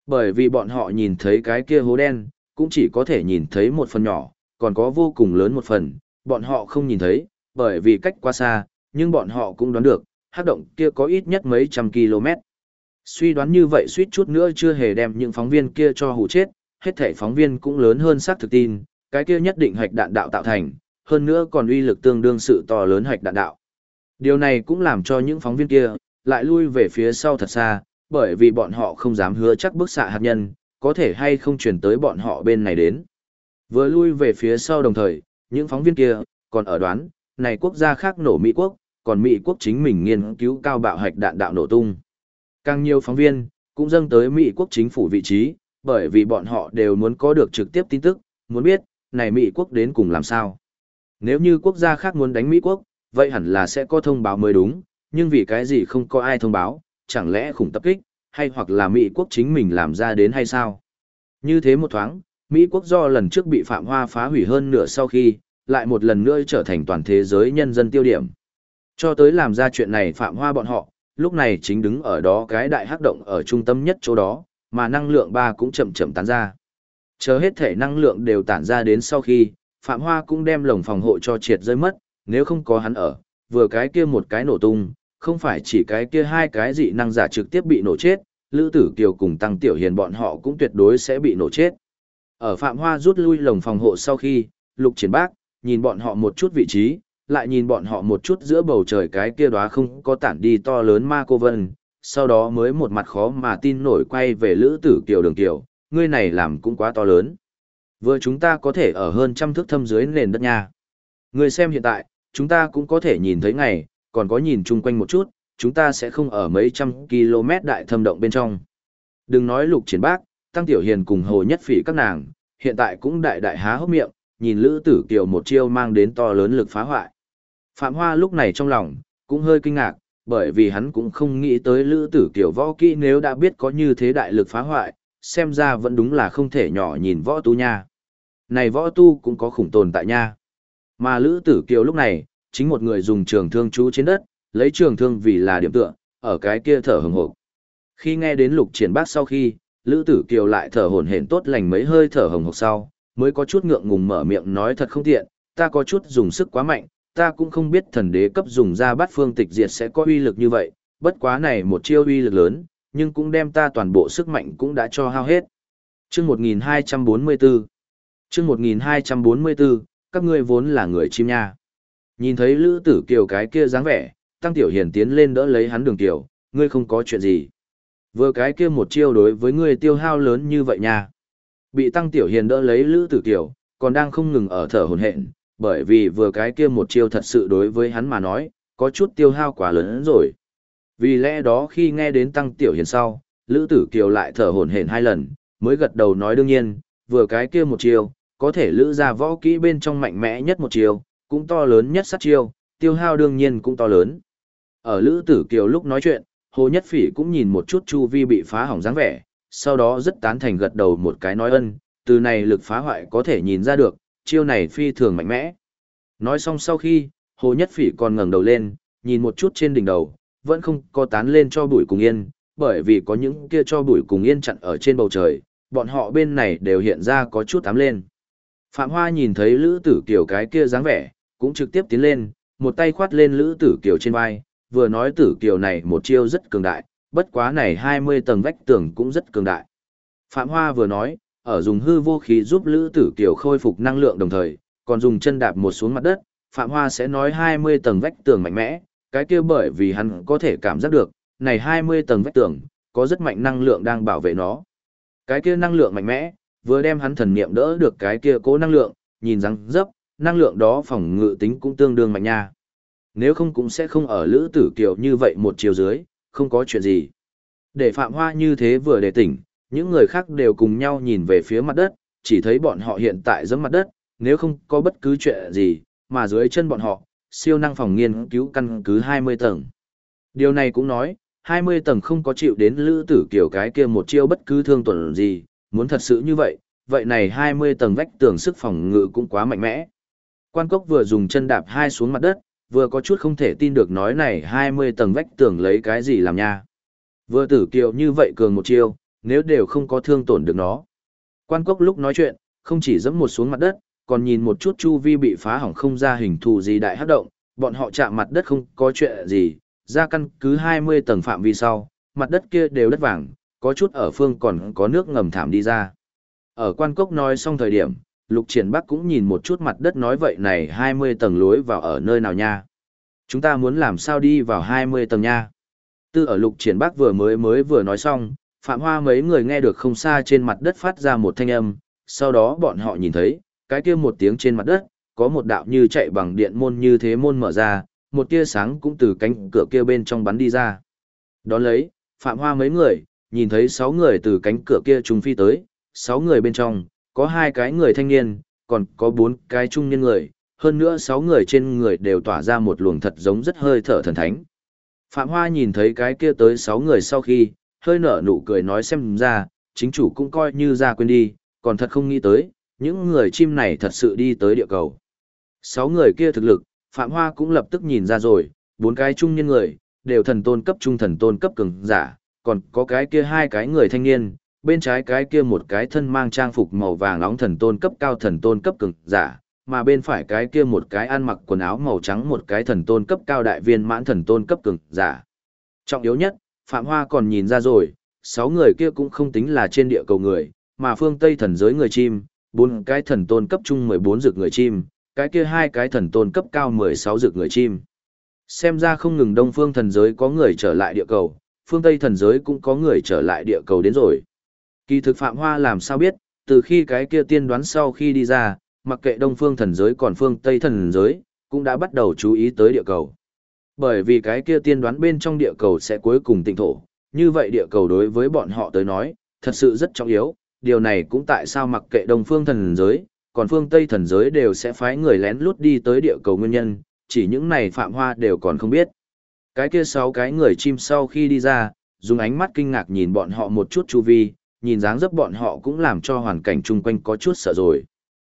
Bởi vì bọn họ nhìn thấy cái kia hố đen, cũng chỉ có thể nhìn thấy một phần nhỏ, còn có vô cùng lớn một phần, bọn họ không nhìn thấy, bởi vì cách quá xa, nhưng bọn họ cũng đoán được, hắc động kia có ít nhất mấy trăm km. Suy đoán như vậy suýt chút nữa chưa hề đem những phóng viên kia cho hù chết, hết thảy phóng viên cũng lớn hơn xác thực tin, cái kia nhất định hạch đạn đạo tạo thành, hơn nữa còn uy lực tương đương sự to lớn hạch đạn đạo. Điều này cũng làm cho những phóng viên kia lại lui về phía sau thật xa, bởi vì bọn họ không dám hứa chắc bức xạ hạt nhân có thể hay không chuyển tới bọn họ bên này đến. Vừa lui về phía sau đồng thời, những phóng viên kia còn ở đoán, này quốc gia khác nổ Mỹ quốc, còn Mỹ quốc chính mình nghiên cứu cao bạo hạch đạn đạo nổ tung. Càng nhiều phóng viên cũng dâng tới Mỹ quốc chính phủ vị trí, bởi vì bọn họ đều muốn có được trực tiếp tin tức, muốn biết, này Mỹ quốc đến cùng làm sao. Nếu như quốc gia khác muốn đánh Mỹ quốc, vậy hẳn là sẽ có thông báo mới đúng, nhưng vì cái gì không có ai thông báo, chẳng lẽ khủng tập kích, hay hoặc là Mỹ quốc chính mình làm ra đến hay sao? Như thế một thoáng, Mỹ quốc do lần trước bị Phạm Hoa phá hủy hơn nửa sau khi, lại một lần nữa trở thành toàn thế giới nhân dân tiêu điểm. Cho tới làm ra chuyện này Phạm Hoa bọn họ, lúc này chính đứng ở đó cái đại hắc động ở trung tâm nhất chỗ đó, mà năng lượng ba cũng chậm chậm tán ra. Chờ hết thể năng lượng đều tản ra đến sau khi, Phạm Hoa cũng đem lồng phòng hộ cho triệt rơi mất, nếu không có hắn ở, vừa cái kia một cái nổ tung, không phải chỉ cái kia hai cái dị năng giả trực tiếp bị nổ chết, Lữ Tử Kiều cùng Tăng Tiểu Hiền bọn họ cũng tuyệt đối sẽ bị nổ chết. Ở Phạm Hoa rút lui lồng phòng hộ sau khi, Lục Triển Bác nhìn bọn họ một chút vị trí, lại nhìn bọn họ một chút giữa bầu trời cái kia đóa không có tản đi to lớn ma cô vân, sau đó mới một mặt khó mà tin nổi quay về Lữ Tử Kiều Đường Kiều, ngươi này làm cũng quá to lớn. Vừa chúng ta có thể ở hơn trăm thước thâm dưới nền đất nha. Ngươi xem hiện tại, chúng ta cũng có thể nhìn thấy ngày, còn có nhìn chung quanh một chút, chúng ta sẽ không ở mấy trăm km đại thâm động bên trong. Đừng nói Lục Triển Bác, Tăng Tiểu Hiền cùng Hồ Nhất Phỉ các nàng, hiện tại cũng đại đại há hốc miệng, nhìn Lữ Tử Kiều một chiêu mang đến to lớn lực phá hoại. Phạm Hoa lúc này trong lòng, cũng hơi kinh ngạc, bởi vì hắn cũng không nghĩ tới Lữ Tử Kiều võ kỹ nếu đã biết có như thế đại lực phá hoại, xem ra vẫn đúng là không thể nhỏ nhìn võ tu nha. Này võ tu cũng có khủng tồn tại nha. Mà Lữ Tử Kiều lúc này, chính một người dùng trường thương trú trên đất, lấy trường thương vì là điểm tựa, ở cái kia thở hừng hộp. Khi nghe đến Lục Triển Bác sau khi, Lữ Tử Kiều lại thở hổn hển tốt lành mấy hơi thở hừng hộp sau, mới có chút ngượng ngùng mở miệng nói thật không tiện, ta có chút dùng sức quá mạnh, ta cũng không biết thần đế cấp dùng ra bát phương tịch diệt sẽ có uy lực như vậy, bất quá này một chiêu uy lực lớn, nhưng cũng đem ta toàn bộ sức mạnh cũng đã cho hao hết. Chương 1244 Chương 1244, các ngươi vốn là người chim nha. Nhìn thấy Lữ Tử Kiều cái kia dáng vẻ, Tăng Tiểu Hiền tiến lên đỡ lấy hắn Đường Kiều, ngươi không có chuyện gì. Vừa cái kia một chiêu đối với ngươi tiêu hao lớn như vậy nha. Bị Tăng Tiểu Hiền đỡ lấy Lữ Tử Kiều, còn đang không ngừng ở thở hổn hển, bởi vì vừa cái kia một chiêu thật sự đối với hắn mà nói, có chút tiêu hao quá lớn rồi. Vì lẽ đó khi nghe đến Tăng Tiểu Hiền sau, Lữ Tử Kiều lại thở hổn hển hai lần, mới gật đầu nói đương nhiên, vừa cái kia một chiêu, có thể lữ ra võ kỹ bên trong mạnh mẽ nhất một chiêu, cũng to lớn nhất sát chiêu, tiêu hao đương nhiên cũng to lớn. Ở Lữ Tử Kiều lúc nói chuyện, Hồ Nhất Phỉ cũng nhìn một chút chu vi bị phá hỏng dáng vẻ, sau đó rất tán thành gật đầu một cái nói ân, từ này lực phá hoại có thể nhìn ra được, chiêu này phi thường mạnh mẽ. Nói xong sau khi, Hồ Nhất Phỉ còn ngẩng đầu lên, nhìn một chút trên đỉnh đầu, vẫn không có tán lên cho bụi cùng yên, bởi vì có những kia cho bụi cùng yên chặn ở trên bầu trời, bọn họ bên này đều hiện ra có chút ám lên. Phạm Hoa nhìn thấy Lữ Tử Kiều cái kia dáng vẻ, cũng trực tiếp tiến lên, một tay khoát lên Lữ Tử Kiều trên vai, vừa nói Tử Kiều này một chiêu rất cường đại, bất quá này 20 tầng vách tường cũng rất cường đại. Phạm Hoa vừa nói, ở dùng hư vô khí giúp Lữ Tử Kiều khôi phục năng lượng đồng thời, còn dùng chân đạp một xuống mặt đất, Phạm Hoa sẽ nói 20 tầng vách tường mạnh mẽ, cái kia bởi vì hắn có thể cảm giác được, này 20 tầng vách tường, có rất mạnh năng lượng đang bảo vệ nó. Cái kia năng lượng mạnh mẽ, vừa đem hắn thần niệm đỡ được cái kia cố năng lượng, nhìn răng dấp, năng lượng đó phòng ngự tính cũng tương đương mạnh nha. Nếu không cũng sẽ không ở Lữ Tử Kiều như vậy một chiều dưới, không có chuyện gì. Để Phạm Hoa như thế vừa để tỉnh, những người khác đều cùng nhau nhìn về phía mặt đất, chỉ thấy bọn họ hiện tại giẫm mặt đất, nếu không có bất cứ chuyện gì, mà dưới chân bọn họ, siêu năng phòng nghiên cứu căn cứ 20 tầng. Điều này cũng nói, 20 tầng không có chịu đến Lữ Tử Kiều cái kia một chiêu bất cứ thương tổn gì, muốn thật sự như vậy, vậy này 20 tầng vách tường sức phòng ngự cũng quá mạnh mẽ. Quan Cốc vừa dùng chân đạp hai xuống mặt đất, vừa có chút không thể tin được nói này 20 tầng vách tường lấy cái gì làm nha. Vừa Tử Kiều như vậy cường một chiêu, nếu đều không có thương tổn được nó. Quan Cốc lúc nói chuyện, không chỉ giẫm một xuống mặt đất, còn nhìn một chút chu vi bị phá hỏng không ra hình thù gì đại hắc động, bọn họ chạm mặt đất không có chuyện gì, ra căn cứ 20 tầng phạm vi sau, mặt đất kia đều đất vàng, có chút ở phương còn có nước ngầm thảm đi ra. Ở Quan Cốc nói xong thời điểm, Lục Triển Bắc cũng nhìn một chút mặt đất nói vậy này 20 tầng lối vào ở nơi nào nha? Chúng ta muốn làm sao đi vào 20 tầng nha? Tư ở Lục Triển Bắc vừa nói xong, Phạm Hoa mấy người nghe được không xa trên mặt đất phát ra một thanh âm, sau đó bọn họ nhìn thấy, cái kia một tiếng trên mặt đất, có một đạo như chạy bằng điện môn như thế môn mở ra, một tia sáng cũng từ cánh cửa kia bên trong bắn đi ra. Đón lấy, Phạm Hoa mấy người, nhìn thấy 6 người từ cánh cửa kia trùng phi tới, 6 người bên trong, có 2 cái người thanh niên, còn có 4 cái trung niên người, hơn nữa 6 người trên người đều tỏa ra một luồng thật giống rất hơi thở thần thánh. Phạm Hoa nhìn thấy cái kia tới 6 người sau khi, hơi nở nụ cười nói xem ra, chính chủ cũng coi như ra quên đi, còn thật không nghĩ tới, những người chim này thật sự đi tới địa cầu. 6 người kia thực lực, Phạm Hoa cũng lập tức nhìn ra rồi, 4 cái trung niên người, đều thần tôn cấp trung thần tôn cấp cường giả, còn có cái kia 2 cái người thanh niên, bên trái cái kia một cái thân mang trang phục màu vàng nóng thần tôn cấp cao thần tôn cấp cường giả, mà bên phải cái kia một cái ăn mặc quần áo màu trắng một cái thần tôn cấp cao đại viên mãn thần tôn cấp cường giả. Trọng yếu nhất, Phạm Hoa còn nhìn ra rồi, 6 người kia cũng không tính là trên địa cầu người, mà phương Tây thần giới người chim, 4 cái thần tôn cấp trung 14 dược người chim, cái kia 2 cái thần tôn cấp cao 16 dược người chim. Xem ra không ngừng Đông phương thần giới có người trở lại địa cầu, phương Tây thần giới cũng có người trở lại địa cầu đến rồi. Kỳ thực Phạm Hoa làm sao biết, từ khi cái kia tiên đoán sau khi đi ra, mặc kệ Đông phương thần giới còn phương Tây thần giới, cũng đã bắt đầu chú ý tới địa cầu. Bởi vì cái kia tiên đoán bên trong địa cầu sẽ cuối cùng tịnh thổ, như vậy địa cầu đối với bọn họ tới nói, thật sự rất trọng yếu, điều này cũng tại sao mặc kệ Đông phương thần giới, còn phương Tây thần giới đều sẽ phái người lén lút đi tới địa cầu nguyên nhân, chỉ những này Phạm Hoa đều còn không biết. Cái kia 6 cái người chim sau khi đi ra, dùng ánh mắt kinh ngạc nhìn bọn họ một chút chu vi, nhìn dáng dấp bọn họ cũng làm cho hoàn cảnh chung quanh có chút sợ rồi.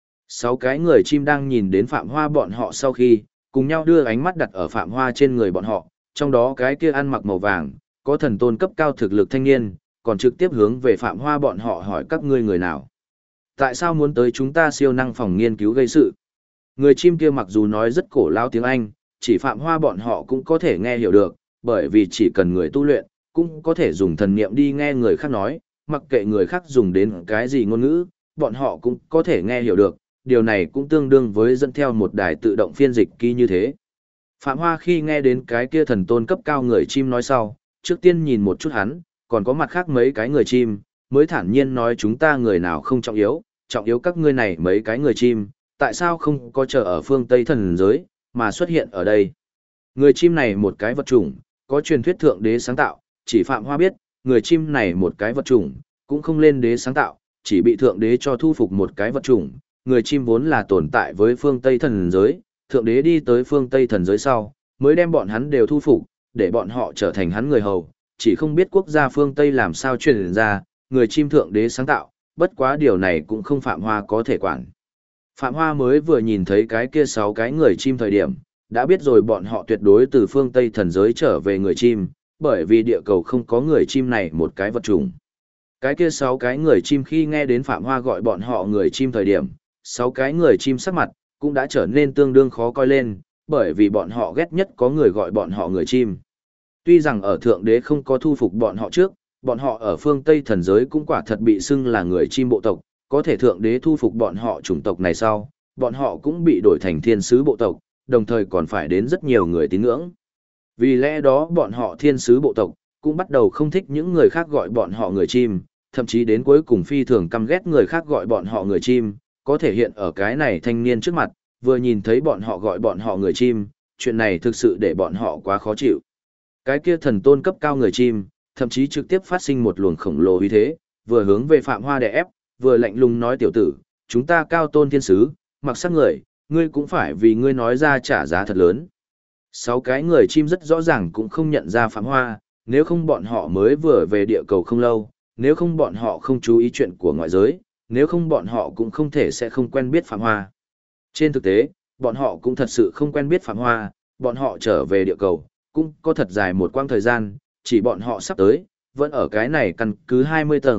6 cái người chim đang nhìn đến Phạm Hoa bọn họ sau khi, cùng nhau đưa ánh mắt đặt ở Phạm Hoa trên người bọn họ, trong đó cái kia ăn mặc màu vàng, có thần tôn cấp cao thực lực thanh niên, còn trực tiếp hướng về Phạm Hoa bọn họ hỏi các ngươi người nào. Tại sao muốn tới chúng ta siêu năng phòng nghiên cứu gây sự? Người chim kia mặc dù nói rất cổ lao tiếng Anh, chỉ Phạm Hoa bọn họ cũng có thể nghe hiểu được, bởi vì chỉ cần người tu luyện, cũng có thể dùng thần niệm đi nghe người khác nói, mặc kệ người khác dùng đến cái gì ngôn ngữ, bọn họ cũng có thể nghe hiểu được, điều này cũng tương đương với dẫn theo một đài tự động phiên dịch ký như thế. Phạm Hoa khi nghe đến cái kia thần tôn cấp cao người chim nói sau, trước tiên nhìn một chút hắn, còn có mặt khác mấy cái người chim, mới thản nhiên nói chúng ta người nào không trọng yếu các ngươi này mấy cái người chim, tại sao không có chờ ở phương Tây thần giới, mà xuất hiện ở đây. Người chim này một cái vật chủng, có truyền thuyết thượng đế sáng tạo, chỉ Phạm Hoa biết, người chim này một cái vật chủng, cũng không lên đế sáng tạo, chỉ bị thượng đế cho thu phục một cái vật chủng. Người chim vốn là tồn tại với phương Tây thần giới, thượng đế đi tới phương Tây thần giới sau, mới đem bọn hắn đều thu phục, để bọn họ trở thành hắn người hầu, chỉ không biết quốc gia phương Tây làm sao truyền ra, người chim thượng đế sáng tạo, bất quá điều này cũng không Phạm Hoa có thể quản. Phạm Hoa mới vừa nhìn thấy cái kia 6 cái người chim thời điểm, đã biết rồi bọn họ tuyệt đối từ phương Tây thần giới trở về người chim, bởi vì địa cầu không có người chim này một cái vật chủng. Cái kia 6 cái người chim khi nghe đến Phạm Hoa gọi bọn họ người chim thời điểm, 6 cái người chim sắc mặt, cũng đã trở nên tương đương khó coi lên, bởi vì bọn họ ghét nhất có người gọi bọn họ người chim. Tuy rằng ở thượng đế không có thu phục bọn họ trước, bọn họ ở phương Tây thần giới cũng quả thật bị xưng là người chim bộ tộc, có thể thượng đế thu phục bọn họ chủng tộc này sau, bọn họ cũng bị đổi thành thiên sứ bộ tộc, đồng thời còn phải đến rất nhiều người tín ngưỡng. Vì lẽ đó bọn họ thiên sứ bộ tộc, cũng bắt đầu không thích những người khác gọi bọn họ người chim, thậm chí đến cuối cùng phi thường căm ghét người khác gọi bọn họ người chim, có thể hiện ở cái này thanh niên trước mặt, vừa nhìn thấy bọn họ gọi bọn họ người chim, chuyện này thực sự để bọn họ quá khó chịu. Cái kia thần tôn cấp cao người chim, thậm chí trực tiếp phát sinh một luồng khổng lồ uy thế, vừa hướng về Phạm Hoa đè ép, vừa lạnh lùng nói tiểu tử, chúng ta cao tôn thiên sứ, mặc sắc người, ngươi cũng phải vì ngươi nói ra trả giá thật lớn. 6 cái người chim rất rõ ràng cũng không nhận ra Phạm Hoa, nếu không bọn họ mới vừa về địa cầu không lâu, nếu không bọn họ không chú ý chuyện của ngoại giới, nếu không bọn họ cũng không thể sẽ không quen biết Phạm Hoa. Trên thực tế, bọn họ cũng thật sự không quen biết Phạm Hoa, bọn họ trở về địa cầu, cũng có thật dài một quãng thời gian, chỉ bọn họ sắp tới, vẫn ở cái này căn cứ 20 tầng,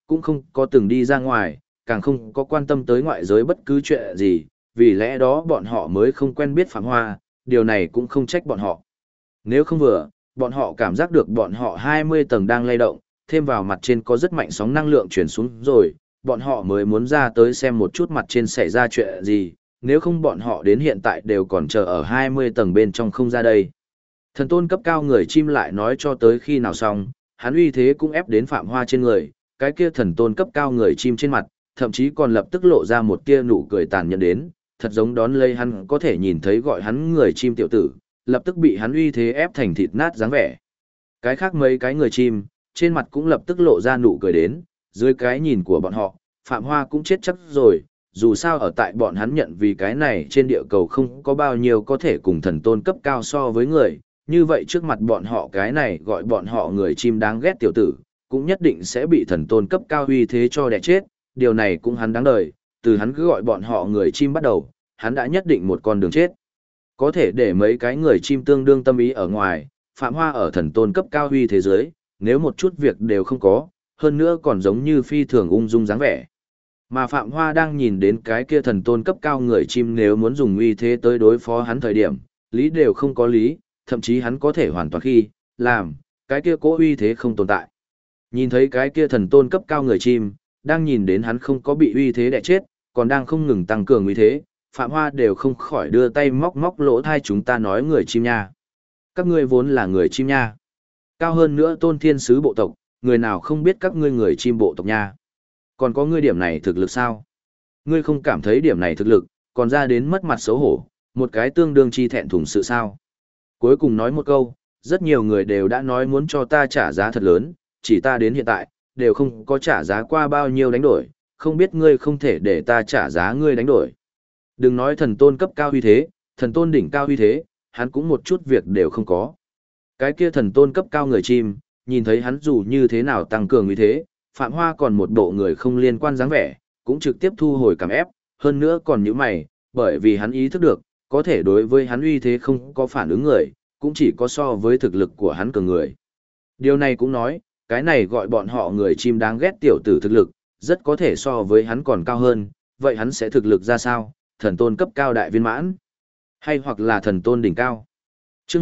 cũng không có từng đi ra ngoài, càng không có quan tâm tới ngoại giới bất cứ chuyện gì, vì lẽ đó bọn họ mới không quen biết Phạm Hoa, điều này cũng không trách bọn họ. Nếu không vừa, bọn họ cảm giác được bọn họ 20 tầng đang lay động, thêm vào mặt trên có rất mạnh sóng năng lượng chuyển xuống rồi, bọn họ mới muốn ra tới xem một chút mặt trên xảy ra chuyện gì, nếu không bọn họ đến hiện tại đều còn chờ ở 20 tầng bên trong không ra đây. Thần tôn cấp cao người chim lại nói cho tới khi nào xong, hắn uy thế cũng ép đến Phạm Hoa trên người, cái kia thần tôn cấp cao người chim trên mặt, thậm chí còn lập tức lộ ra một tia nụ cười tàn nhẫn đến, thật giống đón lấy hắn có thể nhìn thấy gọi hắn người chim tiểu tử, lập tức bị hắn uy thế ép thành thịt nát dáng vẻ. Cái khác mấy cái người chim, trên mặt cũng lập tức lộ ra nụ cười đến, dưới cái nhìn của bọn họ, Phạm Hoa cũng chết chắc rồi, dù sao ở tại bọn hắn nhận vì cái này trên địa cầu không có bao nhiêu có thể cùng thần tôn cấp cao so với người, như vậy trước mặt bọn họ cái này gọi bọn họ người chim đáng ghét tiểu tử, cũng nhất định sẽ bị thần tôn cấp cao uy thế cho đẻ chết, điều này cũng hắn đáng đời, từ hắn cứ gọi bọn họ người chim bắt đầu, hắn đã nhất định một con đường chết. Có thể để mấy cái người chim tương đương tâm ý ở ngoài, Phạm Hoa ở thần tôn cấp cao uy thế giới, nếu một chút việc đều không có, hơn nữa còn giống như phi thường ung dung dáng vẻ. Mà Phạm Hoa đang nhìn đến cái kia thần tôn cấp cao người chim nếu muốn dùng uy thế tới đối phó hắn thời điểm, lý đều không có lý, thậm chí hắn có thể hoàn toàn khi, làm, cái kia cố uy thế không tồn tại. Nhìn thấy cái kia thần tôn cấp cao người chim, đang nhìn đến hắn không có bị uy thế đè chết, còn đang không ngừng tăng cường uy thế, Phạm Hoa đều không khỏi đưa tay móc móc lỗ thai chúng ta nói người chim nha. Các ngươi vốn là người chim nha. Cao hơn nữa tôn thiên sứ bộ tộc, người nào không biết các ngươi người chim bộ tộc nha. Còn có ngươi điểm này thực lực sao? Ngươi không cảm thấy điểm này thực lực, còn ra đến mất mặt xấu hổ, một cái tương đương chi thẹn thùng sự sao? Cuối cùng nói một câu, rất nhiều người đều đã nói muốn cho ta trả giá thật lớn, chỉ ta đến hiện tại, đều không có trả giá qua bao nhiêu đánh đổi, không biết ngươi không thể để ta trả giá ngươi đánh đổi. Đừng nói thần tôn cấp cao uy thế, thần tôn đỉnh cao uy thế, hắn cũng một chút việc đều không có. Cái kia thần tôn cấp cao người chim, nhìn thấy hắn dù như thế nào tăng cường uy thế, Phạm Hoa còn một bộ người không liên quan dáng vẻ, cũng trực tiếp thu hồi cảm ép, hơn nữa còn những mày, bởi vì hắn ý thức được, có thể đối với hắn uy thế không có phản ứng người, cũng chỉ có so với thực lực của hắn cường người. Điều này cũng nói, cái này gọi bọn họ người chim đáng ghét tiểu tử thực lực, rất có thể so với hắn còn cao hơn, vậy hắn sẽ thực lực ra sao, thần tôn cấp cao đại viên mãn, hay hoặc là thần tôn đỉnh cao. Chương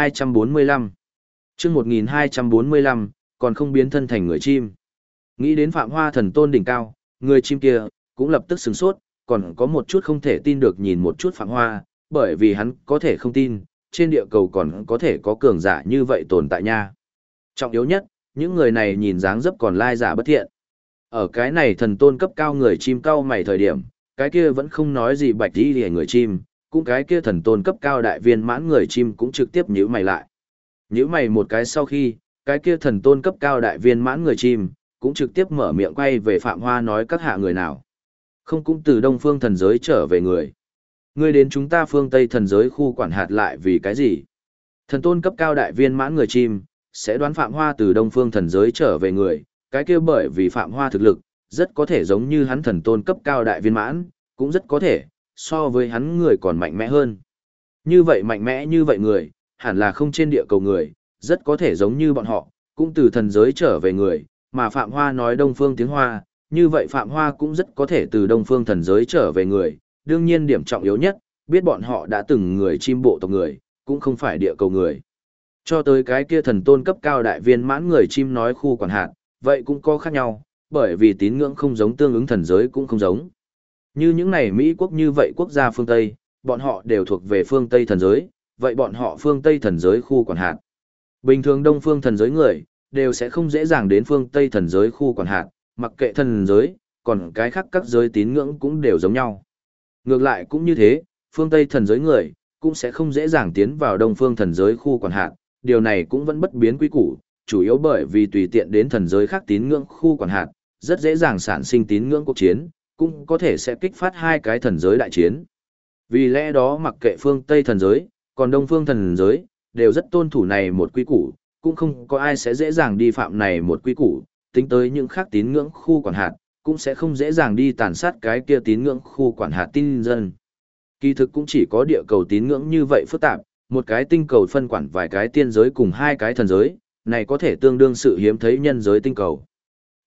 1245 Chương 1245, còn không biến thân thành người chim. Nghĩ đến Phạm Hoa thần tôn đỉnh cao, người chim kia, cũng lập tức sửng sốt, còn có một chút không thể tin được nhìn một chút Phạm Hoa, bởi vì hắn có thể không tin, trên địa cầu còn có thể có cường giả như vậy tồn tại nha. Trọng yếu nhất, những người này nhìn dáng dấp còn lai giả bất thiện. Ở cái này thần tôn cấp cao người chim cao mày thời điểm, cái kia vẫn không nói gì bạch đi lìa người chim, cũng cái kia thần tôn cấp cao đại viên mãn người chim cũng trực tiếp nhíu mày lại. Nhíu mày một cái sau khi, cái kia thần tôn cấp cao đại viên mãn người chim, cũng trực tiếp mở miệng quay về Phạm Hoa nói các hạ người nào. Không cũng từ Đông Phương thần giới trở về người. Ngươi đến chúng ta phương Tây thần giới khu quản hạt lại vì cái gì? Thần tôn cấp cao đại viên mãn người chim, sẽ đoán Phạm Hoa từ Đông Phương thần giới trở về người, cái kia bởi vì Phạm Hoa thực lực, rất có thể giống như hắn thần tôn cấp cao đại viên mãn, cũng rất có thể, so với hắn người còn mạnh mẽ hơn. Như vậy mạnh mẽ như vậy người, hẳn là không trên địa cầu người, rất có thể giống như bọn họ, cũng từ thần giới trở về người, mà Phạm Hoa nói Đông Phương tiếng Hoa, như vậy Phạm Hoa cũng rất có thể từ Đông Phương thần giới trở về người, đương nhiên điểm trọng yếu nhất, biết bọn họ đã từng người chim bộ tộc người, cũng không phải địa cầu người. Cho tới cái kia thần tôn cấp cao đại viên mãn người chim nói khu quản hạt, vậy cũng có khác nhau, bởi vì tín ngưỡng không giống tương ứng thần giới cũng không giống. Như những này Mỹ quốc như vậy quốc gia phương Tây, bọn họ đều thuộc về phương Tây thần giới, vậy bọn họ phương Tây thần giới khu quản hạt. Bình thường Đông phương thần giới người, đều sẽ không dễ dàng đến phương Tây thần giới khu quản hạt, mặc kệ thần giới, còn cái khác các giới tín ngưỡng cũng đều giống nhau. Ngược lại cũng như thế, phương Tây thần giới người, cũng sẽ không dễ dàng tiến vào Đông phương thần giới khu quản hạt, điều này cũng vẫn bất biến quy củ, chủ yếu bởi vì tùy tiện đến thần giới khác tín ngưỡng khu quản hạt, rất dễ dàng sản sinh tín ngưỡng cuộc chiến, cũng có thể sẽ kích phát hai cái thần giới đại chiến. Vì lẽ đó mặc kệ phương Tây thần giới, còn Đông phương thần giới, đều rất tôn thủ này một quy củ, cũng không có ai sẽ dễ dàng đi phạm này một quy củ, tính tới những khác tín ngưỡng khu quản hạt, cũng sẽ không dễ dàng đi tàn sát cái kia tín ngưỡng khu quản hạt tin dân. Kỳ thực cũng chỉ có địa cầu tín ngưỡng như vậy phức tạp, một cái tinh cầu phân quản vài cái tiên giới cùng hai cái thần giới, này có thể tương đương sự hiếm thấy nhân giới tinh cầu.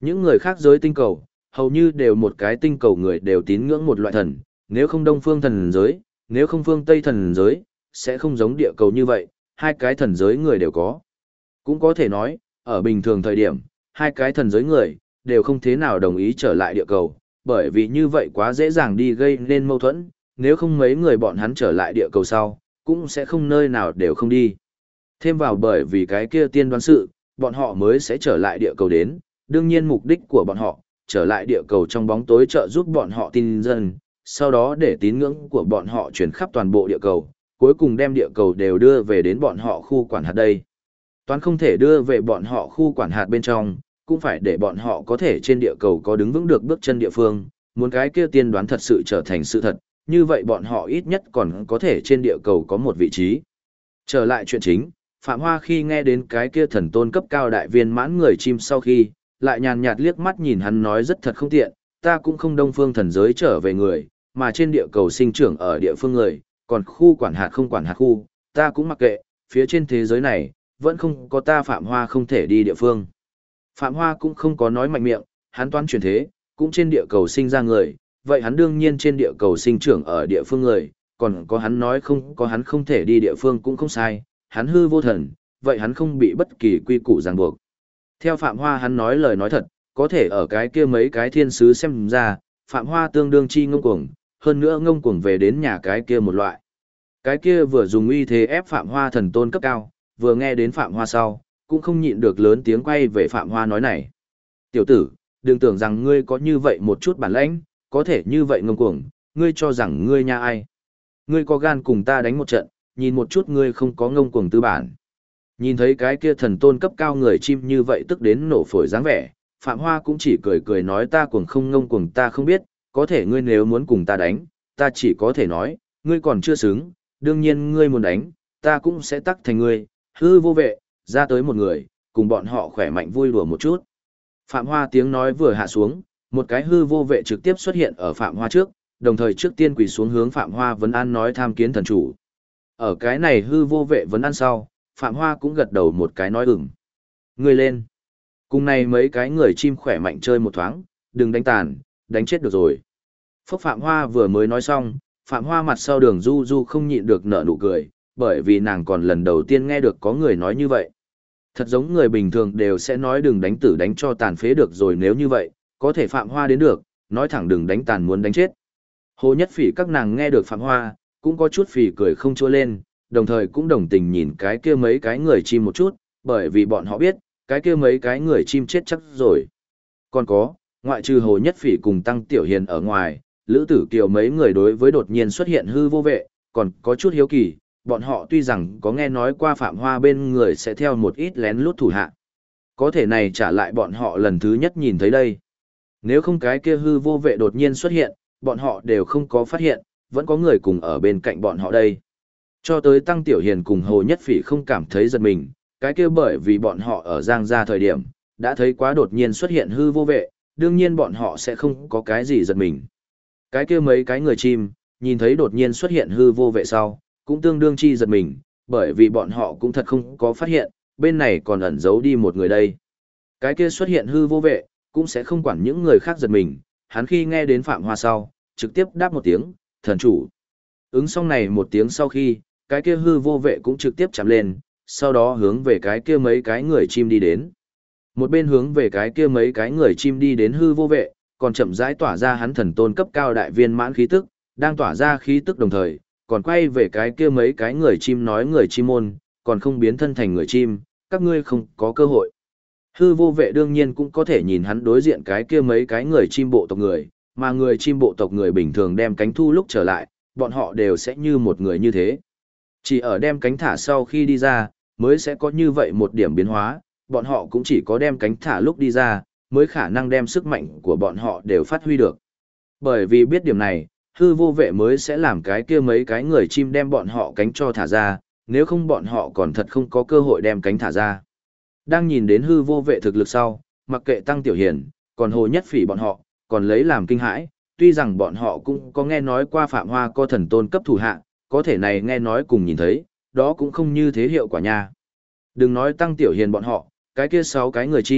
Những người khác giới tinh cầu, hầu như đều một cái tinh cầu người đều tín ngưỡng một loại thần, nếu không đông phương thần giới, nếu không phương tây thần giới, sẽ không giống địa cầu như vậy, hai cái thần giới người đều có. Cũng có thể nói, ở bình thường thời điểm, hai cái thần giới người, đều không thế nào đồng ý trở lại địa cầu, bởi vì như vậy quá dễ dàng đi gây nên mâu thuẫn, nếu không mấy người bọn hắn trở lại địa cầu sau, cũng sẽ không nơi nào đều không đi. Thêm vào bởi vì cái kia tiên đoán sự, bọn họ mới sẽ trở lại địa cầu đến, đương nhiên mục đích của bọn họ, trở lại địa cầu trong bóng tối trợ giúp bọn họ tin dân, sau đó để tín ngưỡng của bọn họ chuyển khắp toàn bộ địa cầu, cuối cùng đem địa cầu đều đưa về đến bọn họ khu quản hạt đây. Toán không thể đưa về bọn họ khu quản hạt bên trong, cũng phải để bọn họ có thể trên địa cầu có đứng vững được bước chân địa phương, muốn cái kia tiên đoán thật sự trở thành sự thật, như vậy bọn họ ít nhất còn có thể trên địa cầu có một vị trí. Trở lại chuyện chính, Phạm Hoa khi nghe đến cái kia thần tôn cấp cao đại viên mãn người chim sau khi, lại nhàn nhạt liếc mắt nhìn hắn nói rất thật không tiện, ta cũng không đông phương thần giới trở về người, mà trên địa cầu sinh trưởng ở địa phương người, còn khu quản hạt không quản hạt khu, ta cũng mặc kệ, phía trên thế giới này, vẫn không có ta Phạm Hoa không thể đi địa phương. Phạm Hoa cũng không có nói mạnh miệng, hắn toán chuyển thế, cũng trên địa cầu sinh ra người, vậy hắn đương nhiên trên địa cầu sinh trưởng ở địa phương người, còn có hắn nói không có hắn không thể đi địa phương cũng không sai, hắn hư vô thần, vậy hắn không bị bất kỳ quy củ ràng buộc. Theo Phạm Hoa hắn nói lời nói thật, có thể ở cái kia mấy cái thiên sứ xem ra, Phạm Hoa tương đương chi ngông cuồng, hơn nữa ngông cuồng về đến nhà cái kia một loại. Cái kia vừa dùng uy thế ép Phạm Hoa thần tôn cấp cao, vừa nghe đến Phạm Hoa sau, cũng không nhịn được lớn tiếng quay về Phạm Hoa nói này. Tiểu tử, đừng tưởng rằng ngươi có như vậy một chút bản lãnh, có thể như vậy ngông cuồng, ngươi cho rằng ngươi nha ai. Ngươi có gan cùng ta đánh một trận, nhìn một chút ngươi không có ngông cuồng tư bản. Nhìn thấy cái kia thần tôn cấp cao người chim như vậy tức đến nổ phổi dáng vẻ, Phạm Hoa cũng chỉ cười cười nói ta cuồng không ngông cuồng ta không biết, có thể ngươi nếu muốn cùng ta đánh, ta chỉ có thể nói, ngươi còn chưa xứng, đương nhiên ngươi muốn đánh, ta cũng sẽ tắc thành ngươi, hư vô vệ, ra tới một người, cùng bọn họ khỏe mạnh vui đùa một chút. Phạm Hoa tiếng nói vừa hạ xuống, một cái hư vô vệ trực tiếp xuất hiện ở Phạm Hoa trước, đồng thời trước tiên quỳ xuống hướng Phạm Hoa vấn an nói tham kiến thần chủ. Ở cái này hư vô vệ vấn an sau, Phạm Hoa cũng gật đầu một cái nói ừm. Ngươi lên. Cùng này mấy cái người chim khỏe mạnh chơi một thoáng, đừng đánh tàn, đánh chết được rồi. Phúc Phạm Hoa vừa mới nói xong, Phạm Hoa mặt sau đường du du không nhịn được nở nụ cười, bởi vì nàng còn lần đầu tiên nghe được có người nói như vậy. Thật giống người bình thường đều sẽ nói đừng đánh tử đánh cho tàn phế được rồi nếu như vậy, có thể Phạm Hoa đến được, nói thẳng đừng đánh tàn muốn đánh chết. Hồ Nhất Phỉ các nàng nghe được Phạm Hoa, cũng có chút phỉ cười không chua lên, đồng thời cũng đồng tình nhìn cái kia mấy cái người chim một chút, bởi vì bọn họ biết, cái kia mấy cái người chim chết chắc rồi. Còn có, ngoại trừ Hồ Nhất Phỉ cùng Tăng Tiểu Hiền ở ngoài, Lữ Tử Kiều mấy người đối với đột nhiên xuất hiện hư vô vệ, còn có chút hiếu kỳ, bọn họ tuy rằng có nghe nói qua Phạm Hoa bên người sẽ theo một ít lén lút thủ hạ. Có thể này trả lại bọn họ lần thứ nhất nhìn thấy đây. Nếu không cái kia hư vô vệ đột nhiên xuất hiện, bọn họ đều không có phát hiện, vẫn có người cùng ở bên cạnh bọn họ đây. Cho tới Tăng Tiểu Hiền cùng Hồ Nhất Phỉ không cảm thấy giật mình, cái kia bởi vì bọn họ ở Giang Gia thời điểm, đã thấy quá đột nhiên xuất hiện hư vô vệ, đương nhiên bọn họ sẽ không có cái gì giật mình. Cái kia mấy cái người chim, nhìn thấy đột nhiên xuất hiện hư vô vệ sau, cũng tương đương chi giật mình, bởi vì bọn họ cũng thật không có phát hiện, bên này còn ẩn giấu đi một người đây. Cái kia xuất hiện hư vô vệ, cũng sẽ không quản những người khác giật mình, hắn khi nghe đến Phạm Hoa sau, trực tiếp đáp một tiếng, thần chủ. Ứng xong này một tiếng sau khi, cái kia hư vô vệ cũng trực tiếp chạm lên, sau đó hướng về cái kia mấy cái người chim đi đến. Một bên hướng về cái kia mấy cái người chim đi đến hư vô vệ, còn chậm rãi tỏa ra hắn thần tôn cấp cao đại viên mãn khí tức, đang tỏa ra khí tức đồng thời, còn quay về cái kia mấy cái người chim nói người chim môn, còn không biến thân thành người chim, các ngươi không có cơ hội. Hư vô vệ đương nhiên cũng có thể nhìn hắn đối diện cái kia mấy cái người chim bộ tộc người, mà người chim bộ tộc người bình thường đem cánh thu lúc trở lại, bọn họ đều sẽ như một người như thế. Chỉ ở đem cánh thả sau khi đi ra, mới sẽ có như vậy một điểm biến hóa, bọn họ cũng chỉ có đem cánh thả lúc đi ra, mới khả năng đem sức mạnh của bọn họ đều phát huy được. Bởi vì biết điểm này, hư vô vệ mới sẽ làm cái kia mấy cái người chim đem bọn họ cánh cho thả ra, nếu không bọn họ còn thật không có cơ hội đem cánh thả ra. Đang nhìn đến hư vô vệ thực lực sau, mặc kệ Tăng Tiểu Hiền, còn Hồ Nhất Phỉ bọn họ, còn lấy làm kinh hãi, tuy rằng bọn họ cũng có nghe nói qua Phạm Hoa có thần tôn cấp thủ hạ, có thể này nghe nói cùng nhìn thấy, đó cũng không như thế hiệu quả nha. Đừng nói Tăng Tiểu Hiền bọn họ, cái kia 6 cái người chim,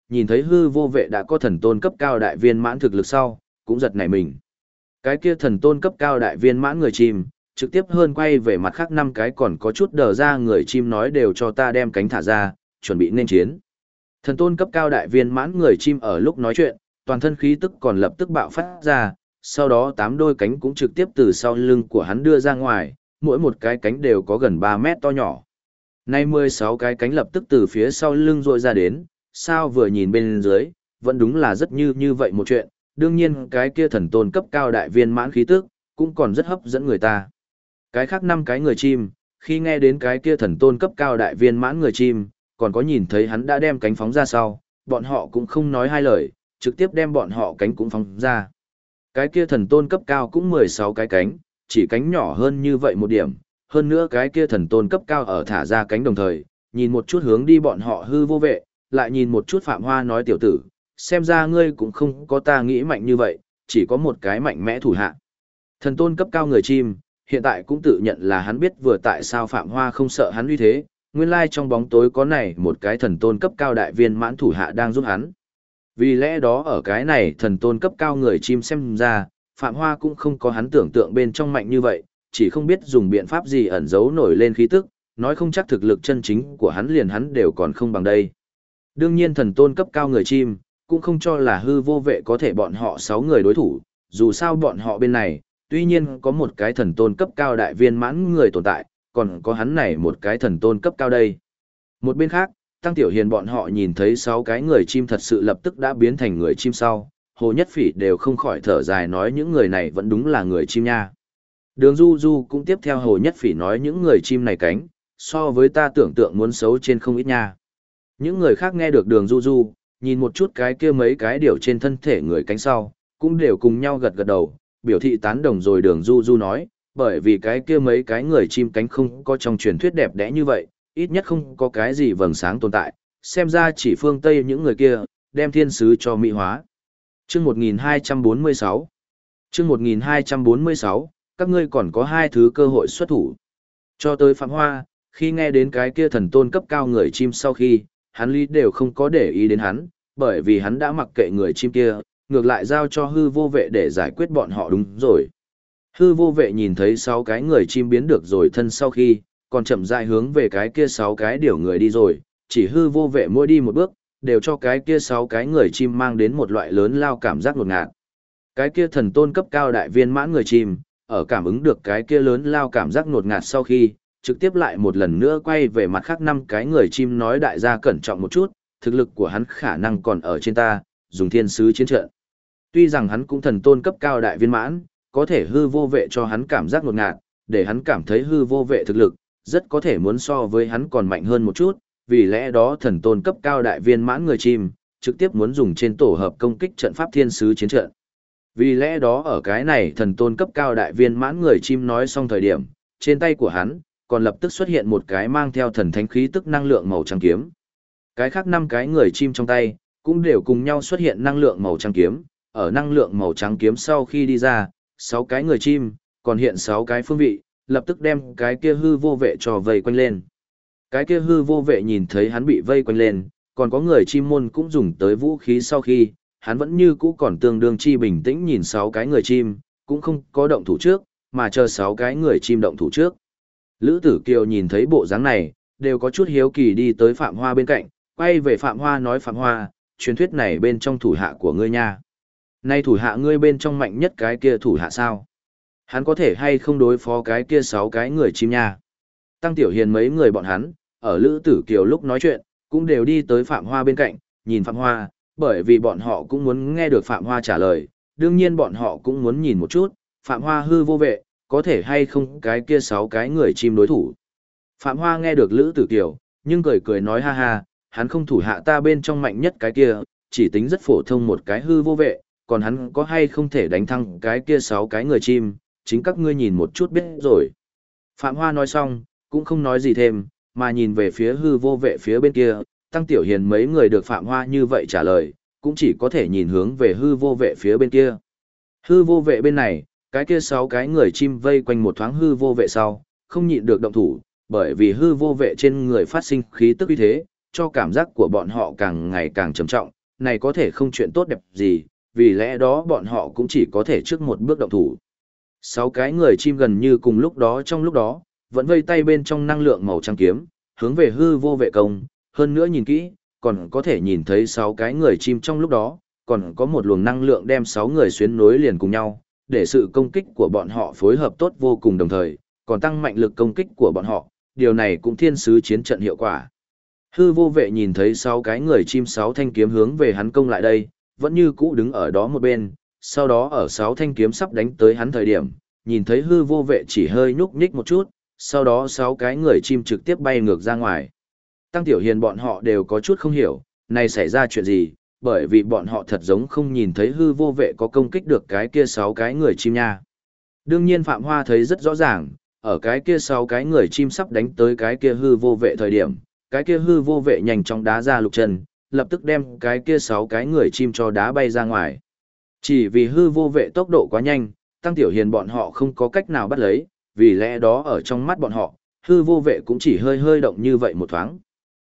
nhìn thấy hư vô vệ đã có thần tôn cấp cao đại viên mãn thực lực sau, cũng giật nảy mình. Cái kia thần tôn cấp cao đại viên mãn người chim, trực tiếp hơn quay về mặt khác 5 cái còn có chút đờ ra người chim nói đều cho ta đem cánh thả ra, chuẩn bị nên chiến. Thần tôn cấp cao đại viên mãn người chim ở lúc nói chuyện, toàn thân khí tức còn lập tức bạo phát ra, sau đó 8 đôi cánh cũng trực tiếp từ sau lưng của hắn đưa ra ngoài, mỗi một cái cánh đều có gần 3 mét to nhỏ. Nay 16 cái cánh lập tức từ phía sau lưng rội ra đến, sao vừa nhìn bên dưới, vẫn đúng là rất như vậy một chuyện, đương nhiên cái kia thần tôn cấp cao đại viên mãn khí tức, cũng còn rất hấp dẫn người ta. Cái khác 5 cái người chim, khi nghe đến cái kia thần tôn cấp cao đại viên mãn người chim, còn có nhìn thấy hắn đã đem cánh phóng ra sau, bọn họ cũng không nói hai lời, trực tiếp đem bọn họ cánh cũng phóng ra. Cái kia thần tôn cấp cao cũng 16 cái cánh, chỉ cánh nhỏ hơn như vậy một điểm, hơn nữa cái kia thần tôn cấp cao ở thả ra cánh đồng thời, nhìn một chút hướng đi bọn họ hư vô vệ, lại nhìn một chút Phạm Hoa nói tiểu tử, xem ra ngươi cũng không có ta nghĩ mạnh như vậy, chỉ có một cái mạnh mẽ thủ hạ. Thần tôn cấp cao người chim, hiện tại cũng tự nhận là hắn biết vừa tại sao Phạm Hoa không sợ hắn uy thế, nguyên lai trong bóng tối có này một cái thần tôn cấp cao đại viên mãn thủ hạ đang giúp hắn. Vì lẽ đó ở cái này thần tôn cấp cao người chim xem ra, Phạm Hoa cũng không có hắn tưởng tượng bên trong mạnh như vậy, chỉ không biết dùng biện pháp gì ẩn giấu nổi lên khí tức, nói không chắc thực lực chân chính của hắn đều còn không bằng đây. Đương nhiên thần tôn cấp cao người chim, cũng không cho là hư vô vệ có thể bọn họ 6 người đối thủ, dù sao bọn họ bên này, tuy nhiên có một cái thần tôn cấp cao đại viên mãn người tồn tại, còn có hắn này một cái thần tôn cấp cao đây. Một bên khác, Tăng Tiểu Hiền bọn họ nhìn thấy 6 cái người chim thật sự lập tức đã biến thành người chim sau, Hồ Nhất Phỉ đều không khỏi thở dài nói những người này vẫn đúng là người chim nha. Đường Du Du cũng tiếp theo Hồ Nhất Phỉ nói những người chim này cánh, so với ta tưởng tượng muốn xấu trên không ít nha. Những người khác nghe được Đường Du Du, nhìn một chút cái kia mấy cái điều trên thân thể người cánh sau, cũng đều cùng nhau gật gật đầu, biểu thị tán đồng rồi Đường Du Du nói, bởi vì cái kia mấy cái người chim cánh không có trong truyền thuyết đẹp đẽ như vậy, ít nhất không có cái gì vầng sáng tồn tại, xem ra chỉ phương Tây những người kia, đem thiên sứ cho mỹ hóa. Chương 1246 Chương 1246, các ngươi còn có 2 thứ cơ hội xuất thủ. Cho tới Phạm Hoa, khi nghe đến cái kia thần tôn cấp cao người chim sau khi, hắn lý đều không có để ý đến hắn, bởi vì hắn đã mặc kệ người chim kia, ngược lại giao cho hư vô vệ để giải quyết bọn họ đúng rồi. Hư vô vệ nhìn thấy 6 cái người chim biến được rồi thân sau khi, còn chậm rãi hướng về cái kia 6 cái điều người đi rồi, chỉ hư vô vệ mỗi đi một bước, đều cho cái kia 6 cái người chim mang đến một loại lớn lao cảm giác ngột ngạt. Cái kia thần tôn cấp cao đại viên mãn người chim, ở cảm ứng được cái kia lớn lao cảm giác ngột ngạt sau khi, trực tiếp lại một lần nữa quay về mặt khác 5 cái người chim nói đại gia cẩn trọng một chút, thực lực của hắn khả năng còn ở trên ta, dùng thiên sứ chiến trận. Tuy rằng hắn cũng thần tôn cấp cao đại viên mãn, có thể hư vô vệ cho hắn cảm giác ngột ngạt, để hắn cảm thấy hư vô vệ thực lực, rất có thể muốn so với hắn còn mạnh hơn một chút, vì lẽ đó thần tôn cấp cao đại viên mãn người chim, trực tiếp muốn dùng trên tổ hợp công kích trận pháp thiên sứ chiến trận. Vì lẽ đó ở cái này thần tôn cấp cao đại viên mãn người chim nói xong thời điểm, trên tay của hắn, còn lập tức xuất hiện một cái mang theo thần thánh khí tức năng lượng màu trắng kiếm. Cái khác 5 cái người chim trong tay, cũng đều cùng nhau xuất hiện năng lượng màu trắng kiếm, ở năng lượng màu trắng kiếm sau khi đi ra, 6 cái người chim, còn hiện 6 cái phương vị, lập tức đem cái kia hư vô vệ cho vây quanh lên. Cái kia hư vô vệ nhìn thấy hắn bị vây quanh lên, còn có người chim môn cũng dùng tới vũ khí sau khi, hắn vẫn như cũ còn tương đương chi bình tĩnh nhìn 6 cái người chim, cũng không có động thủ trước, mà chờ 6 cái người chim động thủ trước. Lữ Tử Kiều nhìn thấy bộ dáng này, đều có chút hiếu kỳ đi tới Phạm Hoa bên cạnh, quay về Phạm Hoa nói Phạm Hoa, truyền thuyết này bên trong thủ hạ của ngươi nha. Nay thủ hạ ngươi bên trong mạnh nhất cái kia thủ hạ sao? Hắn có thể hay không đối phó cái kia 6 cái người chim nha? Tăng Tiểu Hiền mấy người bọn hắn, ở Lữ Tử Kiều lúc nói chuyện, cũng đều đi tới Phạm Hoa bên cạnh, nhìn Phạm Hoa, bởi vì bọn họ cũng muốn nghe được Phạm Hoa trả lời, đương nhiên bọn họ cũng muốn nhìn một chút, Phạm Hoa hư vô vệ, có thể hay không cái kia 6 cái người chim đối thủ. Phạm Hoa nghe được Lữ Tử Kiều, nhưng cười cười nói ha ha, hắn không thủ hạ ta bên trong mạnh nhất cái kia, chỉ tính rất phổ thông một cái hư vô vệ, còn hắn có hay không thể đánh thắng cái kia 6 cái người chim, chính các ngươi nhìn một chút biết rồi. Phạm Hoa nói xong, cũng không nói gì thêm, mà nhìn về phía hư vô vệ phía bên kia, Tăng Tiểu Hiền mấy người được Phạm Hoa như vậy trả lời, cũng chỉ có thể nhìn hướng về hư vô vệ phía bên kia. Hư vô vệ bên này, cái kia 6 cái người chim vây quanh một thoáng hư vô vệ sau, không nhịn được động thủ, bởi vì hư vô vệ trên người phát sinh khí tức uy thế, cho cảm giác của bọn họ càng ngày càng trầm trọng, này có thể không chuyện tốt đẹp gì, vì lẽ đó bọn họ cũng chỉ có thể trước một bước động thủ. 6 cái người chim gần như cùng lúc đó trong lúc đó, vẫn vây tay bên trong năng lượng màu trắng kiếm, hướng về hư vô vệ công, hơn nữa nhìn kỹ, còn có thể nhìn thấy 6 cái người chim trong lúc đó, còn có một luồng năng lượng đem 6 người xuyến nối liền cùng nhau, để sự công kích của bọn họ phối hợp tốt vô cùng đồng thời, còn tăng mạnh lực công kích của bọn họ, điều này cũng thiên sứ chiến trận hiệu quả. Hư vô vệ nhìn thấy 6 cái người chim 6 thanh kiếm hướng về hắn công lại đây, vẫn như cũ đứng ở đó một bên, sau đó ở 6 thanh kiếm sắp đánh tới hắn thời điểm, nhìn thấy hư vô vệ chỉ hơi nhúc nhích một chút, sau đó 6 cái người chim trực tiếp bay ngược ra ngoài. Tăng Tiểu Hiền bọn họ đều có chút không hiểu, này xảy ra chuyện gì, bởi vì bọn họ thật giống không nhìn thấy hư vô vệ có công kích được cái kia 6 cái người chim nha. Đương nhiên Phạm Hoa thấy rất rõ ràng, ở cái kia 6 cái người chim sắp đánh tới cái kia hư vô vệ thời điểm, cái kia hư vô vệ nhanh chóng đá ra lục chân, lập tức đem cái kia 6 cái người chim cho đá bay ra ngoài. Chỉ vì hư vô vệ tốc độ quá nhanh, Tăng Tiểu Hiền bọn họ không có cách nào bắt lấy, vì lẽ đó ở trong mắt bọn họ, hư vô vệ cũng chỉ hơi hơi động như vậy một thoáng.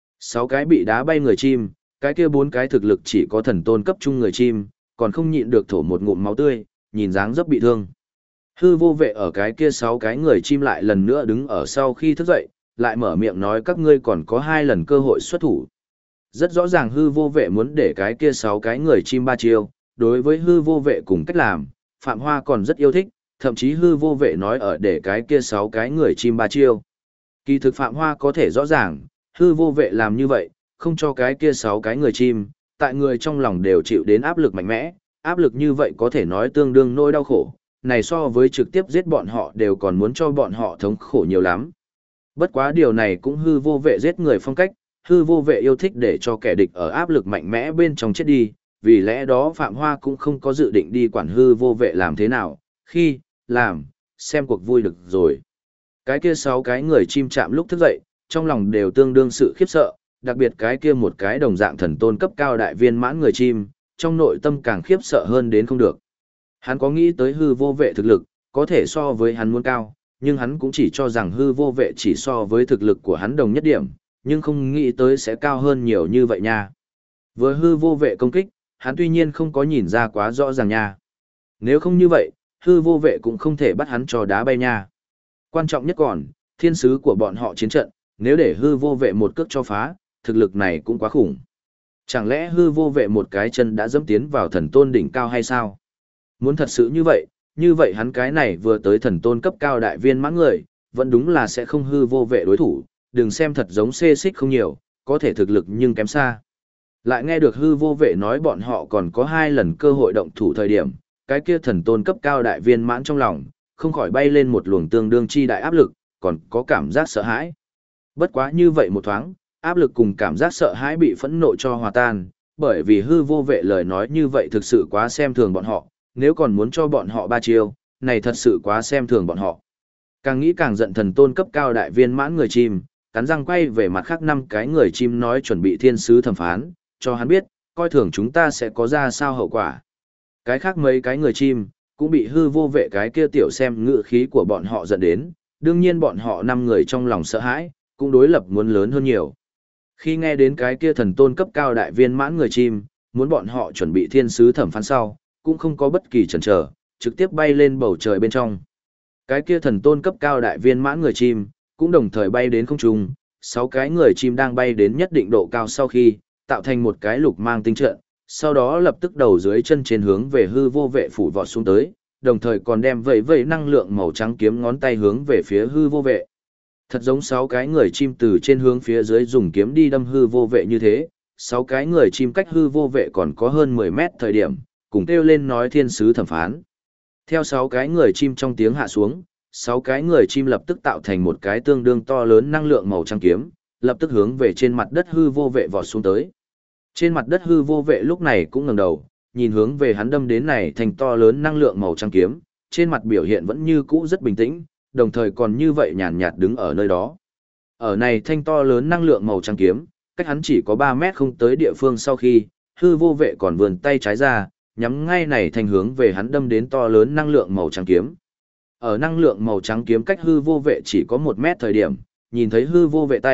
6 cái bị đá bay người chim, cái kia 4 cái thực lực chỉ có thần tôn cấp trung người chim, còn không nhịn được thổ một ngụm máu tươi, nhìn dáng dấp bị thương. Hư vô vệ ở cái kia 6 cái người chim lại lần nữa đứng ở sau khi thức dậy, lại mở miệng nói các ngươi còn có 2 lần cơ hội xuất thủ. Rất rõ ràng hư vô vệ muốn để cái kia 6 cái người chim ba chiêu, đối với hư vô vệ cùng cách làm, Phạm Hoa còn rất yêu thích, thậm chí hư vô vệ nói ở để cái kia 6 cái người chim ba chiêu. Kỳ thực Phạm Hoa có thể rõ ràng, hư vô vệ làm như vậy, không cho cái kia 6 cái người chim, tại người trong lòng đều chịu đến áp lực mạnh mẽ, áp lực như vậy có thể nói tương đương nỗi đau khổ, này so với trực tiếp giết bọn họ đều còn muốn cho bọn họ thống khổ nhiều lắm. Bất quá điều này cũng hư vô vệ giết người phong cách, hư vô vệ yêu thích để cho kẻ địch ở áp lực mạnh mẽ bên trong chết đi, vì lẽ đó Phạm Hoa cũng không có dự định đi quản hư vô vệ làm thế nào, khi, làm, xem cuộc vui được rồi. Cái kia 6 cái người chim chạm lúc thức dậy, trong lòng đều tương đương sự khiếp sợ, đặc biệt cái kia một cái đồng dạng thần tôn cấp cao đại viên mãn người chim, trong nội tâm càng khiếp sợ hơn đến không được. Hắn có nghĩ tới hư vô vệ thực lực, có thể so với hắn muốn cao, nhưng hắn cũng chỉ cho rằng hư vô vệ chỉ so với thực lực của hắn đồng nhất điểm, nhưng không nghĩ tới sẽ cao hơn nhiều như vậy nha. Với hư vô vệ công kích, hắn tuy nhiên không có nhìn ra quá rõ ràng nha. Nếu không như vậy, hư vô vệ cũng không thể bắt hắn cho đá bay nha. Quan trọng nhất còn, thiên sứ của bọn họ chiến trận, nếu để hư vô vệ một cước cho phá, thực lực này cũng quá khủng. Chẳng lẽ hư vô vệ một cái chân đã dẫm tiến vào thần tôn đỉnh cao hay sao? Muốn thật sự như vậy hắn cái này vừa tới thần tôn cấp cao đại viên mãn người, vẫn đúng là sẽ không hư vô vệ đối thủ, đừng xem thật giống xê xích không nhiều, có thể thực lực nhưng kém xa. Lại nghe được hư vô vệ nói bọn họ còn có 2 lần cơ hội động thủ thời điểm, cái kia thần tôn cấp cao đại viên mãn trong lòng, không khỏi bay lên một luồng tương đương chi đại áp lực, còn có cảm giác sợ hãi. Bất quá như vậy một thoáng, áp lực cùng cảm giác sợ hãi bị phẫn nộ cho hòa tan, bởi vì hư vô vệ lời nói như vậy thực sự quá xem thường bọn họ, nếu còn muốn cho bọn họ ba chiêu, này thật sự quá xem thường bọn họ. Càng nghĩ càng giận thần tôn cấp cao đại viên mãn người chim, cắn răng quay về mặt khác 5 cái người chim nói chuẩn bị thiên sứ thẩm phán, cho hắn biết, coi thường chúng ta sẽ có ra sao hậu quả. Cái khác mấy cái người chim, cũng bị hư vô vệ cái kia tiểu xem ngự khí của bọn họ dẫn đến, đương nhiên bọn họ 5 người trong lòng sợ hãi, cũng đối lập muốn lớn hơn nhiều. Khi nghe đến cái kia thần tôn cấp cao đại viên mãn người chim, muốn bọn họ chuẩn bị thiên sứ thẩm phán sau, cũng không có bất kỳ chần chờ, trực tiếp bay lên bầu trời bên trong. Cái kia thần tôn cấp cao đại viên mãn người chim, cũng đồng thời bay đến không trung, 6 cái người chim đang bay đến nhất định độ cao sau khi, tạo thành một cái lục mang tinh trận, sau đó lập tức đầu dưới chân trên hướng về hư vô vệ phủ vọt xuống tới, đồng thời còn đem vẩy năng lượng màu trắng kiếm ngón tay hướng về phía hư vô vệ. Thật giống 6 cái người chim từ trên hướng phía dưới dùng kiếm đi đâm hư vô vệ như thế, 6 cái người chim cách hư vô vệ còn có hơn 10 mét thời điểm, cùng kêu lên nói thiên sứ thẩm phán. Theo 6 cái người chim trong tiếng hạ xuống, 6 cái người chim lập tức tạo thành một cái tương đương to lớn năng lượng màu trắng kiếm, lập tức hướng về trên mặt đất hư vô vệ vọt xuống tới. Trên mặt đất hư vô vệ lúc này cũng ngẩng đầu, nhìn hướng về hắn đâm đến này thành to lớn năng lượng màu trắng kiếm, trên mặt biểu hiện vẫn như cũ rất bình tĩnh, đồng thời còn như vậy nhàn nhạt đứng ở nơi đó. Ở này thanh to lớn năng lượng màu trắng kiếm, cách hắn chỉ có 3 mét không tới địa phương sau khi, hư vô vệ còn vươn tay trái ra, nhắm ngay này thành hướng về hắn đâm đến to lớn năng lượng màu trắng kiếm. Ở năng lượng màu trắng kiếm cách hư vô vệ chỉ có 1 mét thời điểm, nhìn thấy hư vô vệ tay,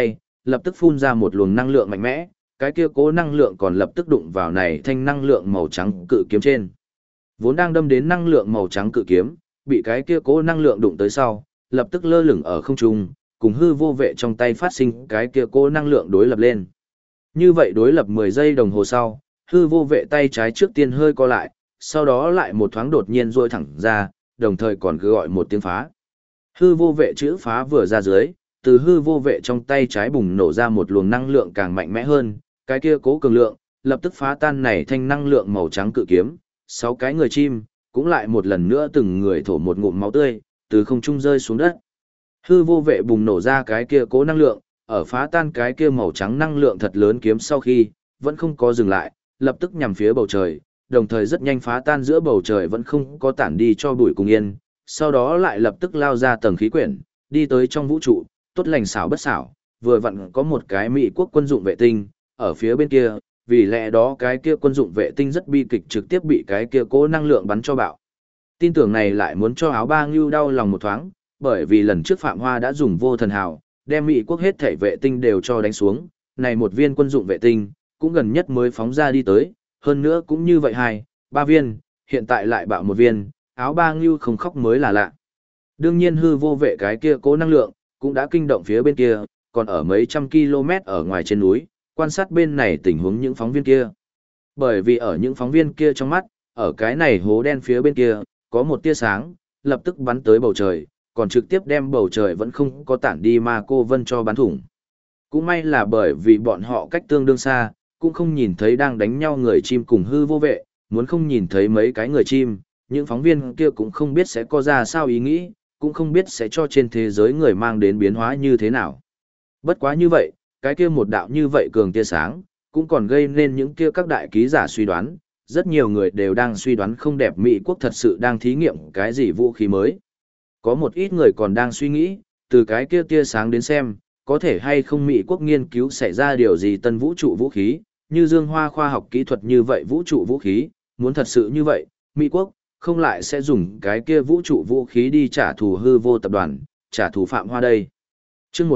lập tức phun ra một luồng năng lượng mạnh mẽ, cái kia cố năng lượng còn lập tức đụng vào này thanh năng lượng màu trắng cự kiếm trên. Vốn đang đâm đến năng lượng màu trắng cự kiếm, bị cái kia cố năng lượng đụng tới sau, lập tức lơ lửng ở không trung, cùng hư vô vệ trong tay phát sinh cái kia cố năng lượng đối lập lên. Như vậy đối lập 10 giây đồng hồ sau, hư vô vệ tay trái trước tiên hơi co lại, sau đó lại một thoáng đột nhiên duỗi thẳng ra, đồng thời còn cứ gọi một tiếng phá. Hư vô vệ chữ phá vừa ra dưới, từ hư vô vệ trong tay trái bùng nổ ra một luồng năng lượng càng mạnh mẽ hơn, cái kia cố cường lượng, lập tức phá tan này thanh năng lượng màu trắng cự kiếm, 6 cái người chim, cũng lại một lần nữa từng người thổ một ngụm máu tươi, từ không trung rơi xuống đất. Hư vô vệ bùng nổ ra cái kia cố năng lượng, ở phá tan cái kia màu trắng năng lượng thật lớn kiếm sau khi, vẫn không có dừng lại, lập tức nhằm phía bầu trời, đồng thời rất nhanh phá tan giữa bầu trời vẫn không có tản đi cho bụi cùng yên, sau đó lại lập tức lao ra tầng khí quyển, đi tới trong vũ trụ, tốt lành xảo bất xảo, vừa vặn có một cái Mỹ quốc quân dụng vệ tinh, ở phía bên kia, vì lẽ đó cái kia quân dụng vệ tinh rất bi kịch trực tiếp bị cái kia cố năng lượng bắn cho bạo. Tin tưởng này lại muốn cho áo ba ngưu đau lòng một thoáng, bởi vì lần trước Phạm Hoa đã dùng vô thần hào, đem Mỹ quốc hết thể vệ tinh đều cho đánh xuống, này một viên quân dụng vệ tinh, cũng gần nhất mới phóng ra đi tới, hơn nữa cũng như vậy 2, 3 viên, hiện tại lại bạo một viên, áo ba ngưu không khóc mới là lạ. Đương nhiên hư vô vệ cái kia cố năng lượng, cũng đã kinh động phía bên kia, còn ở mấy trăm km ở ngoài trên núi, quan sát bên này tình huống những phóng viên kia. Bởi vì ở những phóng viên kia trong mắt, ở cái này hố đen phía bên kia, có một tia sáng, lập tức bắn tới bầu trời, còn trực tiếp đem bầu trời vẫn không có tản đi mà cô Vân cho bắn thủng. Cũng may là bởi vì bọn họ cách tương đương xa, cũng không nhìn thấy đang đánh nhau người chim cùng hư vô vệ, muốn không nhìn thấy mấy cái người chim, những phóng viên kia cũng không biết sẽ có ra sao ý nghĩ, cũng không biết sẽ cho trên thế giới người mang đến biến hóa như thế nào. Bất quá như vậy, cái kia một đạo như vậy cường tia sáng, cũng còn gây nên những kia các đại ký giả suy đoán, rất nhiều người đều đang suy đoán không đẹp Mỹ quốc thật sự đang thí nghiệm cái gì vũ khí mới. Có một ít người còn đang suy nghĩ, từ cái kia tia sáng đến xem, có thể hay không Mỹ quốc nghiên cứu xảy ra điều gì tân vũ trụ vũ khí, như dương hoa khoa học kỹ thuật như vậy vũ trụ vũ khí, muốn thật sự như vậy, Mỹ quốc không lại sẽ dùng cái kia vũ trụ vũ khí đi trả thù hư vô tập đoàn, trả thù Phạm Hoa đây. Chương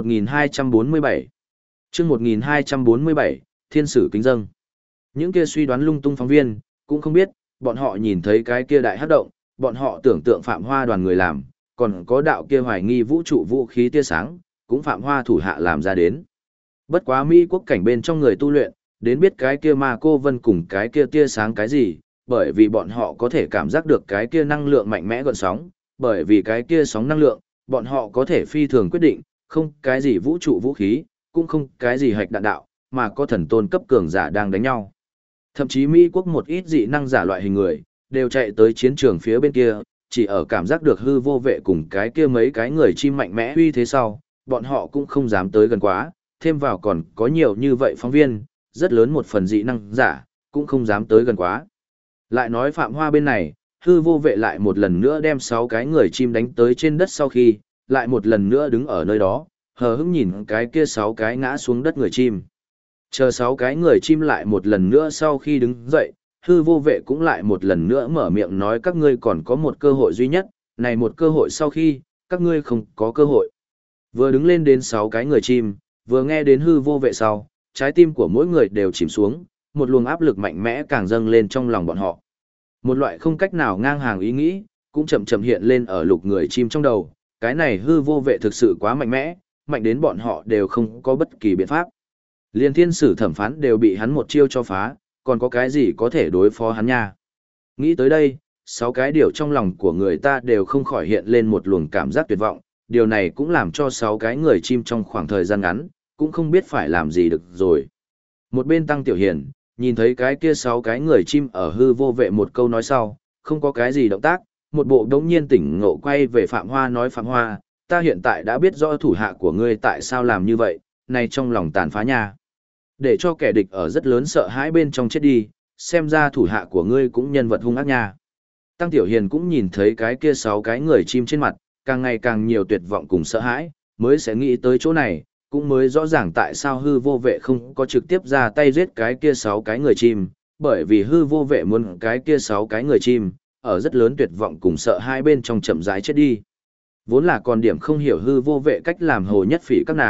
1247 Chương 1247, Thiên sử kính dâng. Những kia suy đoán lung tung phóng viên, cũng không biết, bọn họ nhìn thấy cái kia đại hắc động, bọn họ tưởng tượng Phạm Hoa đoàn người làm, còn có đạo kia hoài nghi vũ trụ vũ khí tia sáng, cũng Phạm Hoa thủ hạ làm ra đến. Bất quá Mỹ quốc cảnh bên trong người tu luyện, đến biết cái kia mà cô Vân cùng cái kia tia sáng cái gì, bởi vì bọn họ có thể cảm giác được cái kia năng lượng mạnh mẽ gợn sóng, bởi vì cái kia sóng năng lượng, bọn họ có thể phi thường quyết định, không cái gì vũ trụ vũ khí, cũng không cái gì hạch đạn đạo, mà có thần tôn cấp cường giả đang đánh nhau. Thậm chí Mỹ quốc một ít dị năng giả loại hình người, đều chạy tới chiến trường phía bên kia, chỉ ở cảm giác được hư vô vệ cùng cái kia mấy cái người chim mạnh mẽ uy thế sau, bọn họ cũng không dám tới gần quá, thêm vào còn có nhiều như vậy phóng viên, rất lớn một phần dị năng giả, cũng không dám tới gần quá. Lại nói Phạm Hoa bên này, hư vô vệ lại một lần nữa đem 6 cái người chim đánh tới trên đất sau khi, lại một lần nữa đứng ở nơi đó, hờ hững nhìn cái kia 6 cái ngã xuống đất người chim. Chờ 6 cái người chim lại một lần nữa sau khi đứng dậy, hư vô vệ cũng lại một lần nữa mở miệng nói các ngươi còn có một cơ hội duy nhất, này một cơ hội sau khi, các ngươi không có cơ hội. Vừa đứng lên đến 6 cái người chim, vừa nghe đến hư vô vệ sau, trái tim của mỗi người đều chìm xuống, một luồng áp lực mạnh mẽ càng dâng lên trong lòng bọn họ. Một loại không cách nào ngang hàng ý nghĩ, cũng chậm chậm hiện lên ở lục người chim trong đầu, cái này hư vô vệ thực sự quá mạnh mẽ, mạnh đến bọn họ đều không có bất kỳ biện pháp. Liên thiên sử thẩm phán đều bị hắn một chiêu cho phá, còn có cái gì có thể đối phó hắn nha. Nghĩ tới đây, 6 cái điều trong lòng của người ta đều không khỏi hiện lên một luồng cảm giác tuyệt vọng, điều này cũng làm cho 6 cái người chim trong khoảng thời gian ngắn, cũng không biết phải làm gì được rồi. Một bên Tăng Tiểu Hiền, nhìn thấy cái kia 6 cái người chim ở hư vô vệ một câu nói sau, không có cái gì động tác, một bộ đống nhiên tỉnh ngộ quay về Phạm Hoa nói Phạm Hoa, ta hiện tại đã biết rõ thủ hạ của ngươi tại sao làm như vậy, này trong lòng tàn phá nha. Để cho kẻ địch ở rất lớn sợ hãi bên trong chết đi, xem ra thủ hạ của ngươi cũng nhân vật hung ác nha. Tăng Tiểu Hiền cũng nhìn thấy cái kia 6 cái người chim trên mặt, càng ngày càng nhiều tuyệt vọng cùng sợ hãi, mới sẽ nghĩ tới chỗ này, cũng mới rõ ràng tại sao hư vô vệ không có trực tiếp ra tay giết cái kia 6 cái người chim, bởi vì hư vô vệ muốn cái kia 6 cái người chim, ở rất lớn tuyệt vọng cùng sợ hai bên trong chậm rãi chết đi. Vốn là còn điểm không hiểu hư vô vệ cách làm hồ nhất phỉ các nàng,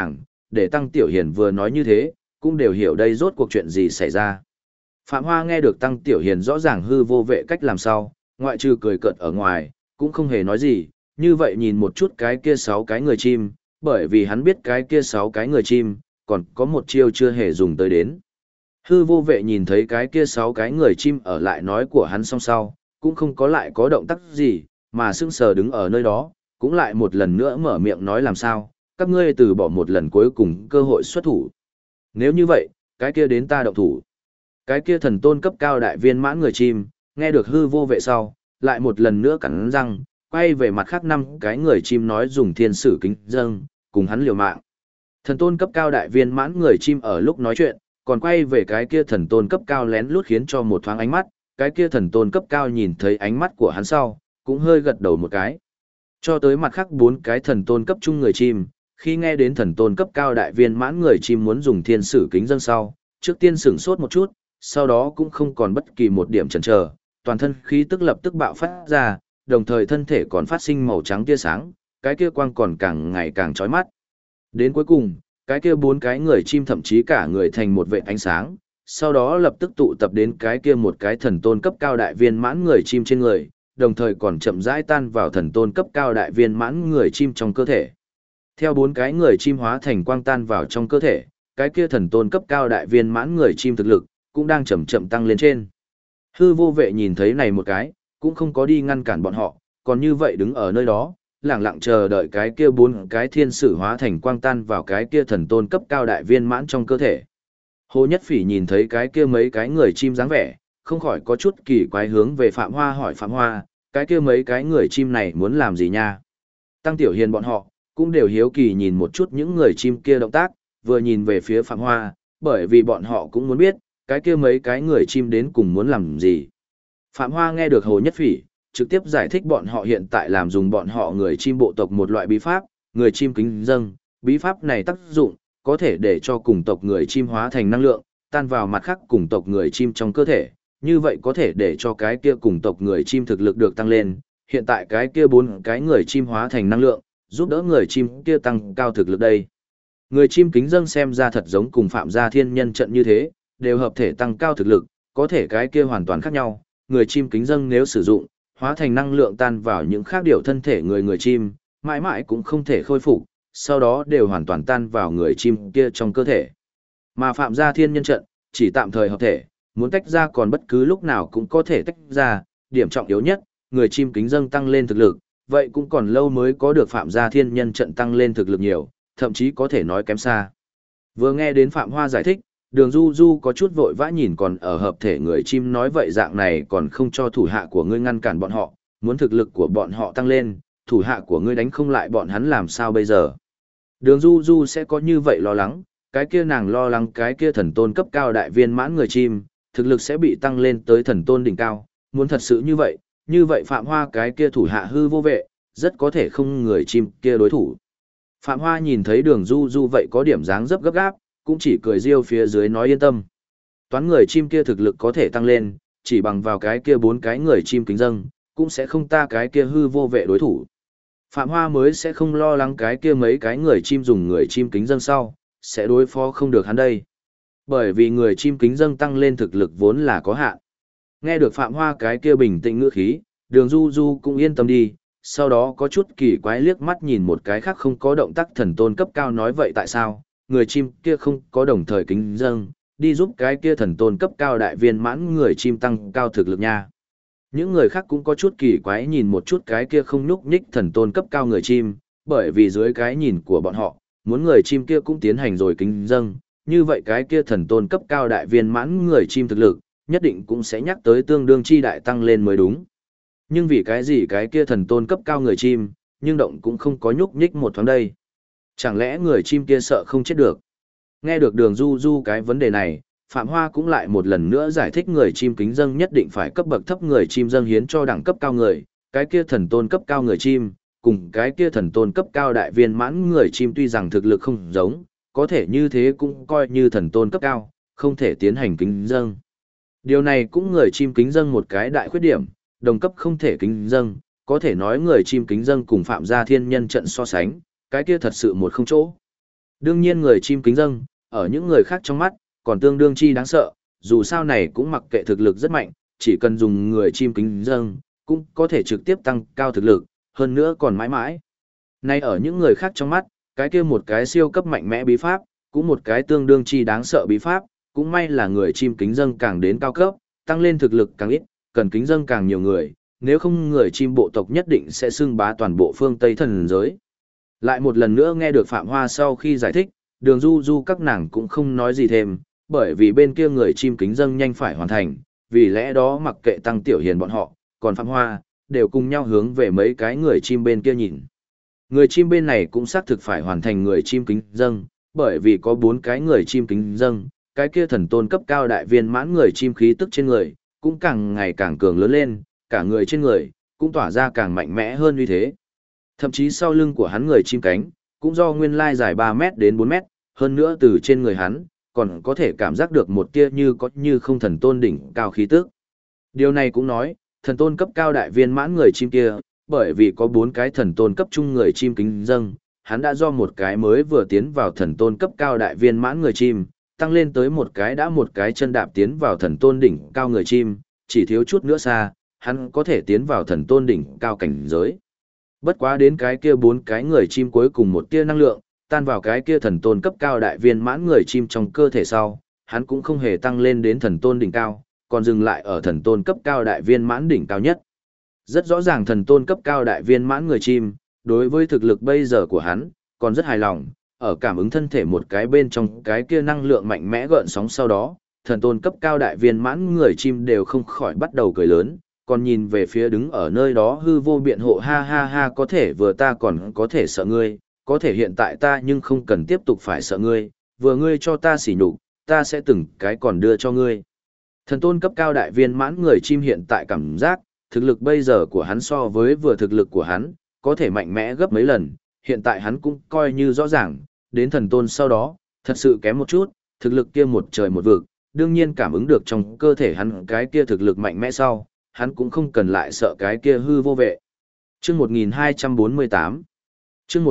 để Tăng Tiểu Hiền vừa nói như thế, cũng đều hiểu đây rốt cuộc chuyện gì xảy ra. Phạm Hoa nghe được Tăng Tiểu Hiền rõ ràng hư vô vệ cách làm sao, ngoại trừ cười cợt ở ngoài, cũng không hề nói gì, như vậy nhìn một chút cái kia 6 cái người chim, bởi vì hắn biết cái kia 6 cái người chim, còn có một chiêu chưa hề dùng tới đến. Hư vô vệ nhìn thấy cái kia 6 cái người chim ở lại nói của hắn xong sau, cũng không có lại có động tác gì, mà sững sờ đứng ở nơi đó, cũng lại một lần nữa mở miệng nói làm sao, các ngươi từ bỏ một lần cuối cùng cơ hội xuất thủ. Nếu như vậy, cái kia đến ta động thủ. Cái kia thần tôn cấp cao đại viên mãn người chim, nghe được hư vô vệ sau, lại một lần nữa cắn răng, quay về mặt khác 5 cái người chim nói dùng thiên sử kính dâng, cùng hắn liều mạng. Thần tôn cấp cao đại viên mãn người chim ở lúc nói chuyện, còn quay về cái kia thần tôn cấp cao lén lút khiến cho một thoáng ánh mắt, cái kia thần tôn cấp cao nhìn thấy ánh mắt của hắn sau, cũng hơi gật đầu một cái. Cho tới mặt khác 4 cái thần tôn cấp trung người chim, khi nghe đến thần tôn cấp cao đại viên mãn người chim muốn dùng thiên sử kính dâng sau, trước tiên sửng sốt một chút, sau đó cũng không còn bất kỳ một điểm chần chờ, toàn thân khí tức lập tức bạo phát ra, đồng thời thân thể còn phát sinh màu trắng tia sáng, cái kia quang còn càng ngày càng chói mắt. Đến cuối cùng, cái kia 4 cái người chim thậm chí cả người thành một vệt ánh sáng, sau đó lập tức tụ tập đến cái kia một cái thần tôn cấp cao đại viên mãn người chim trên người, đồng thời còn chậm rãi tan vào thần tôn cấp cao đại viên mãn người chim trong cơ thể. Theo 4 cái người chim hóa thành quang tan vào trong cơ thể, cái kia thần tôn cấp cao đại viên mãn người chim thực lực cũng đang chậm chậm tăng lên trên. Hư vô vệ nhìn thấy này một cái, cũng không có đi ngăn cản bọn họ, còn như vậy đứng ở nơi đó, lặng lặng chờ đợi cái kia 4 cái thiên sử hóa thành quang tan vào cái kia thần tôn cấp cao đại viên mãn trong cơ thể. Hồ Nhất Phỉ nhìn thấy cái kia mấy cái người chim dáng vẻ, không khỏi có chút kỳ quái hướng về Phạm Hoa hỏi Phạm Hoa, cái kia mấy cái người chim này muốn làm gì nha? Tăng Tiểu Hiền bọn họ, cũng đều hiếu kỳ nhìn một chút những người chim kia động tác, vừa nhìn về phía Phạm Hoa, bởi vì bọn họ cũng muốn biết, cái kia mấy cái người chim đến cùng muốn làm gì. Phạm Hoa nghe được Hồ Nhất Phỉ, trực tiếp giải thích bọn họ hiện tại làm dùng bọn họ người chim bộ tộc một loại bí pháp, người chim kính dâng, bí pháp này tác dụng, có thể để cho cùng tộc người chim hóa thành năng lượng, tan vào mặt khác cùng tộc người chim trong cơ thể, như vậy có thể để cho cái kia cùng tộc người chim thực lực được tăng lên, hiện tại cái kia 4 cái người chim hóa thành năng lượng, giúp đỡ người chim kia tăng cao thực lực đây. Người chim kính dâng xem ra thật giống cùng Phạm Gia Thiên Nhân trận như thế, đều hợp thể tăng cao thực lực, có thể cái kia hoàn toàn khác nhau, người chim kính dâng nếu sử dụng, hóa thành năng lượng tan vào những khác điều thân thể người chim, mãi mãi cũng không thể khôi phục, sau đó đều hoàn toàn tan vào người chim kia trong cơ thể. Mà Phạm Gia Thiên Nhân trận, chỉ tạm thời hợp thể, muốn tách ra còn bất cứ lúc nào cũng có thể tách ra, điểm trọng yếu nhất, người chim kính dâng tăng lên thực lực, vậy cũng còn lâu mới có được Phạm Gia Thiên Nhân trận tăng lên thực lực nhiều, thậm chí có thể nói kém xa. Vừa nghe đến Phạm Hoa giải thích, Đường Du Du có chút vội vã nhìn còn ở hợp thể người chim nói vậy dạng này còn không cho thủ hạ của ngươi ngăn cản bọn họ, muốn thực lực của bọn họ tăng lên, thủ hạ của ngươi đánh không lại bọn hắn làm sao bây giờ. Đường Du Du sẽ có như vậy lo lắng, cái kia nàng lo lắng cái kia thần tôn cấp cao đại viên mãn người chim, thực lực sẽ bị tăng lên tới thần tôn đỉnh cao, muốn thật sự như vậy Phạm Hoa cái kia thủ hạ hư vô vệ, rất có thể không người chim kia đối thủ. Phạm Hoa nhìn thấy Đường Du Du vậy có điểm dáng dấp gấp gáp, cũng chỉ cười riêu phía dưới nói yên tâm. Toán người chim kia thực lực có thể tăng lên, chỉ bằng vào cái kia 4 cái người chim kính dâng, cũng sẽ không ta cái kia hư vô vệ đối thủ. Phạm Hoa mới sẽ không lo lắng cái kia mấy cái người chim dùng người chim kính dâng sau, sẽ đối phó không được hắn đây. Bởi vì người chim kính dâng tăng lên thực lực vốn là có hạn. Nghe được Phạm Hoa cái kia bình tĩnh ngữ khí, Đường Du Du cũng yên tâm đi, sau đó có chút kỳ quái liếc mắt nhìn một cái khác không có động tác thần tôn cấp cao nói vậy tại sao, người chim kia không có đồng thời kính dâng, đi giúp cái kia thần tôn cấp cao đại viên mãn người chim tăng cao thực lực nha. Những người khác cũng có chút kỳ quái nhìn một chút cái kia không nhúc nhích thần tôn cấp cao người chim, bởi vì dưới cái nhìn của bọn họ, muốn người chim kia cũng tiến hành rồi kính dâng, như vậy cái kia thần tôn cấp cao đại viên mãn người chim thực lực, nhất định cũng sẽ nhắc tới tương đương chi đại tăng lên mới đúng. Nhưng vì cái gì cái kia thần tôn cấp cao người chim, nhưng động cũng không có nhúc nhích một thoáng đây. Chẳng lẽ người chim kia sợ không chết được? Nghe được Đường Du Du cái vấn đề này, Phạm Hoa cũng lại một lần nữa giải thích người chim kính dâng nhất định phải cấp bậc thấp người chim dâng hiến cho đẳng cấp cao người, cái kia thần tôn cấp cao người chim, cùng cái kia thần tôn cấp cao đại viên mãn người chim tuy rằng thực lực không giống, có thể như thế cũng coi như thần tôn cấp cao, không thể tiến hành kính dâng. Điều này cũng người chim kính dâng một cái đại khuyết điểm, đồng cấp không thể kính dâng, có thể nói người chim kính dâng cùng Phạm Gia Thiên Nhân trận so sánh, cái kia thật sự một không chỗ. Đương nhiên người chim kính dâng, ở những người khác trong mắt, còn tương đương chi đáng sợ, dù sao này cũng mặc kệ thực lực rất mạnh, chỉ cần dùng người chim kính dâng, cũng có thể trực tiếp tăng cao thực lực, hơn nữa còn mãi mãi. Nay ở những người khác trong mắt, cái kia một cái siêu cấp mạnh mẽ bí pháp, cũng một cái tương đương chi đáng sợ bí pháp, cũng may là người chim kính dâng càng đến cao cấp, tăng lên thực lực càng ít, cần kính dâng càng nhiều người, nếu không người chim bộ tộc nhất định sẽ xưng bá toàn bộ phương Tây thần giới. Lại một lần nữa nghe được Phạm Hoa sau khi giải thích, Đường Du Du các nàng cũng không nói gì thêm, bởi vì bên kia người chim kính dâng nhanh phải hoàn thành, vì lẽ đó mặc kệ Tăng Tiểu Hiền bọn họ, còn Phạm Hoa, đều cùng nhau hướng về mấy cái người chim bên kia nhìn. Người chim bên này cũng xác thực phải hoàn thành người chim kính dâng, bởi vì có 4 cái người chim kính dâng, cái kia thần tôn cấp cao đại viên mãn người chim khí tức trên người, cũng càng ngày càng cường lớn lên, cả người trên người, cũng tỏa ra càng mạnh mẽ hơn như thế. Thậm chí sau lưng của hắn người chim cánh, cũng do nguyên lai dài 3 mét đến 4 mét, hơn nữa từ trên người hắn, còn có thể cảm giác được một tia như có như không thần tôn đỉnh cao khí tức. Điều này cũng nói, thần tôn cấp cao đại viên mãn người chim kia, bởi vì có 4 cái thần tôn cấp trung người chim kính dâng, hắn đã do một cái mới vừa tiến vào thần tôn cấp cao đại viên mãn người chim, tăng lên tới một cái đã một cái chân đạp tiến vào thần tôn đỉnh cao người chim, chỉ thiếu chút nữa xa, hắn có thể tiến vào thần tôn đỉnh cao cảnh giới. Bất quá đến cái kia 4 cái người chim cuối cùng một tia năng lượng, tan vào cái kia thần tôn cấp cao đại viên mãn người chim trong cơ thể sau, hắn cũng không hề tăng lên đến thần tôn đỉnh cao, còn dừng lại ở thần tôn cấp cao đại viên mãn đỉnh cao nhất. Rất rõ ràng thần tôn cấp cao đại viên mãn người chim, đối với thực lực bây giờ của hắn, còn rất hài lòng, ở cảm ứng thân thể một cái bên trong cái kia năng lượng mạnh mẽ gợn sóng sau đó, thần tôn cấp cao đại viên mãn người chim đều không khỏi bắt đầu cười lớn, còn nhìn về phía đứng ở nơi đó hư vô biện hộ ha ha ha có thể vừa ta còn có thể sợ ngươi, có thể hiện tại ta nhưng không cần tiếp tục phải sợ ngươi, vừa ngươi cho ta sỉ nhục, ta sẽ từng cái còn đưa cho ngươi. Thần tôn cấp cao đại viên mãn người chim hiện tại cảm giác, thực lực bây giờ của hắn so với vừa thực lực của hắn, có thể mạnh mẽ gấp mấy lần, hiện tại hắn cũng coi như rõ ràng, đến thần tôn sau đó, thật sự kém một chút, thực lực kia một trời một vực, đương nhiên cảm ứng được trong cơ thể hắn cái kia thực lực mạnh mẽ sau, hắn cũng không cần lại sợ cái kia hư vô vệ. Chương 1248 Chương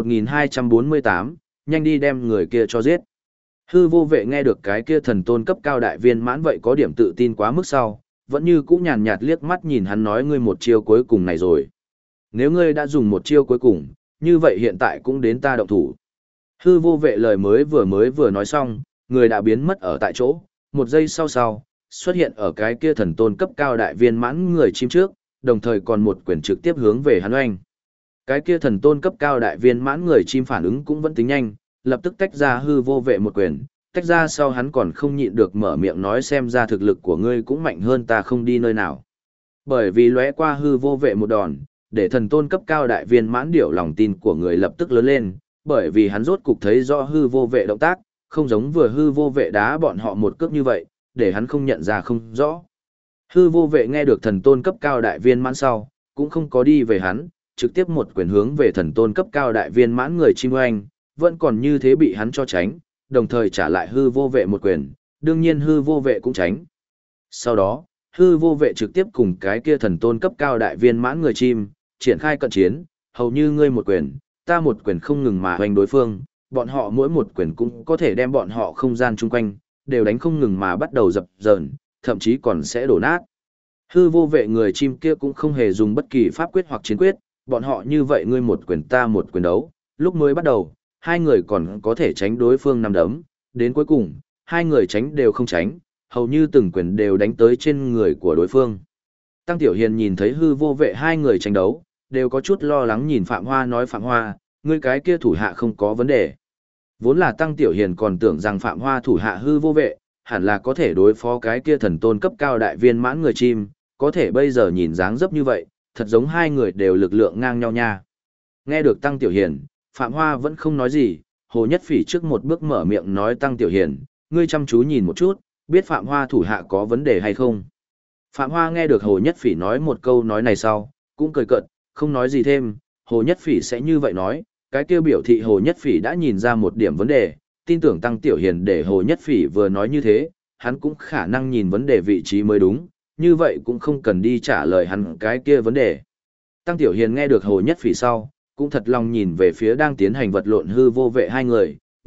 1248, nhanh đi đem người kia cho giết. Hư vô vệ nghe được cái kia thần tôn cấp cao đại viên mãn vậy có điểm tự tin quá mức sau, vẫn như cũ nhàn nhạt liếc mắt nhìn hắn nói ngươi một chiêu cuối cùng này rồi. Nếu ngươi đã dùng một chiêu cuối cùng, như vậy hiện tại cũng đến ta động thủ. Hư vô vệ lời mới vừa nói xong, người đã biến mất ở tại chỗ, một giây sau, xuất hiện ở cái kia thần tôn cấp cao đại viên mãn người chim trước, đồng thời còn một quyền trực tiếp hướng về hắn oanh. Cái kia thần tôn cấp cao đại viên mãn người chim phản ứng cũng vẫn tính nhanh, lập tức tách ra hư vô vệ một quyền, tách ra sau hắn còn không nhịn được mở miệng nói xem ra thực lực của ngươi cũng mạnh hơn ta không đi nơi nào. Bởi vì lóe qua hư vô vệ một đòn, để thần tôn cấp cao đại viên mãn điểu lòng tin của người lập tức lớn lên, bởi vì hắn rốt cục thấy rõ hư vô vệ động tác, không giống vừa hư vô vệ đá bọn họ một cước như vậy, để hắn không nhận ra không rõ. Hư vô vệ nghe được thần tôn cấp cao đại viên mãn sau, cũng không có đi về hắn, trực tiếp một quyền hướng về thần tôn cấp cao đại viên mãn người chim oanh, vẫn còn như thế bị hắn cho tránh, đồng thời trả lại hư vô vệ một quyền, đương nhiên hư vô vệ cũng tránh. Sau đó, hư vô vệ trực tiếp cùng cái kia thần tôn cấp cao đại viên mãn người chim, triển khai cận chiến, hầu như ngươi một quyền, ta một quyền không ngừng mà hoành đối phương, bọn họ mỗi một quyền cũng có thể đem bọn họ không gian chung quanh, đều đánh không ngừng mà bắt đầu dập dờn, thậm chí còn sẽ đổ nát. Hư vô vệ người chim kia cũng không hề dùng bất kỳ pháp quyết hoặc chiến quyết, bọn họ như vậy ngươi một quyền ta một quyền đấu, lúc mới bắt đầu, hai người còn có thể tránh đối phương nằm đấm, đến cuối cùng, hai người tránh đều không tránh, hầu như từng quyền đều đánh tới trên người của đối phương. Tăng Tiểu Hiền nhìn thấy hư vô vệ hai người tranh đấu, đều có chút lo lắng nhìn Phạm Hoa nói Phạm Hoa, ngươi cái kia thủ hạ không có vấn đề. Vốn là Tăng Tiểu Hiền còn tưởng rằng Phạm Hoa thủ hạ hư vô vệ, hẳn là có thể đối phó cái kia thần tôn cấp cao đại viên mãn người chim, có thể bây giờ nhìn dáng dấp như vậy, thật giống hai người đều lực lượng ngang nhau nha. Nghe được Tăng Tiểu Hiền, Phạm Hoa vẫn không nói gì, Hồ Nhất Phỉ trước một bước mở miệng nói Tăng Tiểu Hiền, ngươi chăm chú nhìn một chút, biết Phạm Hoa thủ hạ có vấn đề hay không. Phạm Hoa nghe được Hồ Nhất Phỉ nói một câu nói này sau, cũng cười cợt, không nói gì thêm, Hồ Nhất Phỉ sẽ như vậy nói, cái kia biểu thị Hồ Nhất Phỉ đã nhìn ra một điểm vấn đề, tin tưởng Tăng Tiểu Hiền để Hồ Nhất Phỉ vừa nói như thế, hắn cũng khả năng nhìn vấn đề vị trí mới đúng, như vậy cũng không cần đi trả lời hắn cái kia vấn đề. Tăng Tiểu Hiền nghe được Hồ Nhất Phỉ sau, cũng thật lòng nhìn về phía đang tiến hành vật lộn hư vô vệ hai người,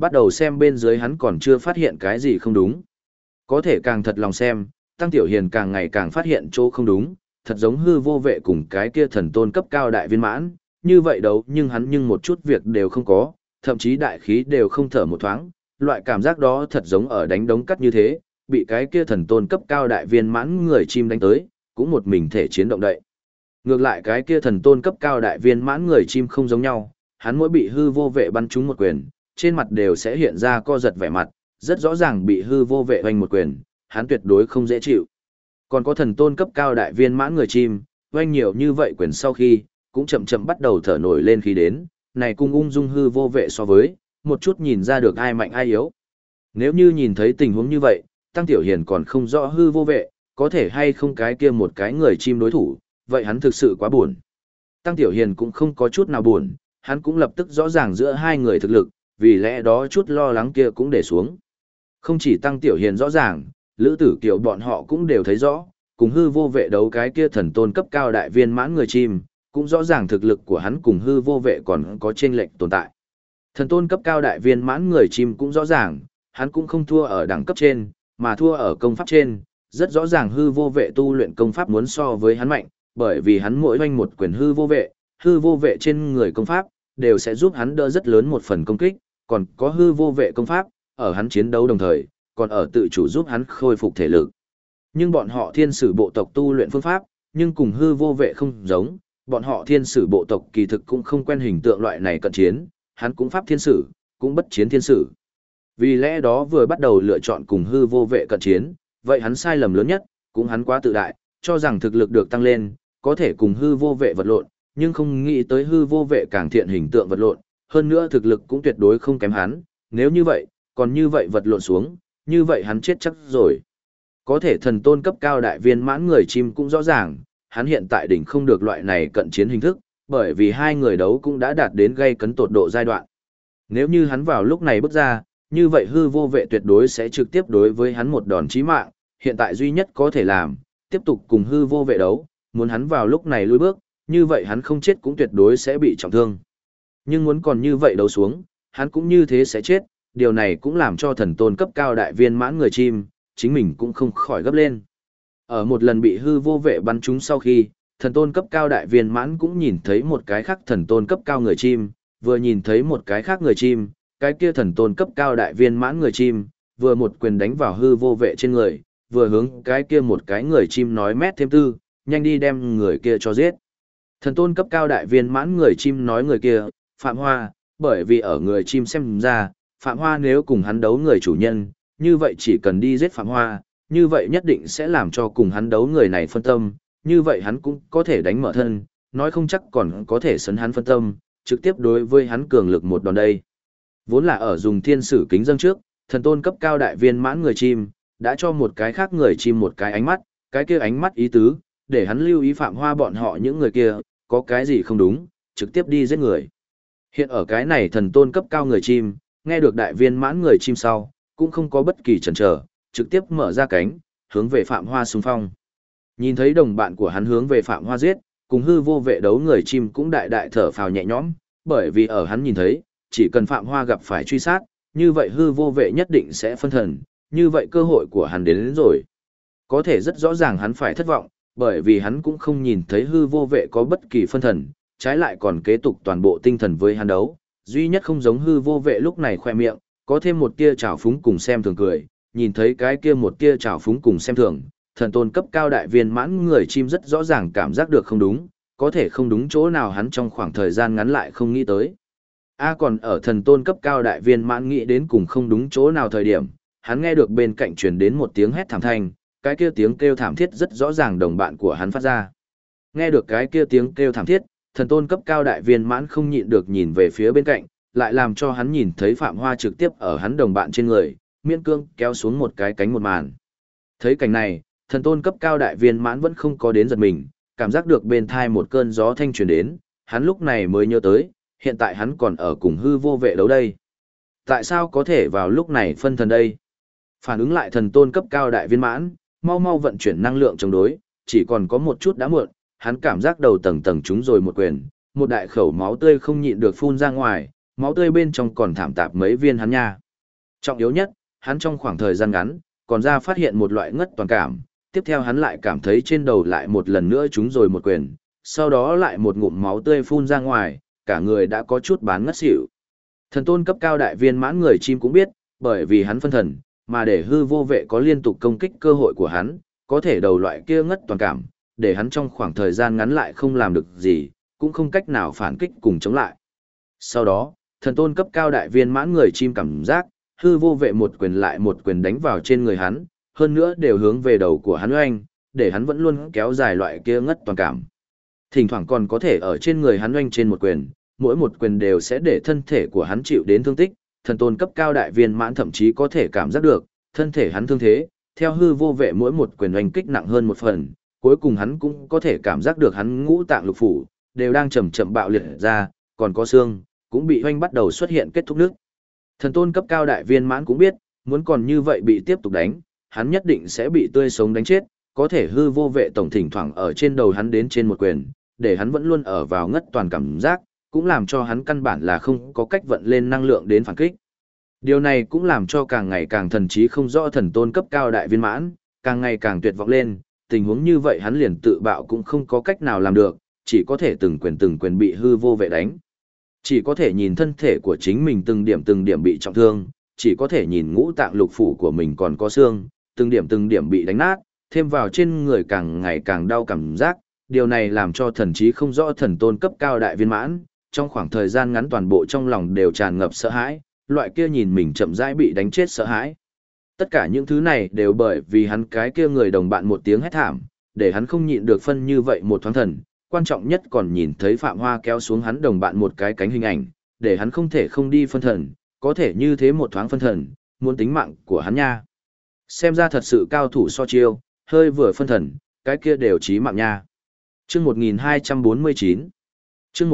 bắt đầu xem bên dưới hắn còn chưa phát hiện cái gì không đúng. Có thể càng thật lòng xem, Tăng Tiểu Hiền càng ngày càng phát hiện chỗ không đúng, thật giống hư vô vệ cùng cái kia thần tôn cấp cao đại viên mãn, như vậy đâu nhưng hắn nhưng một chút việc đều không có, thậm chí đại khí đều không thở một thoáng, loại cảm giác đó thật giống ở đánh đống cắt như thế, bị cái kia thần tôn cấp cao đại viên mãn người chim đánh tới, cũng một mình thể chiến động đậy. Ngược lại cái kia thần tôn cấp cao đại viên mãn người chim không giống nhau, hắn mỗi bị hư vô vệ bắn trúng một quyền, trên mặt đều sẽ hiện ra co giật vẻ mặt, rất rõ ràng bị hư vô vệ hoành một quyền, hắn tuyệt đối không dễ chịu. Còn có thần tôn cấp cao đại viên mãn người chim, hoành nhiều như vậy quyền sau khi, cũng chậm chậm bắt đầu thở nổi lên khí đến, này cung ung dung hư vô vệ so với, một chút nhìn ra được ai mạnh ai yếu. Nếu như nhìn thấy tình huống như vậy, Tăng Tiểu Hiền còn không rõ hư vô vệ, có thể hay không cái kia một cái người chim đối thủ, vậy hắn thực sự quá buồn. Tăng Tiểu Hiền cũng không có chút nào buồn, hắn cũng lập tức rõ ràng giữa hai người thực lực, vì lẽ đó chút lo lắng kia cũng để xuống. Không chỉ Tăng Tiểu Hiền rõ ràng, Lữ Tử Kiều bọn họ cũng đều thấy rõ, cùng hư vô vệ đấu cái kia thần tôn cấp cao đại viên mãn người chim, cũng rõ ràng thực lực của hắn cùng hư vô vệ còn có chênh lệch tồn tại. Thần tôn cấp cao đại viên mãn người chim cũng rõ ràng, hắn cũng không thua ở đẳng cấp trên, mà thua ở công pháp trên, rất rõ ràng hư vô vệ tu luyện công pháp muốn so với hắn mạnh, bởi vì hắn mỗi hoành một quyền hư vô vệ trên người công pháp, đều sẽ giúp hắn đỡ rất lớn một phần công kích, còn có hư vô vệ công pháp, ở hắn chiến đấu đồng thời, còn ở tự chủ giúp hắn khôi phục thể lực. Nhưng bọn họ thiên sử bộ tộc tu luyện phương pháp, nhưng cùng hư vô vệ không giống, bọn họ thiên sử bộ tộc kỳ thực cũng không quen hình tượng loại này cận chiến, hắn cũng pháp thiên sử, cũng bất chiến thiên sử. Vì lẽ đó vừa bắt đầu lựa chọn cùng hư vô vệ cận chiến, vậy hắn sai lầm lớn nhất, cũng hắn quá tự đại, cho rằng thực lực được tăng lên, có thể cùng hư vô vệ vật lộn, nhưng không nghĩ tới hư vô vệ càng thiện hình tượng vật lộn, hơn nữa thực lực cũng tuyệt đối không kém hắn, nếu như vậy, còn như vậy vật lộn xuống, như vậy hắn chết chắc rồi. Có thể thần tôn cấp cao đại viên mãn người chim cũng rõ ràng, hắn hiện tại đỉnh không được loại này cận chiến hình thức, bởi vì hai người đấu cũng đã đạt đến gây cấn tột độ giai đoạn. Nếu như hắn vào lúc này bước ra, như vậy hư vô vệ tuyệt đối sẽ trực tiếp đối với hắn một đòn chí mạng, hiện tại duy nhất có thể làm, tiếp tục cùng hư vô vệ đấu, muốn hắn vào lúc này lùi bước, như vậy hắn không chết cũng tuyệt đối sẽ bị trọng thương. Nhưng muốn còn như vậy đấu xuống, hắn cũng như thế sẽ chết, điều này cũng làm cho thần tôn cấp cao đại viên mãn người chim, chính mình cũng không khỏi gấp lên. Ở một lần bị hư vô vệ bắn trúng sau khi, thần tôn cấp cao đại viên mãn cũng nhìn thấy một cái khác thần tôn cấp cao người chim, vừa nhìn thấy một cái khác người chim, cái kia thần tôn cấp cao đại viên mãn người chim, vừa một quyền đánh vào hư vô vệ trên người, vừa hướng cái kia một cái người chim nói mét thêm tư, nhanh đi đem người kia cho giết. Thần tôn cấp cao đại viên mãn người chim nói người kia, Phạm Hoa, bởi vì ở người chim xem ra, Phạm Hoa nếu cùng hắn đấu người chủ nhân, như vậy chỉ cần đi giết Phạm Hoa, như vậy nhất định sẽ làm cho cùng hắn đấu người này phân tâm, như vậy hắn cũng có thể đánh mở thân, nói không chắc còn có thể sấn hắn phân tâm, trực tiếp đối với hắn cường lực một đòn đây. Vốn là ở dùng thiên sử kính dâng trước, thần tôn cấp cao đại viên mãn người chim, đã cho một cái khác người chim một cái ánh mắt, cái kia ánh mắt ý tứ, để hắn lưu ý Phạm Hoa bọn họ những người kia, có cái gì không đúng, trực tiếp đi giết người. Hiện ở cái này thần tôn cấp cao người chim, nghe được đại viên mãn người chim sau, cũng không có bất kỳ chần chờ, trực tiếp mở ra cánh, hướng về Phạm Hoa xung phong. Nhìn thấy đồng bạn của hắn hướng về Phạm Hoa giết, cùng hư vô vệ đấu người chim cũng đại đại thở phào nhẹ nhõm, bởi vì ở hắn nhìn thấy, chỉ cần Phạm Hoa gặp phải truy sát, như vậy hư vô vệ nhất định sẽ phân thần, như vậy cơ hội của hắn đến rồi. Có thể rất rõ ràng hắn phải thất vọng, bởi vì hắn cũng không nhìn thấy hư vô vệ có bất kỳ phân thần, trái lại còn kế tục toàn bộ tinh thần với hắn đấu, duy nhất không giống hư vô vệ lúc này khoe miệng, có thêm một tia trào phúng cùng xem thường cười, nhìn thấy cái kia một tia trào phúng cùng xem thường, thần tôn cấp cao đại viên mãn người chim rất rõ ràng cảm giác được không đúng, có thể không đúng chỗ nào hắn trong khoảng thời gian ngắn lại không nghĩ tới. Còn ở thần tôn cấp cao đại viên mãn nghĩ đến cùng không đúng chỗ nào thời điểm, hắn nghe được bên cạnh truyền đến một tiếng hét thảm thanh, cái kia tiếng kêu thảm thiết rất rõ ràng đồng bạn của hắn phát ra. Nghe được cái kia tiếng kêu thảm thiết, thần tôn cấp cao đại viên mãn không nhịn được nhìn về phía bên cạnh, lại làm cho hắn nhìn thấy Phạm Hoa trực tiếp ở hắn đồng bạn trên người, miễn cương kéo xuống một cái cánh một màn. Thấy cảnh này, thần tôn cấp cao đại viên mãn vẫn không có đến giật mình, cảm giác được bên thai một cơn gió thanh truyền đến, hắn lúc này mới nhớ tới, hiện tại hắn còn ở cùng hư vô vệ đấu đây. Tại sao có thể vào lúc này phân thần đây? Phản ứng lại thần tôn cấp cao đại viên mãn, mau mau vận chuyển năng lượng chống đối, chỉ còn có một chút đã muộn, hắn cảm giác đầu tầng tầng trúng rồi một quyền, một đại khẩu máu tươi không nhịn được phun ra ngoài, máu tươi bên trong còn thảm tạp mấy viên hắn nha. Trọng yếu nhất, hắn trong khoảng thời gian ngắn, còn ra phát hiện một loại ngất toàn cảm, tiếp theo hắn lại cảm thấy trên đầu lại một lần nữa trúng rồi một quyền, sau đó lại một ngụm máu tươi phun ra ngoài, cả người đã có chút bán ngất xỉu. Thần tôn cấp cao đại viên mãn người chim cũng biết, bởi vì hắn phân thần, mà để hư vô vệ có liên tục công kích cơ hội của hắn, có thể đầu loại kia ngất toàn cảm, để hắn trong khoảng thời gian ngắn lại không làm được gì, cũng không cách nào phản kích cùng chống lại. Sau đó, thần tôn cấp cao đại viên mãn người chim cảm giác, hư vô vệ một quyền lại một quyền đánh vào trên người hắn, hơn nữa đều hướng về đầu của hắn oanh, để hắn vẫn luôn kéo dài loại kia ngất toàn cảm. Thỉnh thoảng còn có thể ở trên người hắn oanh trên một quyền, mỗi một quyền đều sẽ để thân thể của hắn chịu đến thương tích, thần tôn cấp cao đại viên mãn thậm chí có thể cảm giác được, thân thể hắn thương thế, theo hư vô vệ mỗi một quyền oanh kích nặng hơn một phần, cuối cùng hắn cũng có thể cảm giác được hắn ngũ tạng lục phủ, đều đang chậm chậm bạo liệt ra, còn có xương, cũng bị oanh bắt đầu xuất hiện kết thúc nước. Thần tôn cấp cao đại viên mãn cũng biết, muốn còn như vậy bị tiếp tục đánh, hắn nhất định sẽ bị tươi sống đánh chết, có thể hư vô vệ tổng thỉnh thoảng ở trên đầu hắn đến trên một quyền, để hắn vẫn luôn ở vào ngất toàn cảm giác, cũng làm cho hắn căn bản là không có cách vận lên năng lượng đến phản kích. Điều này cũng làm cho càng ngày càng thần trí không rõ thần tôn cấp cao đại viên mãn, càng ngày càng tuyệt vọng lên, tình huống như vậy hắn liền tự bạo cũng không có cách nào làm được, chỉ có thể từng quyền bị hư vô vệ đánh. Chỉ có thể nhìn thân thể của chính mình từng điểm bị trọng thương, chỉ có thể nhìn ngũ tạng lục phủ của mình còn có xương, từng điểm bị đánh nát, thêm vào trên người càng ngày càng đau cảm giác, điều này làm cho thần trí không rõ thần tôn cấp cao đại viên mãn, trong khoảng thời gian ngắn toàn bộ trong lòng đều tràn ngập sợ hãi, loại kia nhìn mình chậm rãi bị đánh chết sợ hãi. Tất cả những thứ này đều bởi vì hắn cái kia người đồng bạn một tiếng hét thảm, để hắn không nhịn được phân như vậy một thoáng thần, quan trọng nhất còn nhìn thấy Phạm Hoa kéo xuống hắn đồng bạn một cái cánh hình ảnh, để hắn không thể không đi phân thần, có thể như thế một thoáng phân thần, muốn tính mạng của hắn nha. Xem ra thật sự cao thủ so chiêu, hơi vừa phân thần, cái kia đều chí mạng nha. Chương 1249 Chương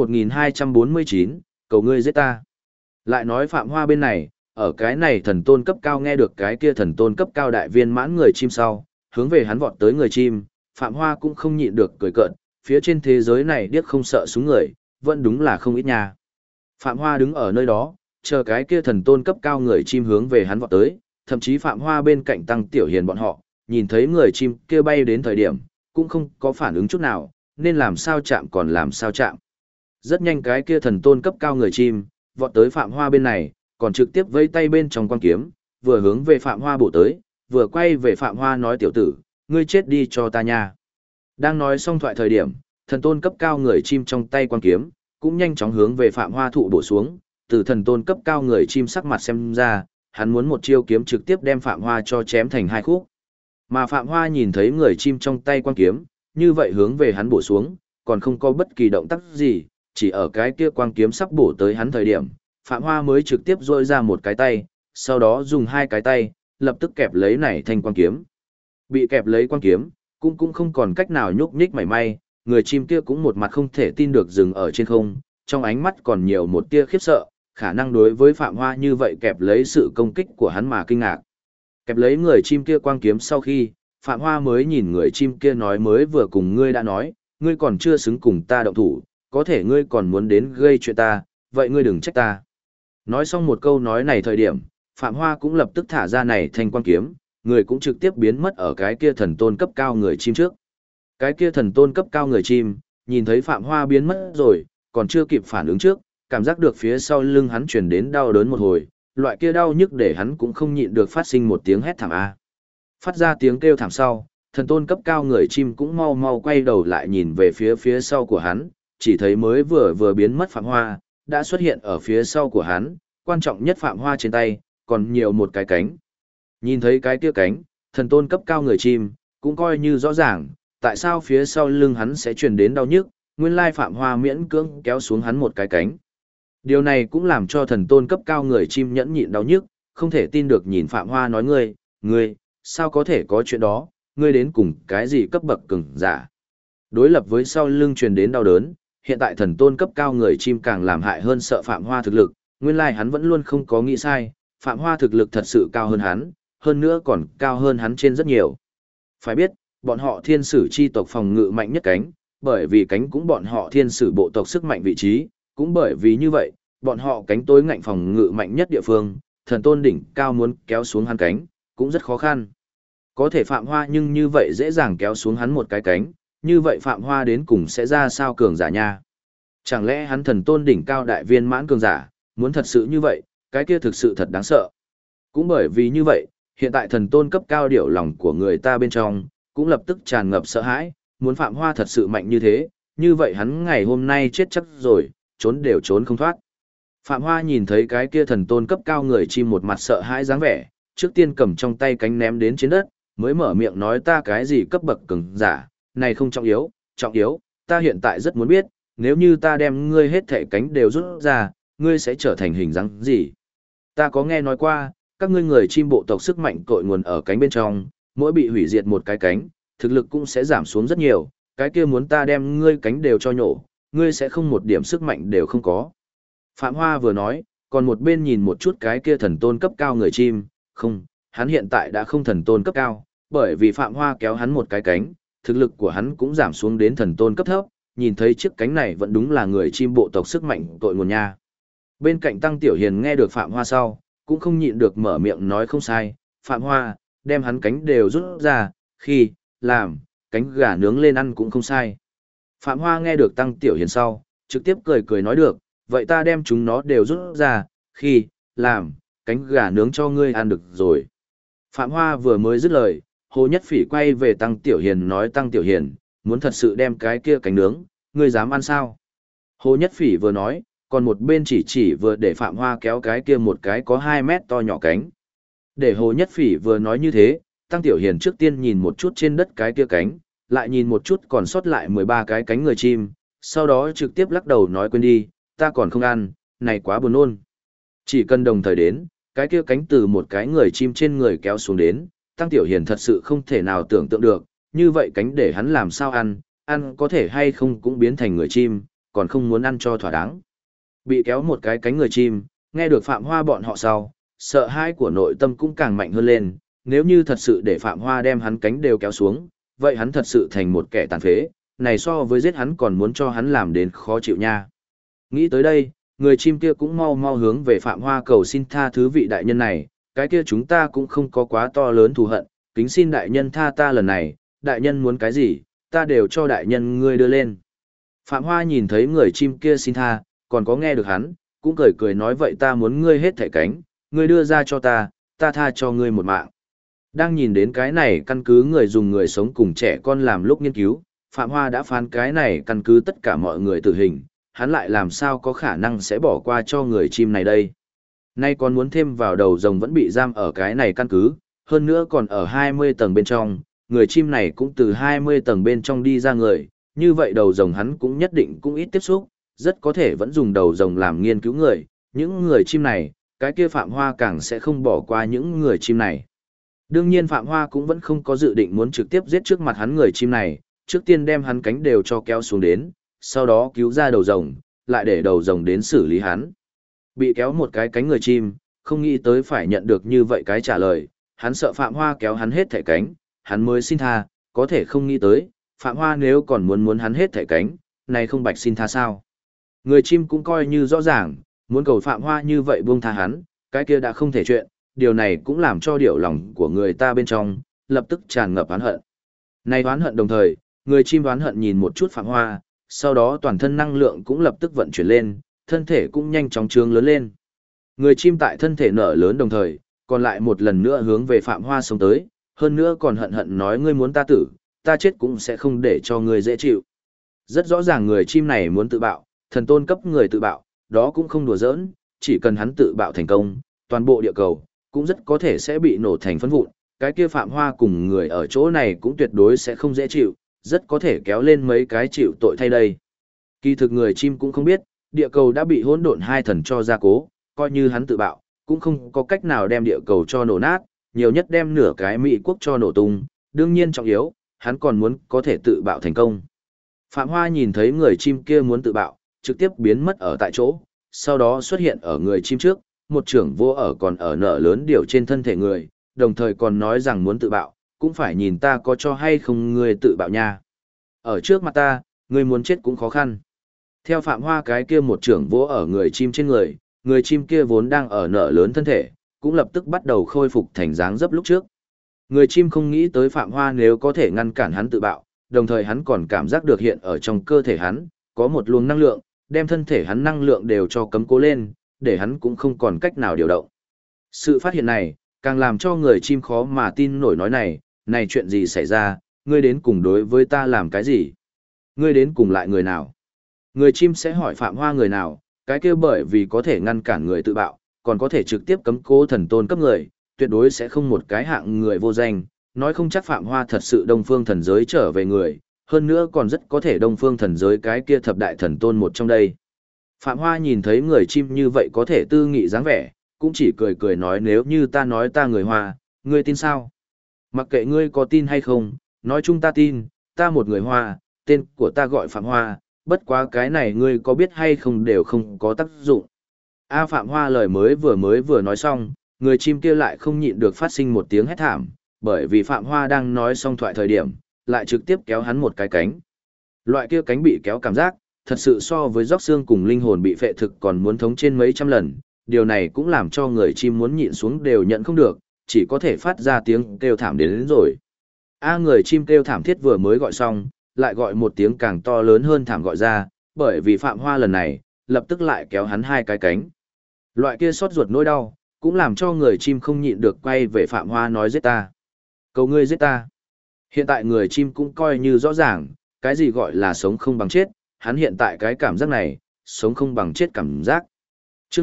1249, cầu ngươi giết ta. Lại nói Phạm Hoa bên này, ở cái này thần tôn cấp cao nghe được cái kia thần tôn cấp cao đại viên mãn người chim sau, hướng về hắn vọt tới người chim, Phạm Hoa cũng không nhịn được cười cợt, phía trên thế giới này điếc không sợ súng người, vẫn đúng là không ít nha. Phạm Hoa đứng ở nơi đó, chờ cái kia thần tôn cấp cao người chim hướng về hắn vọt tới, thậm chí Phạm Hoa bên cạnh Tăng Tiểu Hiền bọn họ, nhìn thấy người chim kia bay đến thời điểm, cũng không có phản ứng chút nào, nên làm sao chạm còn làm sao chạm. Rất nhanh cái kia thần tôn cấp cao người chim, vọt tới Phạm Hoa bên này, còn trực tiếp vẫy tay bên trong quan kiếm, vừa hướng về Phạm Hoa bổ tới, vừa quay về Phạm Hoa nói tiểu tử, ngươi chết đi cho ta nha. Đang nói xong thoại thời điểm, thần tôn cấp cao người chim trong tay quan kiếm, cũng nhanh chóng hướng về Phạm Hoa thụ bổ xuống, từ thần tôn cấp cao người chim sắc mặt xem ra, hắn muốn một chiêu kiếm trực tiếp đem Phạm Hoa cho chém thành hai khúc. Mà Phạm Hoa nhìn thấy người chim trong tay quan kiếm, như vậy hướng về hắn bổ xuống, còn không có bất kỳ động tác gì, chỉ ở cái kia quang kiếm sắp bổ tới hắn thời điểm, Phạm Hoa mới trực tiếp rôi ra một cái tay, sau đó dùng hai cái tay, lập tức kẹp lấy này thanh quang kiếm. Bị kẹp lấy quang kiếm, cũng không còn cách nào nhúc nhích mảy may, người chim kia cũng một mặt không thể tin được dừng ở trên không, trong ánh mắt còn nhiều một tia khiếp sợ, khả năng đối với Phạm Hoa như vậy kẹp lấy sự công kích của hắn mà kinh ngạc. Kẹp lấy người chim kia quang kiếm sau khi, Phạm Hoa mới nhìn người chim kia nói mới vừa cùng ngươi đã nói, ngươi còn chưa xứng cùng ta động thủ, có thể ngươi còn muốn đến gây chuyện ta, vậy ngươi đừng trách ta. Nói xong một câu nói này thời điểm, Phạm Hoa cũng lập tức thả ra này thanh quang kiếm, người cũng trực tiếp biến mất ở cái kia thần tôn cấp cao người chim trước. Cái kia thần tôn cấp cao người chim, nhìn thấy Phạm Hoa biến mất rồi, còn chưa kịp phản ứng trước, cảm giác được phía sau lưng hắn truyền đến đau đớn một hồi, loại kia đau nhức để hắn cũng không nhịn được phát sinh một tiếng hét thảm a. Phát ra tiếng kêu thảm sau, thần tôn cấp cao người chim cũng mau mau quay đầu lại nhìn về phía sau của hắn, chỉ thấy mới vừa biến mất Phạm Hoa, đã xuất hiện ở phía sau của hắn, quan trọng nhất Phạm Hoa trên tay, còn nhiều một cái cánh. Nhìn thấy cái kia cánh, thần tôn cấp cao người chim, cũng coi như rõ ràng, tại sao phía sau lưng hắn sẽ truyền đến đau nhức, nguyên lai Phạm Hoa miễn cưỡng kéo xuống hắn một cái cánh. Điều này cũng làm cho thần tôn cấp cao người chim nhẫn nhịn đau nhức, không thể tin được nhìn Phạm Hoa nói ngươi, sao có thể có chuyện đó, ngươi đến cùng cái gì cấp bậc cường giả. Đối lập với sau lưng truyền đến đau đớn, hiện tại thần tôn cấp cao người chim càng làm hại hơn sợ Phạm Hoa thực lực, nguyên lai hắn vẫn luôn không có nghĩ sai, Phạm Hoa thực lực thật sự cao hơn hắn, hơn nữa còn cao hơn hắn trên rất nhiều. Phải biết, bọn họ thiên sử chi tộc phòng ngự mạnh nhất cánh, bởi vì cánh cũng bọn họ thiên sử bộ tộc sức mạnh vị trí, cũng bởi vì như vậy, bọn họ cánh tối ngạnh phòng ngự mạnh nhất địa phương, thần tôn đỉnh cao muốn kéo xuống hắn cánh, cũng rất khó khăn. Có thể Phạm Hoa nhưng như vậy dễ dàng kéo xuống hắn một cái cánh, như vậy Phạm Hoa đến cùng sẽ ra sao cường giả nha. Chẳng lẽ hắn thần tôn đỉnh cao đại viên mãn cường giả, muốn thật sự như vậy, cái kia thực sự thật đáng sợ. Cũng bởi vì như vậy, hiện tại thần tôn cấp cao điểu lòng của người ta bên trong, cũng lập tức tràn ngập sợ hãi, muốn Phạm Hoa thật sự mạnh như thế, như vậy hắn ngày hôm nay chết chắc rồi, trốn đều trốn không thoát. Phạm Hoa nhìn thấy cái kia thần tôn cấp cao người chim một mặt sợ hãi dáng vẻ, trước tiên cầm trong tay cánh ném đến trên đất, mới mở miệng nói ta cái gì cấp bậc cường giả, này không trọng yếu, ta hiện tại rất muốn biết, nếu như ta đem ngươi hết thể cánh đều rút ra, ngươi sẽ trở thành hình dáng gì? Ta có nghe nói qua, các ngươi người chim bộ tộc sức mạnh cội nguồn ở cánh bên trong, mỗi bị hủy diệt một cái cánh, thực lực cũng sẽ giảm xuống rất nhiều, cái kia muốn ta đem ngươi cánh đều cho nhổ, ngươi sẽ không một điểm sức mạnh đều không có. Phạm Hoa vừa nói, còn một bên nhìn một chút cái kia thần tôn cấp cao người chim, không, hắn hiện tại đã không thần tôn cấp cao, bởi vì Phạm Hoa kéo hắn một cái cánh, thực lực của hắn cũng giảm xuống đến thần tôn cấp thấp, nhìn thấy chiếc cánh này vẫn đúng là người chim bộ tộc sức mạnh tội nguồn nha. Bên cạnh Tăng Tiểu Hiền nghe được Phạm Hoa sau, cũng không nhịn được mở miệng nói không sai, Phạm Hoa, đem hắn cánh đều rút ra, khi, làm, cánh gà nướng lên ăn cũng không sai. Phạm Hoa nghe được Tăng Tiểu Hiền sau, trực tiếp cười cười nói được, vậy ta đem chúng nó đều rút ra, khi, làm, cánh gà nướng cho ngươi ăn được rồi. Phạm Hoa vừa mới dứt lời, Hồ Nhất Phỉ quay về Tăng Tiểu Hiền nói Tăng Tiểu Hiền, muốn thật sự đem cái kia cánh nướng, ngươi dám ăn sao? Hồ Nhất Phỉ vừa nói, còn một bên chỉ vừa để Phạm Hoa kéo cái kia một cái có 2 mét to nhỏ cánh. Để Hồ Nhất Phỉ vừa nói như thế, Tăng Tiểu Hiền trước tiên nhìn một chút trên đất cái kia cánh, lại nhìn một chút còn sót lại 13 cái cánh người chim, sau đó trực tiếp lắc đầu nói quên đi, ta còn không ăn, này quá buồn nôn. Chỉ cần đồng thời đến, cái kia cánh từ một cái người chim trên người kéo xuống đến, Tăng Tiểu Hiền thật sự không thể nào tưởng tượng được, như vậy cánh để hắn làm sao ăn, ăn có thể hay không cũng biến thành người chim, còn không muốn ăn cho thỏa đáng. Bị kéo một cái cánh người chim, nghe được Phạm Hoa bọn họ sau, sợ hãi của nội tâm cũng càng mạnh hơn lên, nếu như thật sự để Phạm Hoa đem hắn cánh đều kéo xuống, vậy hắn thật sự thành một kẻ tàn phế, này so với giết hắn còn muốn cho hắn làm đến khó chịu nha. Nghĩ tới đây, người chim kia cũng mau mau hướng về Phạm Hoa cầu xin tha thứ vị đại nhân này, cái kia chúng ta cũng không có quá to lớn thù hận, kính xin đại nhân tha ta lần này, đại nhân muốn cái gì, ta đều cho đại nhân ngươi đưa lên. Phạm Hoa nhìn thấy người chim kia xin tha, còn có nghe được hắn, cũng cười cười nói vậy ta muốn ngươi hết thảy cánh, ngươi đưa ra cho ta tha cho ngươi một mạng. Đang nhìn đến cái này căn cứ người dùng người sống cùng trẻ con làm lúc nghiên cứu, Phạm Hoa đã phán cái này căn cứ tất cả mọi người tử hình, hắn lại làm sao có khả năng sẽ bỏ qua cho người chim này đây. Nay còn muốn thêm vào đầu rồng vẫn bị giam ở cái này căn cứ, hơn nữa còn ở 20 tầng bên trong, người chim này cũng từ 20 tầng bên trong đi ra người, như vậy đầu rồng hắn cũng nhất định cũng ít tiếp xúc, rất có thể vẫn dùng đầu rồng làm nghiên cứu người, những người chim này, cái kia Phạm Hoa càng sẽ không bỏ qua những người chim này. Đương nhiên Phạm Hoa cũng vẫn không có dự định muốn trực tiếp giết trước mặt hắn người chim này, trước tiên đem hắn cánh đều cho kéo xuống đến, sau đó cứu ra đầu rồng, lại để đầu rồng đến xử lý hắn. Bị kéo một cái cánh người chim, không nghĩ tới phải nhận được như vậy cái trả lời, hắn sợ Phạm Hoa kéo hắn hết thảy cánh, hắn mới xin tha, có thể không nghĩ tới, Phạm Hoa nếu còn muốn hắn hết thảy cánh, này không bạch xin tha sao. Người chim cũng coi như rõ ràng, muốn cầu Phạm Hoa như vậy buông tha hắn, cái kia đã không thể chuyện, điều này cũng làm cho điệu lòng của người ta bên trong, lập tức tràn ngập oán hận. Này oán hận đồng thời, người chim oán hận nhìn một chút Phạm Hoa, sau đó toàn thân năng lượng cũng lập tức vận chuyển lên, thân thể cũng nhanh chóng trướng lớn lên. Người chim tại thân thể nở lớn đồng thời, còn lại một lần nữa hướng về Phạm Hoa sống tới, hơn nữa còn hận hận nói ngươi muốn ta tử, ta chết cũng sẽ không để cho ngươi dễ chịu. Rất rõ ràng người chim này muốn tự bạo, thần tôn cấp người tự bạo, đó cũng không đùa giỡn, chỉ cần hắn tự bạo thành công, toàn bộ địa cầu cũng rất có thể sẽ bị nổ thành phấn vụn, cái kia Phạm Hoa cùng người ở chỗ này cũng tuyệt đối sẽ không dễ chịu, rất có thể kéo lên mấy cái chịu tội thay đây. Kỳ thực người chim cũng không biết, địa cầu đã bị hỗn độn hai thần cho gia cố, coi như hắn tự bạo, cũng không có cách nào đem địa cầu cho nổ nát, nhiều nhất đem nửa cái Mỹ quốc cho nổ tung, đương nhiên trọng yếu, hắn còn muốn có thể tự bạo thành công. Phạm Hoa nhìn thấy người chim kia muốn tự bạo, trực tiếp biến mất ở tại chỗ, sau đó xuất hiện ở người chim trước, một trưởng vô ở còn ở nở lớn điều trên thân thể người, đồng thời còn nói rằng muốn tự bạo, cũng phải nhìn ta có cho hay không ngươi tự bạo nha. Ở trước mặt ta, ngươi muốn chết cũng khó khăn. Theo Phạm Hoa cái kia một trưởng vỗ ở người chim trên người chim kia vốn đang ở nở lớn thân thể, cũng lập tức bắt đầu khôi phục thành dáng dấp lúc trước. Người chim không nghĩ tới Phạm Hoa nếu có thể ngăn cản hắn tự bạo, đồng thời hắn còn cảm giác được hiện ở trong cơ thể hắn, có một luồng năng lượng, đem thân thể hắn năng lượng đều cho cấm cố lên, để hắn cũng không còn cách nào điều động. Sự phát hiện này, càng làm cho người chim khó mà tin nổi nói này chuyện gì xảy ra, ngươi đến cùng đối với ta làm cái gì? Ngươi đến cùng lại người nào? Người chim sẽ hỏi Phạm Hoa người nào, cái kia bởi vì có thể ngăn cản người tự bạo, còn có thể trực tiếp cấm cố thần tôn cấp người, tuyệt đối sẽ không một cái hạng người vô danh, nói không chắc Phạm Hoa thật sự Đông Phương thần giới trở về người, hơn nữa còn rất có thể Đông Phương thần giới cái kia thập đại thần tôn một trong đây. Phạm Hoa nhìn thấy người chim như vậy có thể tư nghị dáng vẻ, cũng chỉ cười cười nói nếu như ta nói ta người Hoa, ngươi tin sao? Mặc kệ ngươi có tin hay không, nói chung ta tin, ta một người Hoa, tên của ta gọi Phạm Hoa, bất quá cái này ngươi có biết hay không đều không có tác dụng. A Phạm Hoa lời mới vừa nói xong, người chim kia lại không nhịn được phát sinh một tiếng hét thảm, bởi vì Phạm Hoa đang nói xong thoại thời điểm, lại trực tiếp kéo hắn một cái cánh. Loại kia cánh bị kéo cảm giác, thật sự so với róc xương cùng linh hồn bị phệ thực còn muốn thống trên mấy trăm lần, điều này cũng làm cho người chim muốn nhịn xuống đều nhận không được, chỉ có thể phát ra tiếng kêu thảm đến rồi. A người chim kêu thảm thiết vừa mới gọi xong, lại gọi một tiếng càng to lớn hơn thảm gọi ra, bởi vì Phạm Hoa lần này, lập tức lại kéo hắn hai cái cánh. Loại kia xót ruột nỗi đau, cũng làm cho người chim không nhịn được quay về Phạm Hoa nói giết ta. Cầu ngươi giết ta. Hiện tại người chim cũng coi như rõ ràng, cái gì gọi là sống không bằng chết, hắn hiện tại cái cảm giác này, sống không bằng chết cảm giác. Chương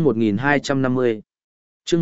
1250. Chương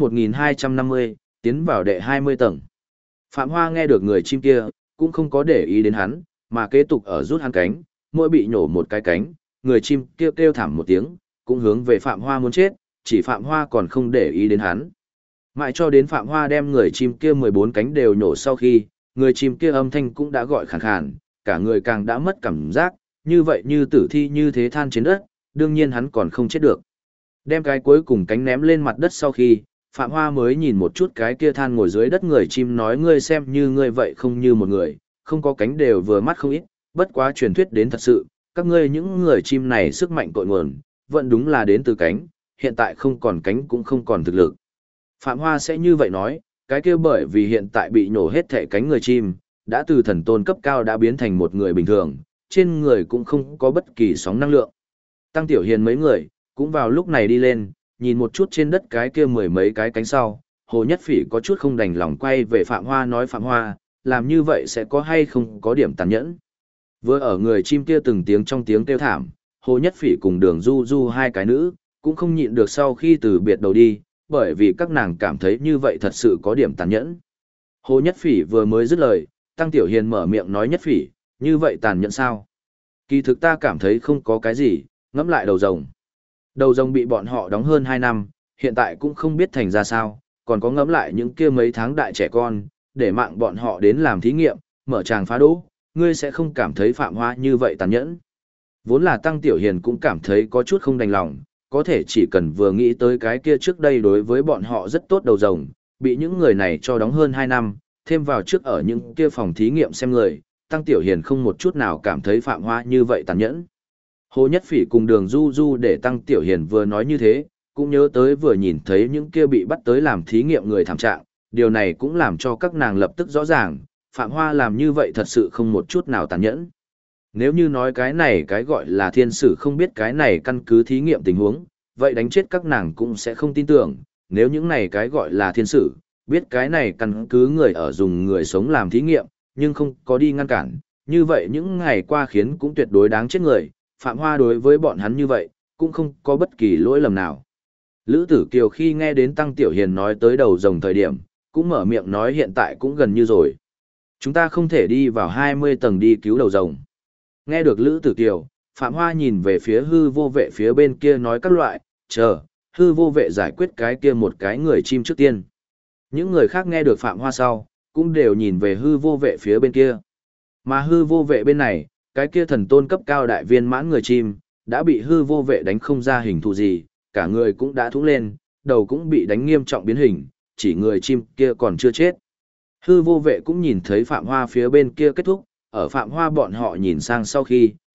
1250, tiến vào đệ 20 tầng. Phạm Hoa nghe được người chim kia, cũng không có để ý đến hắn, mà kế tục ở rút hắn cánh, mỗi bị nhổ một cái cánh, người chim kia kêu thảm một tiếng, cũng hướng về Phạm Hoa muốn chết, chỉ Phạm Hoa còn không để ý đến hắn. Mãi cho đến Phạm Hoa đem người chim kia 14 cánh đều nhổ sau khi, người chim kia âm thanh cũng đã gọi khàn khàn, cả người càng đã mất cảm giác, như vậy như tử thi như thế than trên đất, đương nhiên hắn còn không chết được. Đem cái cuối cùng cánh ném lên mặt đất sau khi, Phạm Hoa mới nhìn một chút cái kia than ngồi dưới đất người chim nói ngươi xem như ngươi vậy không như một người, không có cánh đều vừa mắt không ít, bất quá truyền thuyết đến thật sự, các ngươi những người chim này sức mạnh cội nguồn, vẫn đúng là đến từ cánh, hiện tại không còn cánh cũng không còn thực lực. Phạm Hoa sẽ như vậy nói, cái kia bởi vì hiện tại bị nổ hết thể cánh người chim, đã từ thần tôn cấp cao đã biến thành một người bình thường, trên người cũng không có bất kỳ sóng năng lượng. Tăng Tiểu Hiền mấy người, cũng vào lúc này đi lên, nhìn một chút trên đất cái kia mười mấy cái cánh sau, Hồ Nhất Phỉ có chút không đành lòng quay về Phạm Hoa nói Phạm Hoa, làm như vậy sẽ có hay không có điểm tàn nhẫn. Vừa ở người chim kia từng tiếng trong tiếng kêu thảm, Hồ Nhất Phỉ cùng Đường Du Du hai cái nữ, cũng không nhịn được sau khi từ biệt đầu đi, bởi vì các nàng cảm thấy như vậy thật sự có điểm tàn nhẫn. Hồ Nhất Phỉ vừa mới dứt lời, Tăng Tiểu Hiền mở miệng nói Nhất Phỉ, như vậy tàn nhẫn sao? Kỳ thực ta cảm thấy không có cái gì, ngẫm lại đầu rồng. Đầu rồng bị bọn họ đóng hơn 2 năm, hiện tại cũng không biết thành ra sao, còn có ngẫm lại những kia mấy tháng đại trẻ con, để mạng bọn họ đến làm thí nghiệm, mở tràng phá đỗ, ngươi sẽ không cảm thấy Phạm Hoa như vậy tàn nhẫn. Vốn là Tăng Tiểu Hiền cũng cảm thấy có chút không đành lòng, có thể chỉ cần vừa nghĩ tới cái kia trước đây đối với bọn họ rất tốt đầu rồng, bị những người này cho đóng hơn 2 năm, thêm vào trước ở những kia phòng thí nghiệm xem người, Tăng Tiểu Hiền không một chút nào cảm thấy Phạm Hoa như vậy tàn nhẫn. Hồ Nhất Phỉ cùng Đường Du Du để Tăng Tiểu Hiền vừa nói như thế, cũng nhớ tới vừa nhìn thấy những kia bị bắt tới làm thí nghiệm người thảm trạng, điều này cũng làm cho các nàng lập tức rõ ràng, Phạm Hoa làm như vậy thật sự không một chút nào tàn nhẫn. Nếu như nói cái này cái gọi là thiên sử không biết cái này căn cứ thí nghiệm tình huống, vậy đánh chết các nàng cũng sẽ không tin tưởng, nếu những này cái gọi là thiên sử, biết cái này căn cứ người ở dùng người sống làm thí nghiệm, nhưng không có đi ngăn cản, như vậy những ngày qua khiến cũng tuyệt đối đáng chết người, Phạm Hoa đối với bọn hắn như vậy, cũng không có bất kỳ lỗi lầm nào. Lữ Tử Kiều khi nghe đến Tăng Tiểu Hiền nói tới đầu rồng thời điểm, cũng mở miệng nói hiện tại cũng gần như rồi. Chúng ta không thể đi vào 20 tầng đi cứu đầu rồng. Nghe được Lữ Tử Kiều, Phạm Hoa nhìn về phía hư vô vệ phía bên kia nói các loại, chờ, hư vô vệ giải quyết cái kia một cái người chim trước tiên. Những người khác nghe được Phạm Hoa sau, cũng đều nhìn về hư vô vệ phía bên kia. Mà hư vô vệ bên này, cái kia thần tôn cấp cao đại viên mãn người chim, đã bị hư vô vệ đánh không ra hình thù gì, cả người cũng đã thúng lên, đầu cũng bị đánh nghiêm trọng biến hình, chỉ người chim kia còn chưa chết. Hư vô vệ cũng nhìn thấy Phạm Hoa phía bên kia kết thúc, ở Phạm Hoa bọn họ nhìn sang sau khi,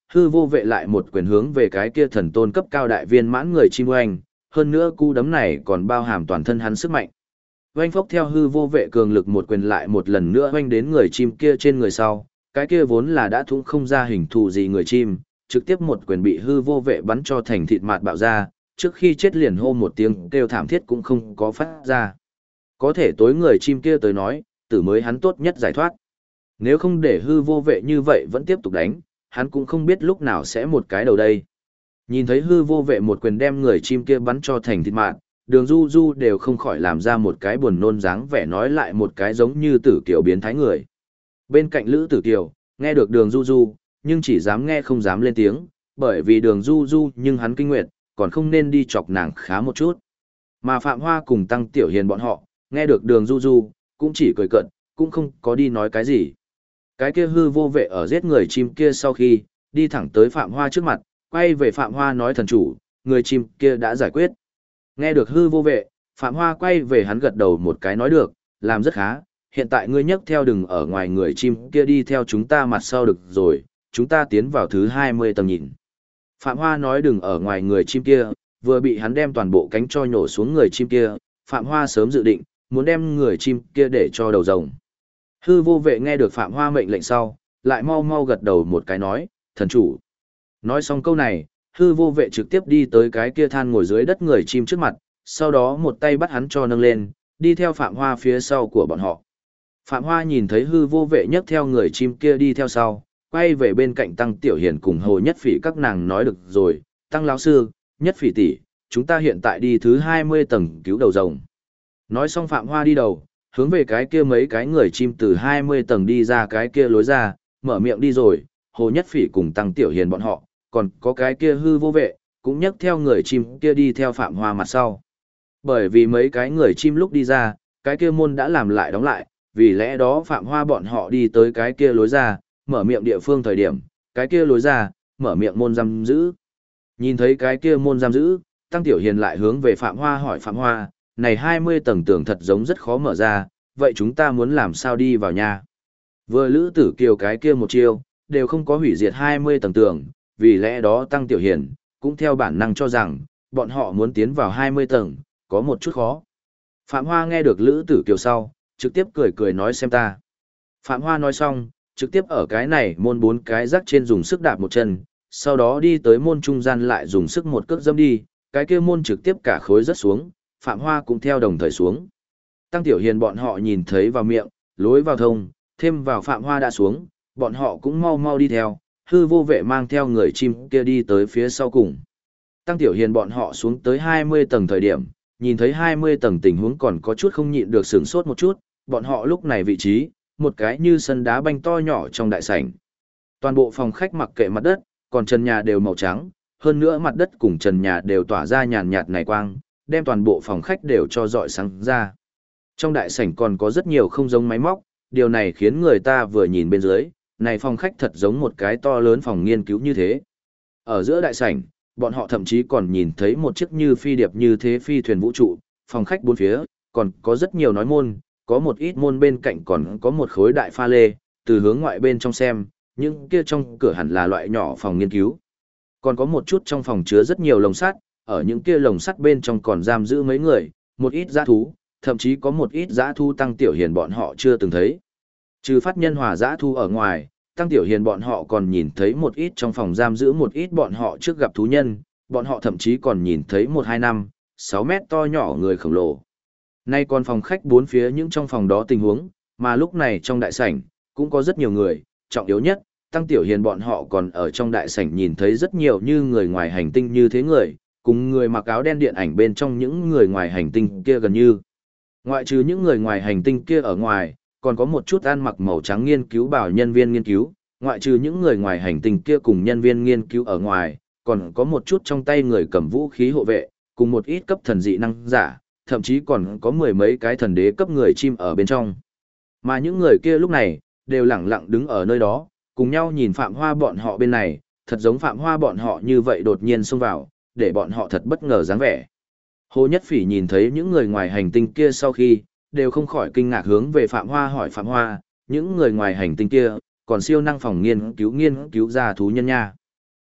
hư vô vệ lại một quyền hướng về cái kia thần tôn cấp cao đại viên mãn người chim oanh, hơn nữa cú đấm này còn bao hàm toàn thân hắn sức mạnh. Oanh phốc theo hư vô vệ cường lực một quyền lại một lần nữa oanh đến người chim kia trên người sau, cái kia vốn là đã thủng không ra hình thù gì người chim, trực tiếp một quyền bị hư vô vệ bắn cho thành thịt mạt bạo ra, trước khi chết liền hô một tiếng kêu thảm thiết cũng không có phát ra. Có thể tối người chim kia tới nói, tử mới hắn tốt nhất giải thoát. Nếu không để hư vô vệ như vậy vẫn tiếp tục đánh, hắn cũng không biết lúc nào sẽ một cái đầu đây. Nhìn thấy hư vô vệ một quyền đem người chim kia bắn cho thành thịt mạt, Đường Du Du đều không khỏi làm ra một cái buồn nôn dáng vẻ nói lại một cái giống như Tử Kiều biến thái người. Bên cạnh Lữ Tử Kiều, nghe được Đường Du Du, nhưng chỉ dám nghe không dám lên tiếng, bởi vì Đường Du Du nhưng hắn kinh nguyệt, còn không nên đi chọc nàng khá một chút. Mà Phạm Hoa cùng Tăng Tiểu Hiền bọn họ, nghe được Đường Du Du, cũng chỉ cười cợt, cũng không có đi nói cái gì. Cái kia hư vô vệ ở giết người chim kia sau khi, đi thẳng tới Phạm Hoa trước mặt, quay về Phạm Hoa nói thần chủ, người chim kia đã giải quyết. Nghe được hư vô vệ, Phạm Hoa quay về hắn gật đầu một cái nói được, làm rất khá, hiện tại ngươi nhấc theo đừng ở ngoài người chim kia đi theo chúng ta mặt sau được rồi, chúng ta tiến vào thứ 20 tầng nhìn. Phạm Hoa nói đừng ở ngoài người chim kia, vừa bị hắn đem toàn bộ cánh cho nhổ xuống người chim kia, Phạm Hoa sớm dự định, muốn đem người chim kia để cho đầu rồng. Hư vô vệ nghe được Phạm Hoa mệnh lệnh sau, lại mau mau gật đầu một cái nói, thần chủ. Nói xong câu này, hư vô vệ trực tiếp đi tới cái kia than ngồi dưới đất người chim trước mặt, sau đó một tay bắt hắn cho nâng lên, đi theo Phạm Hoa phía sau của bọn họ. Phạm Hoa nhìn thấy hư vô vệ nhấc theo người chim kia đi theo sau, quay về bên cạnh Tăng Tiểu Hiền cùng Hồ Nhất Phỉ các nàng nói được rồi, Tăng lão sư, Nhất Phỉ tỷ, chúng ta hiện tại đi thứ 20 tầng cứu đầu rồng. Nói xong Phạm Hoa đi đầu, hướng về cái kia mấy cái người chim từ 20 tầng đi ra cái kia lối ra, mở miệng đi rồi, Hồ Nhất Phỉ cùng Tăng Tiểu Hiền bọn họ, còn có cái kia hư vô vệ, cũng nhấc theo người chim kia đi theo Phạm Hoa mặt sau. Bởi vì mấy cái người chim lúc đi ra, cái kia môn đã làm lại đóng lại, vì lẽ đó Phạm Hoa bọn họ đi tới cái kia lối ra, mở miệng địa phương thời điểm, cái kia lối ra, mở miệng môn giam giữ. Nhìn thấy cái kia môn giam giữ, Tăng Tiểu Hiền lại hướng về Phạm Hoa hỏi Phạm Hoa, này 20 tầng tường thật giống rất khó mở ra, vậy chúng ta muốn làm sao đi vào nhà? Vừa Lữ Tử Kiều cái kia một chiêu, đều không có hủy diệt 20 tầng tường, vì lẽ đó Tăng Tiểu Hiền cũng theo bản năng cho rằng, bọn họ muốn tiến vào 20 tầng, có một chút khó. Phạm Hoa nghe được Lữ Tử Kiều sau, trực tiếp cười cười nói xem ta. Phạm Hoa nói xong, trực tiếp ở cái này môn 4 cái rắc trên dùng sức đạp một chân, sau đó đi tới môn trung gian lại dùng sức một cước dâm đi, cái kia môn trực tiếp cả khối rớt xuống, Phạm Hoa cũng theo đồng thời xuống. Tăng Tiểu Hiền bọn họ nhìn thấy vào miệng, lối vào thông, thêm vào Phạm Hoa đã xuống, bọn họ cũng mau mau đi theo, hư vô vệ mang theo người chim kia đi tới phía sau cùng. Tăng Tiểu Hiền bọn họ xuống tới 20 tầng thời điểm, nhìn thấy 20 tầng tình huống còn có chút không nhịn được sửng sốt một chút, bọn họ lúc này vị trí, một cái như sân đá banh to nhỏ trong đại sảnh. Toàn bộ phòng khách mặc kệ mặt đất, còn trần nhà đều màu trắng, hơn nữa mặt đất cùng trần nhà đều tỏa ra nhàn nhạt này quang, đem toàn bộ phòng khách đều cho rọi sáng ra. Trong đại sảnh còn có rất nhiều không giống máy móc, điều này khiến người ta vừa nhìn bên dưới, này phòng khách thật giống một cái to lớn phòng nghiên cứu như thế. Ở giữa đại sảnh, bọn họ thậm chí còn nhìn thấy một chiếc như phi điệp như thế phi thuyền vũ trụ, phòng khách bốn phía, còn có rất nhiều nói môn, có một ít môn bên cạnh còn có một khối đại pha lê, từ hướng ngoại bên trong xem, những kia trong cửa hẳn là loại nhỏ phòng nghiên cứu. Còn có một chút trong phòng chứa rất nhiều lồng sắt, ở những kia lồng sắt bên trong còn giam giữ mấy người, một ít dã thú, thậm chí có một ít dã thú Tăng Tiểu Hiền bọn họ chưa từng thấy. Trừ phát nhân hòa dã thú ở ngoài, Tăng Tiểu Hiền bọn họ còn nhìn thấy một ít trong phòng giam giữ một ít bọn họ trước gặp thú nhân, bọn họ thậm chí còn nhìn thấy 1-2-5-6 mét to nhỏ người khổng lồ. Nay còn phòng khách bốn phía những trong phòng đó tình huống, mà lúc này trong đại sảnh, cũng có rất nhiều người, trọng yếu nhất, Tăng Tiểu Hiền bọn họ còn ở trong đại sảnh nhìn thấy rất nhiều như người ngoài hành tinh như thế người, cùng người mặc áo đen điện ảnh bên trong những người ngoài hành tinh kia gần như. Ngoại trừ những người ngoài hành tinh kia ở ngoài, còn có một chút ăn mặc màu trắng nghiên cứu bảo nhân viên nghiên cứu, ngoại trừ những người ngoài hành tinh kia cùng nhân viên nghiên cứu ở ngoài, còn có một chút trong tay người cầm vũ khí hộ vệ, cùng một ít cấp thần dị năng giả, thậm chí còn có 10 mấy cái thần đế cấp người chim ở bên trong. Mà những người kia lúc này, đều lẳng lặng đứng ở nơi đó, cùng nhau nhìn Phạm Hoa bọn họ bên này, thật giống Phạm Hoa bọn họ như vậy đột nhiên xông vào, để bọn họ thật bất ngờ dáng vẻ. Hồ Nhất Phỉ nhìn thấy những người ngoài hành tinh kia sau khi, đều không khỏi kinh ngạc hướng về Phạm Hoa hỏi Phạm Hoa, những người ngoài hành tinh kia, còn siêu năng phòng nghiên cứu ra thú nhân nha.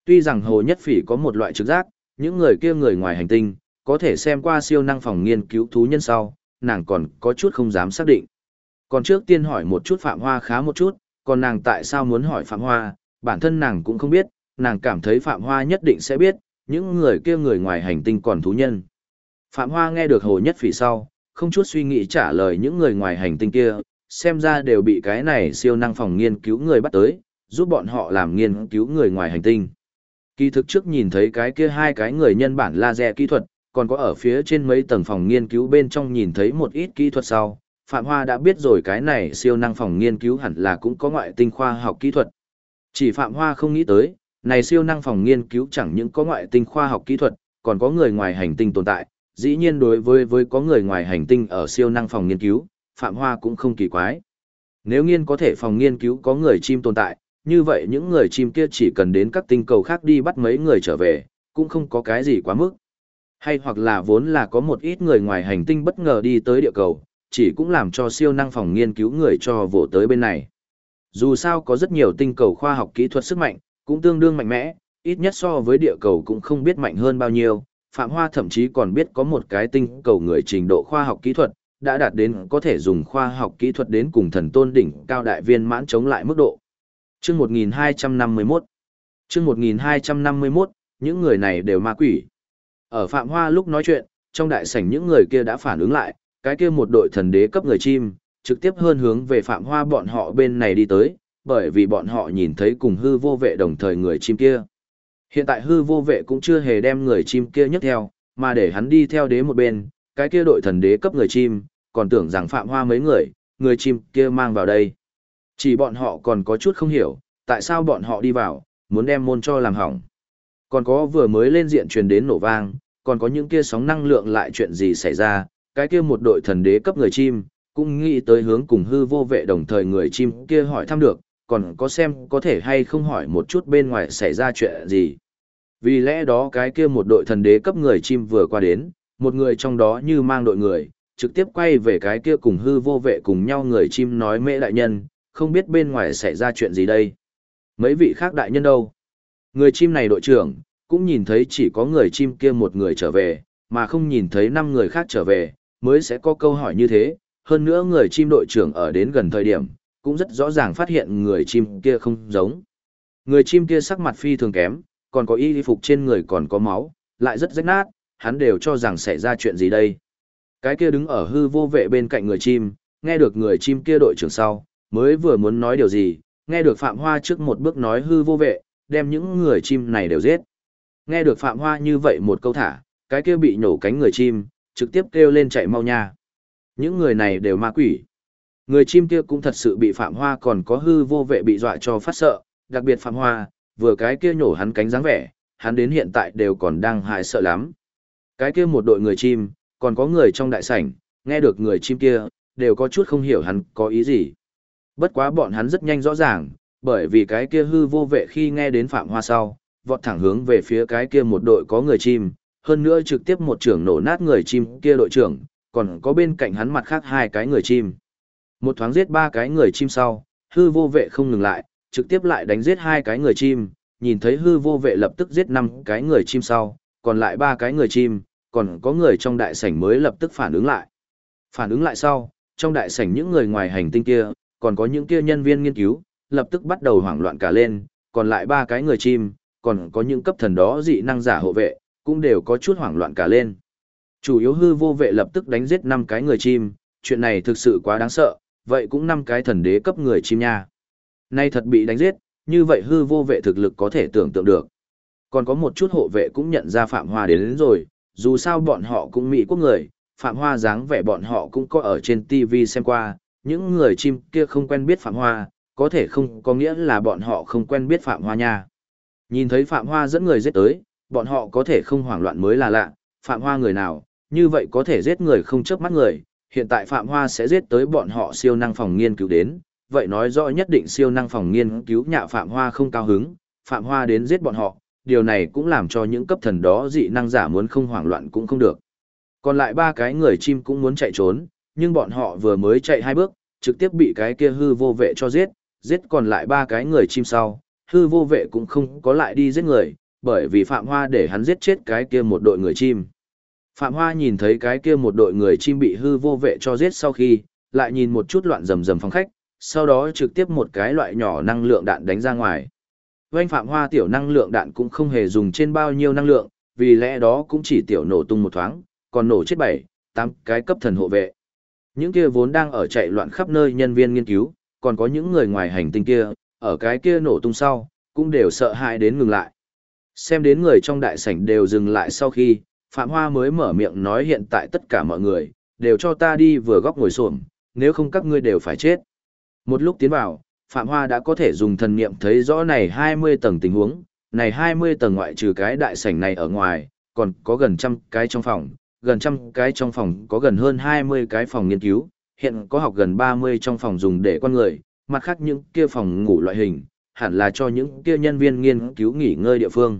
Tuy rằng Hồ Nhất Phỉ có một loại trực giác, những người kia người ngoài hành tinh, có thể xem qua siêu năng phòng nghiên cứu thú nhân sau, nàng còn có chút không dám xác định. Còn trước tiên hỏi một chút Phạm Hoa khá một chút, còn nàng tại sao muốn hỏi Phạm Hoa, bản thân nàng cũng không biết, nàng cảm thấy Phạm Hoa nhất định sẽ biết, những người kia người ngoài hành tinh còn thú nhân. Phạm Hoa nghe được Hồ Nhất Phỉ sau, không chút suy nghĩ trả lời những người ngoài hành tinh kia, xem ra đều bị cái này siêu năng phòng nghiên cứu người bắt tới, giúp bọn họ làm nghiên cứu người ngoài hành tinh. Kỳ thực trước nhìn thấy cái kia hai cái người nhân bản laser kỹ thuật, còn có ở phía trên mấy tầng phòng nghiên cứu bên trong nhìn thấy một ít kỹ thuật sau, Phạm Hoa đã biết rồi cái này siêu năng phòng nghiên cứu hẳn là cũng có ngoại tinh khoa học kỹ thuật. Chỉ Phạm Hoa không nghĩ tới, này siêu năng phòng nghiên cứu chẳng những có ngoại tinh khoa học kỹ thuật, còn có người ngoài hành tinh tồn tại, dĩ nhiên đối với có người ngoài hành tinh ở siêu năng phòng nghiên cứu, Phạm Hoa cũng không kỳ quái. Nếu nghiên có thể phòng nghiên cứu có người chim tồn tại, như vậy những người chim kia chỉ cần đến các tinh cầu khác đi bắt mấy người trở về, cũng không có cái gì quá mức. Hay hoặc là vốn là có một ít người ngoài hành tinh bất ngờ đi tới địa cầu, chỉ cũng làm cho siêu năng phòng nghiên cứu người cho vỗ tới bên này. Dù sao có rất nhiều tinh cầu khoa học kỹ thuật sức mạnh, cũng tương đương mạnh mẽ, ít nhất so với địa cầu cũng không biết mạnh hơn bao nhiêu. Phạm Hoa thậm chí còn biết có một cái tinh cầu người trình độ khoa học kỹ thuật, đã đạt đến có thể dùng khoa học kỹ thuật đến cùng thần tôn đỉnh cao đại viên mãn chống lại mức độ. Chương 1251 Chương 1251, những người này đều ma quỷ. Ở Phạm Hoa lúc nói chuyện, trong đại sảnh những người kia đã phản ứng lại, cái kia một đội thần đế cấp người chim, trực tiếp hơn hướng về Phạm Hoa bọn họ bên này đi tới, bởi vì bọn họ nhìn thấy cùng hư vô vệ đồng thời người chim kia. Hiện tại hư vô vệ cũng chưa hề đem người chim kia nhấc theo, mà để hắn đi theo đế một bên, cái kia đội thần đế cấp người chim, còn tưởng rằng Phạm Hoa mấy người chim kia mang vào đây. Chỉ bọn họ còn có chút không hiểu, tại sao bọn họ đi vào, muốn đem môn cho làm hỏng. Còn có vừa mới lên diện truyền đến nổ vang, còn có những kia sóng năng lượng lại chuyện gì xảy ra, cái kia một đội thần đế cấp người chim, cũng nghĩ tới hướng cùng hư vô vệ đồng thời người chim kia hỏi thăm được, còn có xem có thể hay không hỏi một chút bên ngoài xảy ra chuyện gì. Vì lẽ đó cái kia một đội thần đế cấp người chim vừa qua đến, một người trong đó như mang đội người, trực tiếp quay về cái kia cùng hư vô vệ cùng nhau người chim nói Mễ đại nhân, không biết bên ngoài xảy ra chuyện gì đây. Mấy vị khác đại nhân đâu? Người chim này đội trưởng, cũng nhìn thấy chỉ có người chim kia một người trở về, mà không nhìn thấy 5 người khác trở về, mới sẽ có câu hỏi như thế. Hơn nữa người chim đội trưởng ở đến gần thời điểm, cũng rất rõ ràng phát hiện người chim kia không giống. Người chim kia sắc mặt phi thường kém, còn có y phục trên người còn có máu, lại rất rách nát, hắn đều cho rằng xảy ra chuyện gì đây. Cái kia đứng ở hư vô vệ bên cạnh người chim, nghe được người chim kia đội trưởng sau, mới vừa muốn nói điều gì, nghe được Phạm Hoa trước một bước nói hư vô vệ, đem những người chim này đều giết. Nghe được Phạm Hoa như vậy một câu thả, cái kia bị nhổ cánh người chim, trực tiếp kêu lên chạy mau nha. Những người này đều ma quỷ. Người chim kia cũng thật sự bị Phạm Hoa còn có hư vô vệ bị dọa cho phát sợ, đặc biệt Phạm Hoa, vừa cái kia nhổ hắn cánh dáng vẻ, hắn đến hiện tại đều còn đang hại sợ lắm. Cái kia một đội người chim, còn có người trong đại sảnh, nghe được người chim kia, đều có chút không hiểu hắn có ý gì. Bất quá bọn hắn rất nhanh rõ ràng, bởi vì cái kia hư vô vệ khi nghe đến Phạm Hoa sau, vọt thẳng hướng về phía cái kia một đội có người chim, hơn nữa trực tiếp một trưởng nổ nát người chim kia đội trưởng, còn có bên cạnh hắn mặt khác 2 cái người chim. Một thoáng giết 3 cái người chim sau, hư vô vệ không ngừng lại, trực tiếp lại đánh giết 2 cái người chim, nhìn thấy hư vô vệ lập tức giết 5 cái người chim sau, còn lại 3 cái người chim, còn có người trong đại sảnh mới lập tức phản ứng lại. Phản ứng lại sau, trong đại sảnh những người ngoài hành tinh kia, còn có những kia nhân viên nghiên cứu, lập tức bắt đầu hoảng loạn cả lên, còn lại 3 cái người chim, còn có những cấp thần đó dị năng giả hộ vệ, cũng đều có chút hoảng loạn cả lên. Chủ yếu hư vô vệ lập tức đánh giết 5 cái người chim, chuyện này thực sự quá đáng sợ, vậy cũng 5 cái thần đế cấp người chim nha. Nay thật bị đánh giết, như vậy hư vô vệ thực lực có thể tưởng tượng được. Còn có một chút hộ vệ cũng nhận ra Phạm Hoa đến rồi, dù sao bọn họ cũng Mỹ quốc người, Phạm Hoa dáng vẻ bọn họ cũng có ở trên TV xem qua, những người chim kia không quen biết Phạm Hoa, có thể không có nghĩa là bọn họ không quen biết Phạm Hoa nha. Nhìn thấy Phạm Hoa dẫn người giết tới, bọn họ có thể không hoảng loạn mới là lạ, Phạm Hoa người nào, như vậy có thể giết người không chớp mắt người, hiện tại Phạm Hoa sẽ giết tới bọn họ siêu năng phòng nghiên cứu đến, vậy nói rõ nhất định siêu năng phòng nghiên cứu nhạ Phạm Hoa không cao hứng, Phạm Hoa đến giết bọn họ, điều này cũng làm cho những cấp thần đó dị năng giả muốn không hoảng loạn cũng không được. Còn lại 3 cái người chim cũng muốn chạy trốn, nhưng bọn họ vừa mới chạy 2 bước, trực tiếp bị cái kia hư vô vệ cho giết, giết còn lại 3 cái người chim sau, hư vô vệ cũng không có lại đi giết người, bởi vì Phạm Hoa để hắn giết chết cái kia một đội người chim. Phạm Hoa nhìn thấy cái kia một đội người chim bị hư vô vệ cho giết sau khi, lại nhìn một chút loạn rầm rầm phòng khách, sau đó trực tiếp một cái loại nhỏ năng lượng đạn đánh ra ngoài. Vành Phạm Hoa tiểu năng lượng đạn cũng không hề dùng trên bao nhiêu năng lượng, vì lẽ đó cũng chỉ tiểu nổ tung một thoáng, còn nổ chết 7, 8 cái cấp thần hộ vệ. Những kia vốn đang ở chạy loạn khắp nơi nhân viên nghiên cứu, còn có những người ngoài hành tinh kia, ở cái kia nổ tung sau, cũng đều sợ hãi đến ngừng lại. Xem đến người trong đại sảnh đều dừng lại sau khi, Phạm Hoa mới mở miệng nói hiện tại tất cả mọi người, đều cho ta đi vừa góc ngồi xổm, nếu không các ngươi đều phải chết. Một lúc tiến vào, Phạm Hoa đã có thể dùng thần niệm thấy rõ này 20 tầng tình huống, này 20 tầng ngoại trừ cái đại sảnh này ở ngoài, còn có gần trăm cái trong phòng, gần trăm cái trong phòng có gần hơn 20 cái phòng nghiên cứu, hiện có học gần 30 trong phòng dùng để quan người, mặt khác những kia phòng ngủ loại hình, hẳn là cho những kia nhân viên nghiên cứu nghỉ ngơi địa phương.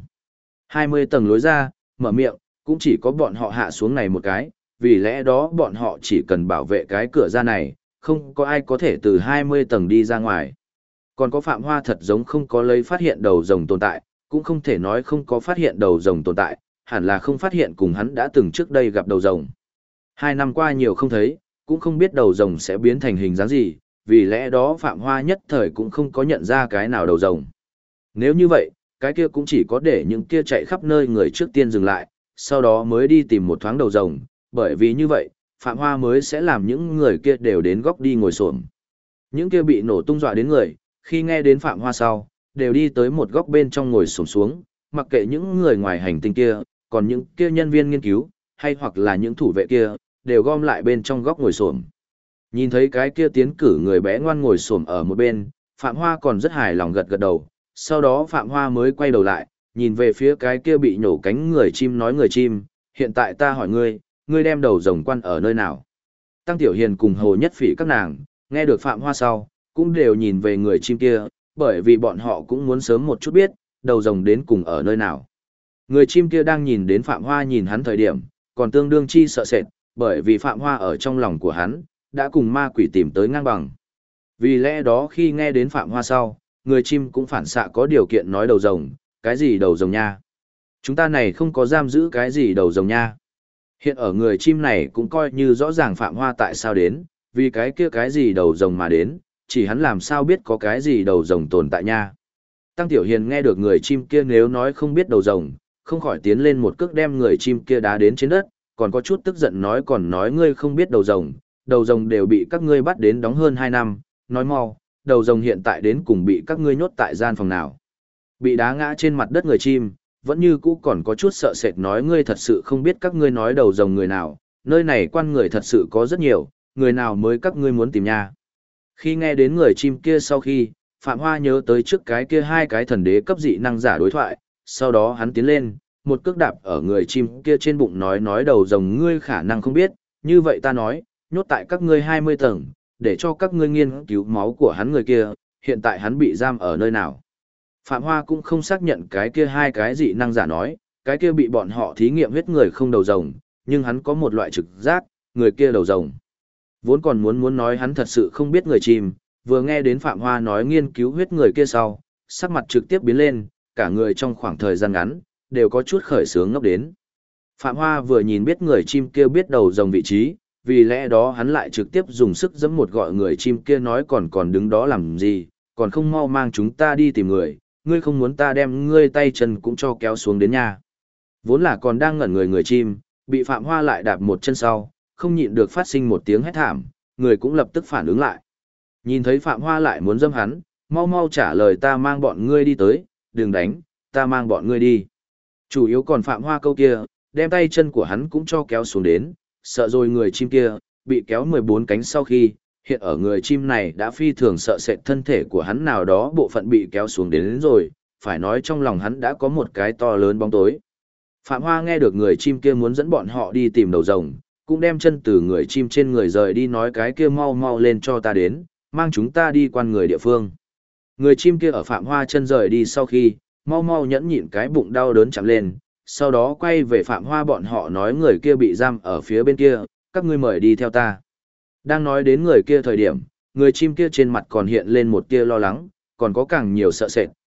20 tầng lối ra, mở miệng, cũng chỉ có bọn họ hạ xuống này một cái, vì lẽ đó bọn họ chỉ cần bảo vệ cái cửa ra này, không có ai có thể từ 20 tầng đi ra ngoài. Còn có Phạm Hoa thật giống không có lấy phát hiện đầu rồng tồn tại, cũng không thể nói không có phát hiện đầu rồng tồn tại, hẳn là không phát hiện cùng hắn đã từng trước đây gặp đầu rồng. 2 năm qua nhiều không thấy, cũng không biết đầu rồng sẽ biến thành hình dáng gì, vì lẽ đó Phạm Hoa nhất thời cũng không có nhận ra cái nào đầu rồng. Nếu như vậy, cái kia cũng chỉ có để những kia chạy khắp nơi người trước tiên dừng lại, sau đó mới đi tìm một thoáng đầu rồng, bởi vì như vậy, Phạm Hoa mới sẽ làm những người kia đều đến góc đi ngồi xổm. Những kia bị nổ tung dọa đến người, khi nghe đến Phạm Hoa sau, đều đi tới một góc bên trong ngồi xổm xuống, mặc kệ những người ngoài hành tinh kia, còn những kia nhân viên nghiên cứu, hay hoặc là những thủ vệ kia, đều gom lại bên trong góc ngồi xổm. Nhìn thấy cái kia tiến cử người bé ngoan ngồi xổm ở một bên, Phạm Hoa còn rất hài lòng gật gật đầu, sau đó Phạm Hoa mới quay đầu lại, nhìn về phía cái kia bị nhổ cánh người chim nói người chim, hiện tại ta hỏi ngươi, ngươi đem đầu rồng quan ở nơi nào? Tăng Tiểu Hiền cùng Hồ Nhất Phỉ các nàng, nghe được Phạm Hoa sau, cũng đều nhìn về người chim kia, bởi vì bọn họ cũng muốn sớm một chút biết, đầu rồng đến cùng ở nơi nào. Người chim kia đang nhìn đến Phạm Hoa nhìn hắn thời điểm, còn tương đương chi sợ sệt, bởi vì Phạm Hoa ở trong lòng của hắn, đã cùng ma quỷ tìm tới ngang bằng. Vì lẽ đó khi nghe đến Phạm Hoa sau, người chim cũng phản xạ có điều kiện nói đầu rồng, cái gì đầu rồng nha? Chúng ta này không có giam giữ cái gì đầu rồng nha. Hiện ở người chim này cũng coi như rõ ràng Phạm Hoa tại sao đến, vì cái kia cái gì đầu rồng mà đến, chỉ hắn làm sao biết có cái gì đầu rồng tồn tại nha. Tăng Tiểu Hiền nghe được người chim kia nếu nói không biết đầu rồng, không khỏi tiến lên một cước đem người chim kia đá đến trên đất, còn có chút tức giận nói còn nói ngươi không biết đầu rồng đều bị các ngươi bắt đến đóng hơn 2 năm, nói mau, đầu rồng hiện tại đến cùng bị các ngươi nhốt tại gian phòng nào. Bị đá ngã trên mặt đất người chim, vẫn như cũ còn có chút sợ sệt nói ngươi thật sự không biết các ngươi nói đầu rồng người nào, nơi này quan người thật sự có rất nhiều, người nào mới các ngươi muốn tìm nha. Khi nghe đến người chim kia sau khi, Phạm Hoa nhớ tới trước cái kia 2 cái thần đế cấp dị năng giả đối thoại, sau đó hắn tiến lên, một cước đạp ở người chim kia trên bụng nói đầu rồng ngươi khả năng không biết, như vậy ta nói, nhốt tại các ngươi 20 tầng, để cho các ngươi nghiên cứu máu của hắn người kia, hiện tại hắn bị giam ở nơi nào. Phạm Hoa cũng không xác nhận cái kia 2 cái dị năng giả nói, cái kia bị bọn họ thí nghiệm huyết người không đầu rồng, nhưng hắn có một loại trực giác, người kia đầu rồng. Vốn còn muốn nói hắn thật sự không biết người chim, vừa nghe đến Phạm Hoa nói nghiên cứu huyết người kia sau, sắc mặt trực tiếp biến lên, cả người trong khoảng thời gian ngắn, đều có chút khởi sướng ngốc đến. Phạm Hoa vừa nhìn biết người chim kia biết đầu rồng vị trí, vì lẽ đó hắn lại trực tiếp dùng sức giẫm một gọi người chim kia nói còn đứng đó làm gì, còn không mau mang chúng ta đi tìm người, ngươi không muốn ta đem ngươi tay chân cũng cho kéo xuống đến nhà. Vốn là còn đang ngẩn người chim, bị Phạm Hoa lại đạp một chân sau, không nhịn được phát sinh một tiếng hét thảm, người cũng lập tức phản ứng lại. Nhìn thấy Phạm Hoa lại muốn dâm hắn, mau mau trả lời ta mang bọn ngươi đi tới, đừng đánh, ta mang bọn ngươi đi. Chủ yếu còn Phạm Hoa câu kia, đem tay chân của hắn cũng cho kéo xuống đến, sợ rồi người chim kia, bị kéo 14 cánh sau khi, hiện ở người chim này đã phi thường sợ sệt thân thể của hắn nào đó bộ phận bị kéo xuống đến rồi, phải nói trong lòng hắn đã có một cái to lớn bóng tối. Phạm Hoa nghe được người chim kia muốn dẫn bọn họ đi tìm đầu rồng, cũng đem chân từ người chim trên người rời đi nói cái kia mau mau lên cho ta đến, mang chúng ta đi quan người địa phương. Người chim kia ở Phạm Hoa chân rời đi sau khi, mau mau nhẫn nhịn cái bụng đau đớn chạm lên, sau đó quay về Phạm Hoa bọn họ nói người kia bị giam ở phía bên kia, các ngươi mời đi theo ta. Đang nói đến người kia thời điểm, người chim kia trên mặt còn hiện lên một tia lo lắng, còn có càng nhiều sợ sệt,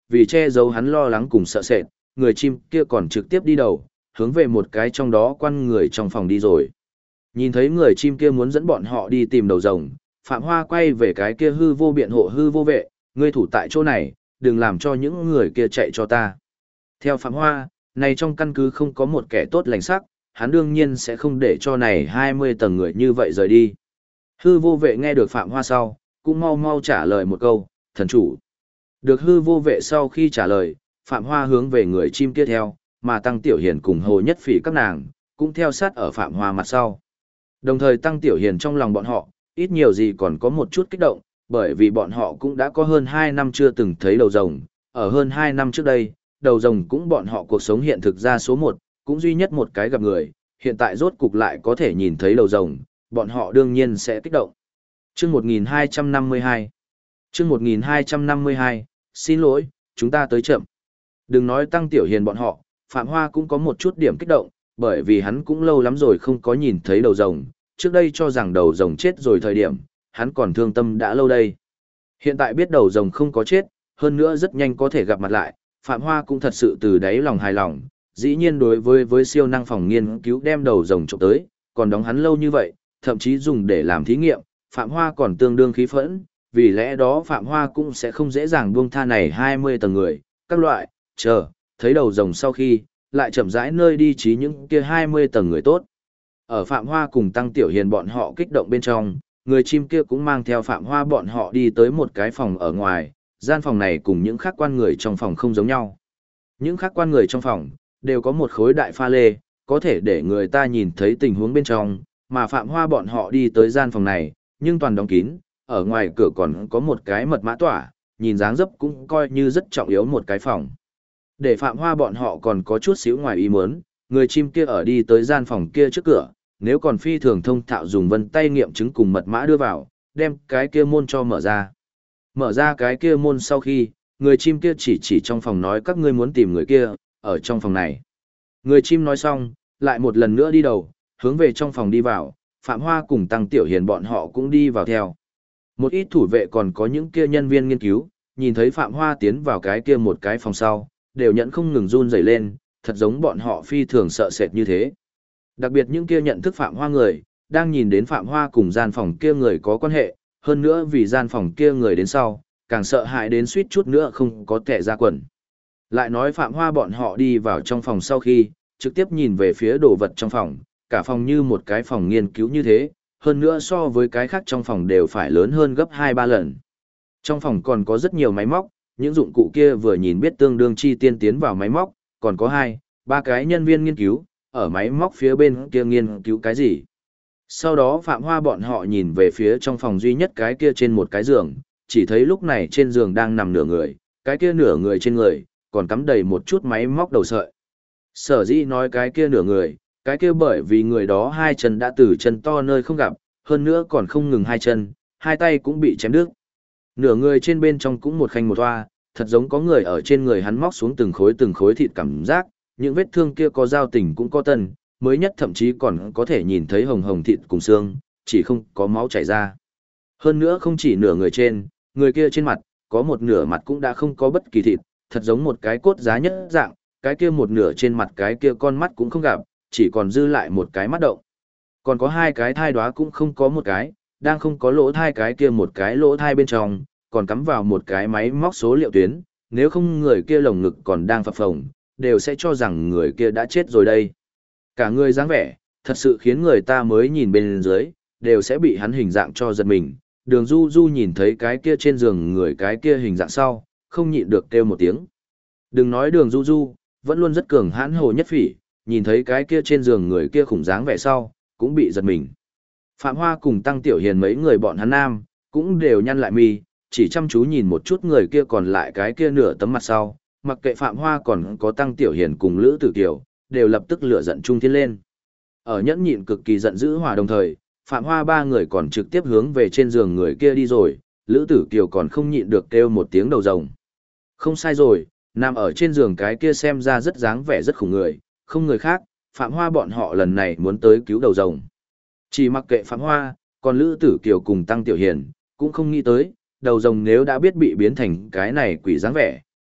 vì che giấu hắn lo lắng cùng sợ sệt, người chim kia còn trực tiếp đi đầu, hướng về một cái trong đó quan người trong phòng đi rồi. Nhìn thấy người chim kia muốn dẫn bọn họ đi tìm đầu rồng, Phạm Hoa quay về cái kia hư vô biện hộ hư vô vệ, ngươi thủ tại chỗ này, đừng làm cho những người kia chạy cho ta. Theo Phạm Hoa, này trong căn cứ không có một kẻ tốt lành sắc, hắn đương nhiên sẽ không để cho này 20 tầng người như vậy rời đi. Hư vô vệ nghe được Phạm Hoa sau, cũng mau mau trả lời một câu, thần chủ. Được hư vô vệ sau khi trả lời, Phạm Hoa hướng về người chim kia theo, mà Tăng Tiểu Hiền cùng Hồ Nhất Phỉ các nàng, cũng theo sát ở Phạm Hoa mặt sau. Đồng thời Tăng Tiểu Hiền trong lòng bọn họ, ít nhiều gì còn có một chút kích động, bởi vì bọn họ cũng đã có hơn 2 năm chưa từng thấy đầu rồng, ở hơn 2 năm trước đây, đầu rồng cũng bọn họ cuộc sống hiện thực ra số 1, cũng duy nhất một cái gặp người, hiện tại rốt cục lại có thể nhìn thấy đầu rồng, bọn họ đương nhiên sẽ kích động. Chương 1252 Chương 1252, xin lỗi, chúng ta tới chậm. Đừng nói Tăng Tiểu Hiền bọn họ, Phạm Hoa cũng có một chút điểm kích động, bởi vì hắn cũng lâu lắm rồi không có nhìn thấy đầu rồng, trước đây cho rằng đầu rồng chết rồi thời điểm, hắn còn thương tâm đã lâu đây. Hiện tại biết đầu rồng không có chết, hơn nữa rất nhanh có thể gặp mặt lại, Phạm Hoa cũng thật sự từ đáy lòng hài lòng, dĩ nhiên đối với siêu năng phòng nghiên cứu đem đầu rồng trộm tới, còn đóng hắn lâu như vậy, thậm chí dùng để làm thí nghiệm, Phạm Hoa còn tương đương khí phẫn, vì lẽ đó Phạm Hoa cũng sẽ không dễ dàng buông tha này 20 tầng người, các loại, chờ, thấy đầu rồng sau khi, lại chậm rãi nơi đi trí những kia 20 tầng người tốt. Ở Phạm Hoa cùng Tăng Tiểu Hiền bọn họ kích động bên trong, người chim kia cũng mang theo Phạm Hoa bọn họ đi tới một cái phòng ở ngoài, gian phòng này cùng những khác quan người trong phòng không giống nhau. Những khác quan người trong phòng, đều có một khối đại pha lê, có thể để người ta nhìn thấy tình huống bên trong, mà Phạm Hoa bọn họ đi tới gian phòng này, nhưng toàn đóng kín, ở ngoài cửa còn có một cái mật mã tỏa, nhìn dáng dấp cũng coi như rất trọng yếu một cái phòng. Để Phạm Hoa bọn họ còn có chút xíu ngoài ý muốn, người chim kia ở đi tới gian phòng kia trước cửa, nếu còn phi thường thông thạo dùng vân tay nghiệm chứng cùng mật mã đưa vào, đem cái kia môn cho mở ra. Mở ra cái kia môn sau khi, người chim kia chỉ trong phòng nói các ngươi muốn tìm người kia, ở trong phòng này. Người chim nói xong, lại một lần nữa đi đầu, hướng về trong phòng đi vào, Phạm Hoa cùng Tăng Tiểu Hiền bọn họ cũng đi vào theo. Một ít thủ vệ còn có những kia nhân viên nghiên cứu, nhìn thấy Phạm Hoa tiến vào cái kia một cái phòng sau, đều nhận không ngừng run rẩy lên, thật giống bọn họ phi thường sợ sệt như thế. Đặc biệt những kia nhận thức Phạm Hoa người, đang nhìn đến Phạm Hoa cùng gian phòng kia người có quan hệ, hơn nữa vì gian phòng kia người đến sau, càng sợ hãi đến suýt chút nữa không có kẻ ra quần. Lại nói Phạm Hoa bọn họ đi vào trong phòng sau khi, trực tiếp nhìn về phía đồ vật trong phòng, cả phòng như một cái phòng nghiên cứu như thế, hơn nữa so với cái khác trong phòng đều phải lớn hơn gấp 2-3 lần. Trong phòng còn có rất nhiều máy móc, những dụng cụ kia vừa nhìn biết tương đương chi tiên tiến vào máy móc, còn có 2-3 cái nhân viên nghiên cứu, ở máy móc phía bên kia nghiên cứu cái gì. Sau đó Phạm Hoa bọn họ nhìn về phía trong phòng duy nhất cái kia trên một cái giường, chỉ thấy lúc này trên giường đang nằm nửa người, cái kia nửa người trên người, còn cắm đầy một chút máy móc đầu sợi. Sở dĩ nói cái kia nửa người, cái kia bởi vì người đó hai chân đã từ chân to nơi không gặp, hơn nữa còn không ngừng hai chân, hai tay cũng bị chém đứt. Nửa người trên bên trong cũng một khanh một toa, thật giống có người ở trên người hắn móc xuống từng khối thịt cảm giác, những vết thương kia có giao tình cũng có tân, mới nhất thậm chí còn có thể nhìn thấy hồng hồng thịt cùng xương, chỉ không có máu chảy ra. Hơn nữa không chỉ nửa người trên, người kia trên mặt, có một nửa mặt cũng đã không có bất kỳ thịt, thật giống một cái cốt giá nhất dạng, cái kia một nửa trên mặt cái kia con mắt cũng không gặp, chỉ còn dư lại một cái mắt động. Còn có hai cái thai đoá cũng không có một cái, đang không có lỗ thai cái kia một cái lỗ thai bên trong, còn cắm vào một cái máy móc số liệu tuyến, nếu không người kia lồng ngực còn đang phập phồng, đều sẽ cho rằng người kia đã chết rồi đây. Cả người dáng vẻ, thật sự khiến người ta mới nhìn bên dưới, đều sẽ bị hắn hình dạng cho giật mình. Đường Du Du nhìn thấy cái kia trên giường người cái kia hình dạng sau, không nhịn được kêu một tiếng. Đừng nói Đường Du Du, vẫn luôn rất cường hãn Hồ Nhất Phỉ, nhìn thấy cái kia trên giường người kia khủng dáng vẻ sau, cũng bị giật mình. Phạm Hoa cùng Tăng Tiểu Hiền mấy người bọn hắn nam, cũng đều nhăn lại mi, chỉ chăm chú nhìn một chút người kia còn lại cái kia nửa tấm mặt sau, mặc kệ Phạm Hoa còn có Tăng Tiểu Hiền cùng Lữ Tử Kiều, đều lập tức lửa giận trung thiên lên. Ở nhẫn nhịn cực kỳ giận dữ hòa đồng thời, Phạm Hoa ba người còn trực tiếp hướng về trên giường người kia đi rồi, Lữ Tử Kiều còn không nhịn được kêu một tiếng đầu rồng. Không sai rồi, nằm ở trên giường cái kia xem ra rất dáng vẻ rất khủng người, không người khác, Phạm Hoa bọn họ lần này muốn tới cứu đầu rồng. Chỉ mặc kệ Phạm Hoa, còn Lữ Tử Kiều cùng Tăng Tiểu Hiền, cũng không nghĩ tới, đầu rồng nếu đã biết bị biến thành cái này quỷ dáng vẻ,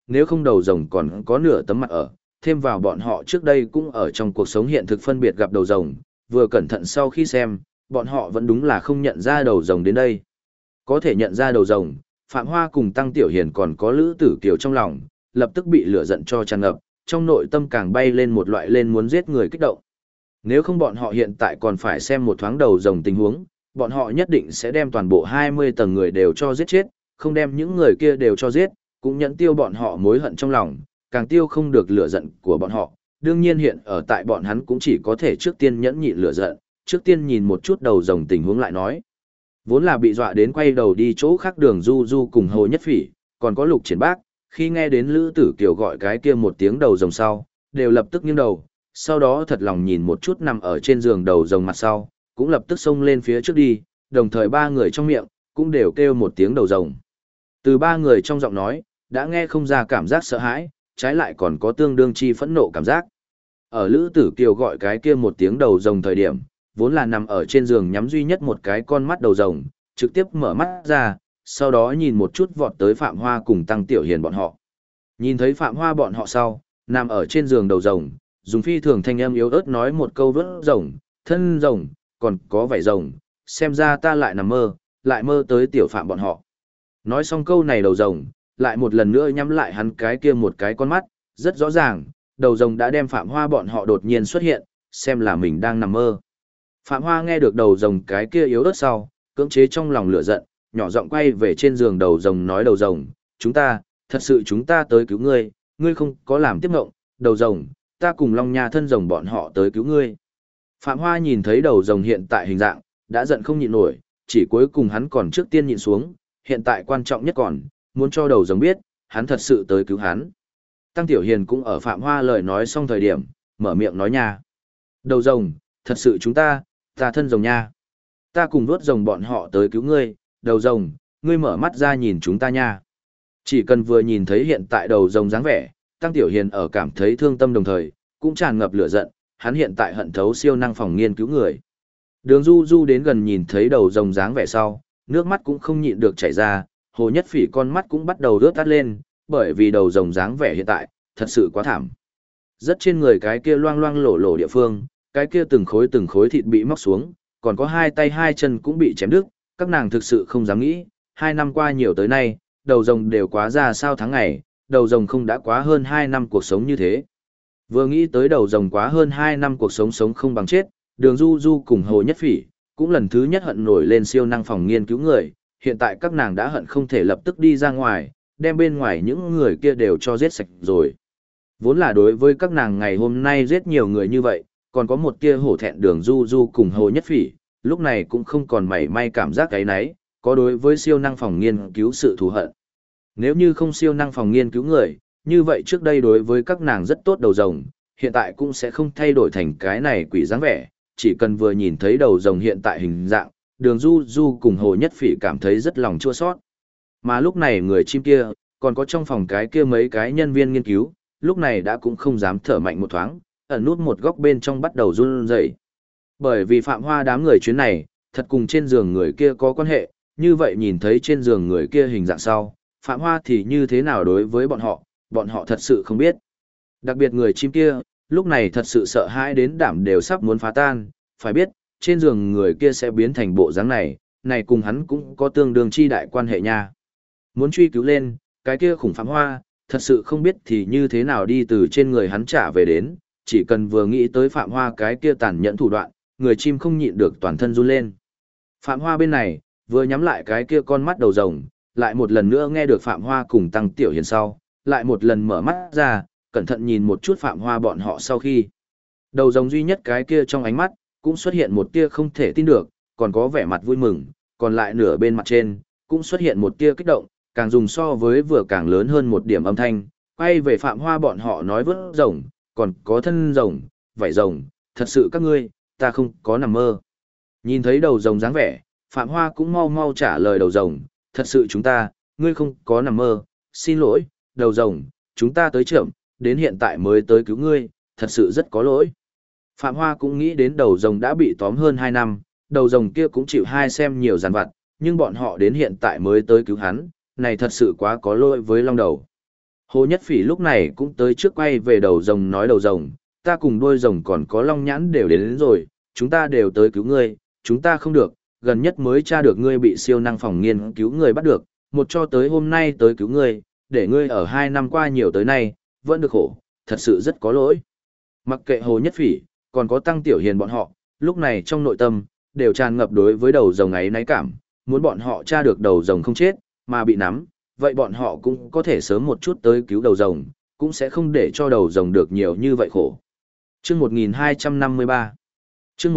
nếu không đầu rồng còn có nửa tấm mặt ở, thêm vào bọn họ trước đây cũng ở trong cuộc sống hiện thực phân biệt gặp đầu rồng, vừa cẩn thận sau khi xem, bọn họ vẫn đúng là không nhận ra đầu rồng đến đây. Có thể nhận ra đầu rồng, Phạm Hoa cùng Tăng Tiểu Hiền còn có Lữ Tử Kiều trong lòng, lập tức bị lửa giận cho tràn ngập, trong nội tâm càng bay lên một loại lên muốn giết người kích động. Nếu không bọn họ hiện tại còn phải xem một thoáng đầu rồng tình huống, bọn họ nhất định sẽ đem toàn bộ 20 tầng người đều cho giết chết, không đem những người kia đều cho giết, cũng nhẫn tiêu bọn họ mối hận trong lòng, càng tiêu không được lửa giận của bọn họ. Đương nhiên hiện ở tại bọn hắn cũng chỉ có thể trước tiên nhẫn nhịn lửa giận, trước tiên nhìn một chút đầu rồng tình huống lại nói. Vốn là bị dọa đến quay đầu đi chỗ khác Đường Du Du cùng Hồ Nhất Phỉ, còn có Lục Triển Bác, khi nghe đến Lữ Tử Kiều gọi cái kia một tiếng đầu rồng sau, đều lập tức nghiêng đầu, sau đó thật lòng nhìn một chút nằm ở trên giường đầu rồng mặt sau, cũng lập tức xông lên phía trước đi, đồng thời ba người trong miệng, cũng đều kêu một tiếng đầu rồng. Từ ba người trong giọng nói, đã nghe không ra cảm giác sợ hãi, trái lại còn có tương đương chi phẫn nộ cảm giác. Ở Lữ Tử Kiều gọi cái kia một tiếng đầu rồng thời điểm, vốn là nằm ở trên giường nhắm duy nhất một cái con mắt đầu rồng, trực tiếp mở mắt ra, sau đó nhìn một chút vọt tới Phạm Hoa cùng Tăng Tiểu Hiền bọn họ. Nhìn thấy Phạm Hoa bọn họ sau, nằm ở trên giường đầu rồng, dùng phi thường thanh âm yếu ớt nói một câu vớt rồng, thân rồng, còn có vảy rồng, xem ra ta lại nằm mơ, lại mơ tới tiểu Phạm bọn họ. Nói xong câu này đầu rồng, lại một lần nữa nhắm lại hắn cái kia một cái con mắt, rất rõ ràng, đầu rồng đã đem Phạm Hoa bọn họ đột nhiên xuất hiện, xem là mình đang nằm mơ. Phạm Hoa nghe được đầu rồng cái kia yếu ớt sau, cưỡng chế trong lòng lửa giận, nhỏ giọng quay về trên giường đầu rồng nói đầu rồng, thật sự chúng ta tới cứu ngươi, ngươi không có làm tiếp ngộng, đầu rồng, ta cùng Long Nha thân rồng bọn họ tới cứu ngươi. Phạm Hoa nhìn thấy đầu rồng hiện tại hình dạng, đã giận không nhịn nổi, chỉ cuối cùng hắn còn trước tiên nhịn xuống, hiện tại quan trọng nhất còn, muốn cho đầu rồng biết, hắn thật sự tới cứu hắn. Tăng Tiểu Hiền cũng ở Phạm Hoa lời nói xong thời điểm, mở miệng nói nha. Đầu rồng, thật sự chúng ta thân rồng nha. Ta cùng vuốt rồng bọn họ tới cứu ngươi, đầu rồng, ngươi mở mắt ra nhìn chúng ta nha. Chỉ cần vừa nhìn thấy hiện tại đầu rồng dáng vẻ, Tăng Tiểu Hiền ở cảm thấy thương tâm đồng thời, cũng tràn ngập lửa giận, hắn hiện tại hận thấu siêu năng phòng nghiên cứu người. Đường Du Du đến gần nhìn thấy đầu rồng dáng vẻ sau, nước mắt cũng không nhịn được chảy ra, Hồ Nhất Phỉ con mắt cũng bắt đầu rớt tắt lên, bởi vì đầu rồng dáng vẻ hiện tại, thật sự quá thảm. Rất trên người cái kia loang loang lổ lổ địa phương, cái kia từng khối thịt bị móc xuống, còn có hai tay hai chân cũng bị chém đứt, các nàng thực sự không dám nghĩ, 2 năm qua nhiều tới nay, đầu rồng đều quá ra sao tháng ngày, đầu rồng không đã quá hơn 2 năm cuộc sống như thế. Vừa nghĩ tới đầu rồng quá hơn 2 năm cuộc sống sống không bằng chết, Đường Du Du cùng Hồ Nhất Phỉ, cũng lần thứ nhất hận nổi lên siêu năng phòng nghiên cứu người, hiện tại các nàng đã hận không thể lập tức đi ra ngoài, đem bên ngoài những người kia đều cho giết sạch rồi. Vốn là đối với các nàng ngày hôm nay giết nhiều người như vậy, còn có một tia hổ thẹn Đường Du Du cùng Hồ Nhất Phỉ, lúc này cũng không còn mảy may cảm giác cái nấy, có đối với siêu năng phòng nghiên cứu sự thù hận. Nếu như không siêu năng phòng nghiên cứu người, như vậy trước đây đối với các nàng rất tốt đầu rồng, hiện tại cũng sẽ không thay đổi thành cái này quỷ dáng vẻ, chỉ cần vừa nhìn thấy đầu rồng hiện tại hình dạng, Đường Du Du cùng Hồ Nhất Phỉ cảm thấy rất lòng chua xót. Mà lúc này người chim kia, còn có trong phòng cái kia mấy cái nhân viên nghiên cứu, lúc này đã cũng không dám thở mạnh một thoáng, ẩn nút một góc bên trong bắt đầu run rẩy. Bởi vì Phạm Hoa đám người chuyến này, thật cùng trên giường người kia có quan hệ, như vậy nhìn thấy trên giường người kia hình dạng sau, Phạm Hoa thì như thế nào đối với bọn họ thật sự không biết. Đặc biệt người chim kia, lúc này thật sự sợ hãi đến đảm đều sắp muốn phá tan, phải biết, trên giường người kia sẽ biến thành bộ dáng này, này cùng hắn cũng có tương đương chi đại quan hệ nha. Muốn truy cứu lên, cái kia khủng Phạm Hoa, thật sự không biết thì như thế nào đi từ trên người hắn trả về đến, chỉ cần vừa nghĩ tới Phạm Hoa cái kia tàn nhẫn thủ đoạn, người chim không nhịn được toàn thân run lên. Phạm Hoa bên này, vừa nhắm lại cái kia con mắt đầu rồng, lại một lần nữa nghe được Phạm Hoa cùng Tăng Tiểu Hiền sau, lại một lần mở mắt ra, cẩn thận nhìn một chút Phạm Hoa bọn họ sau khi. Đầu rồng duy nhất cái kia trong ánh mắt, cũng xuất hiện một tia không thể tin được, còn có vẻ mặt vui mừng, còn lại nửa bên mặt trên, cũng xuất hiện một tia kích động, càng dùng so với vừa càng lớn hơn một điểm âm thanh, quay về Phạm Hoa bọn họ nói vớt rồng, còn có thân rồng, vảy rồng, thật sự các ngươi, ta không có nằm mơ. Nhìn thấy đầu rồng dáng vẻ, Phạm Hoa cũng mau mau trả lời đầu rồng, thật sự ngươi không có nằm mơ, xin lỗi, đầu rồng, chúng ta tới chậm, đến hiện tại mới tới cứu ngươi, thật sự rất có lỗi. Phạm Hoa cũng nghĩ đến đầu rồng đã bị tóm hơn 2 năm, đầu rồng kia cũng chịu hai xem nhiều giàn vặt, nhưng bọn họ đến hiện tại mới tới cứu hắn, này thật sự quá có lỗi với long đầu. Hồ Nhất Phỉ lúc này cũng tới trước quay về đầu rồng nói đầu rồng, ta cùng đuôi rồng còn có long nhãn đều đến rồi, chúng ta đều tới cứu ngươi, chúng ta không được, gần nhất mới tra được ngươi bị siêu năng phòng nghiên cứu người bắt được, một cho tới hôm nay tới cứu ngươi, để ngươi ở 2 năm qua nhiều tới nay, vẫn được khổ, thật sự rất có lỗi. Mặc kệ Hồ Nhất Phỉ, còn có Tăng Tiểu Hiền bọn họ, lúc này trong nội tâm, đều tràn ngập đối với đầu rồng ấy náy cảm, muốn bọn họ tra được đầu rồng không chết, mà bị nắm, vậy bọn họ cũng có thể sớm một chút tới cứu đầu rồng, cũng sẽ không để cho đầu rồng được nhiều như vậy khổ. Chương 1253 Chương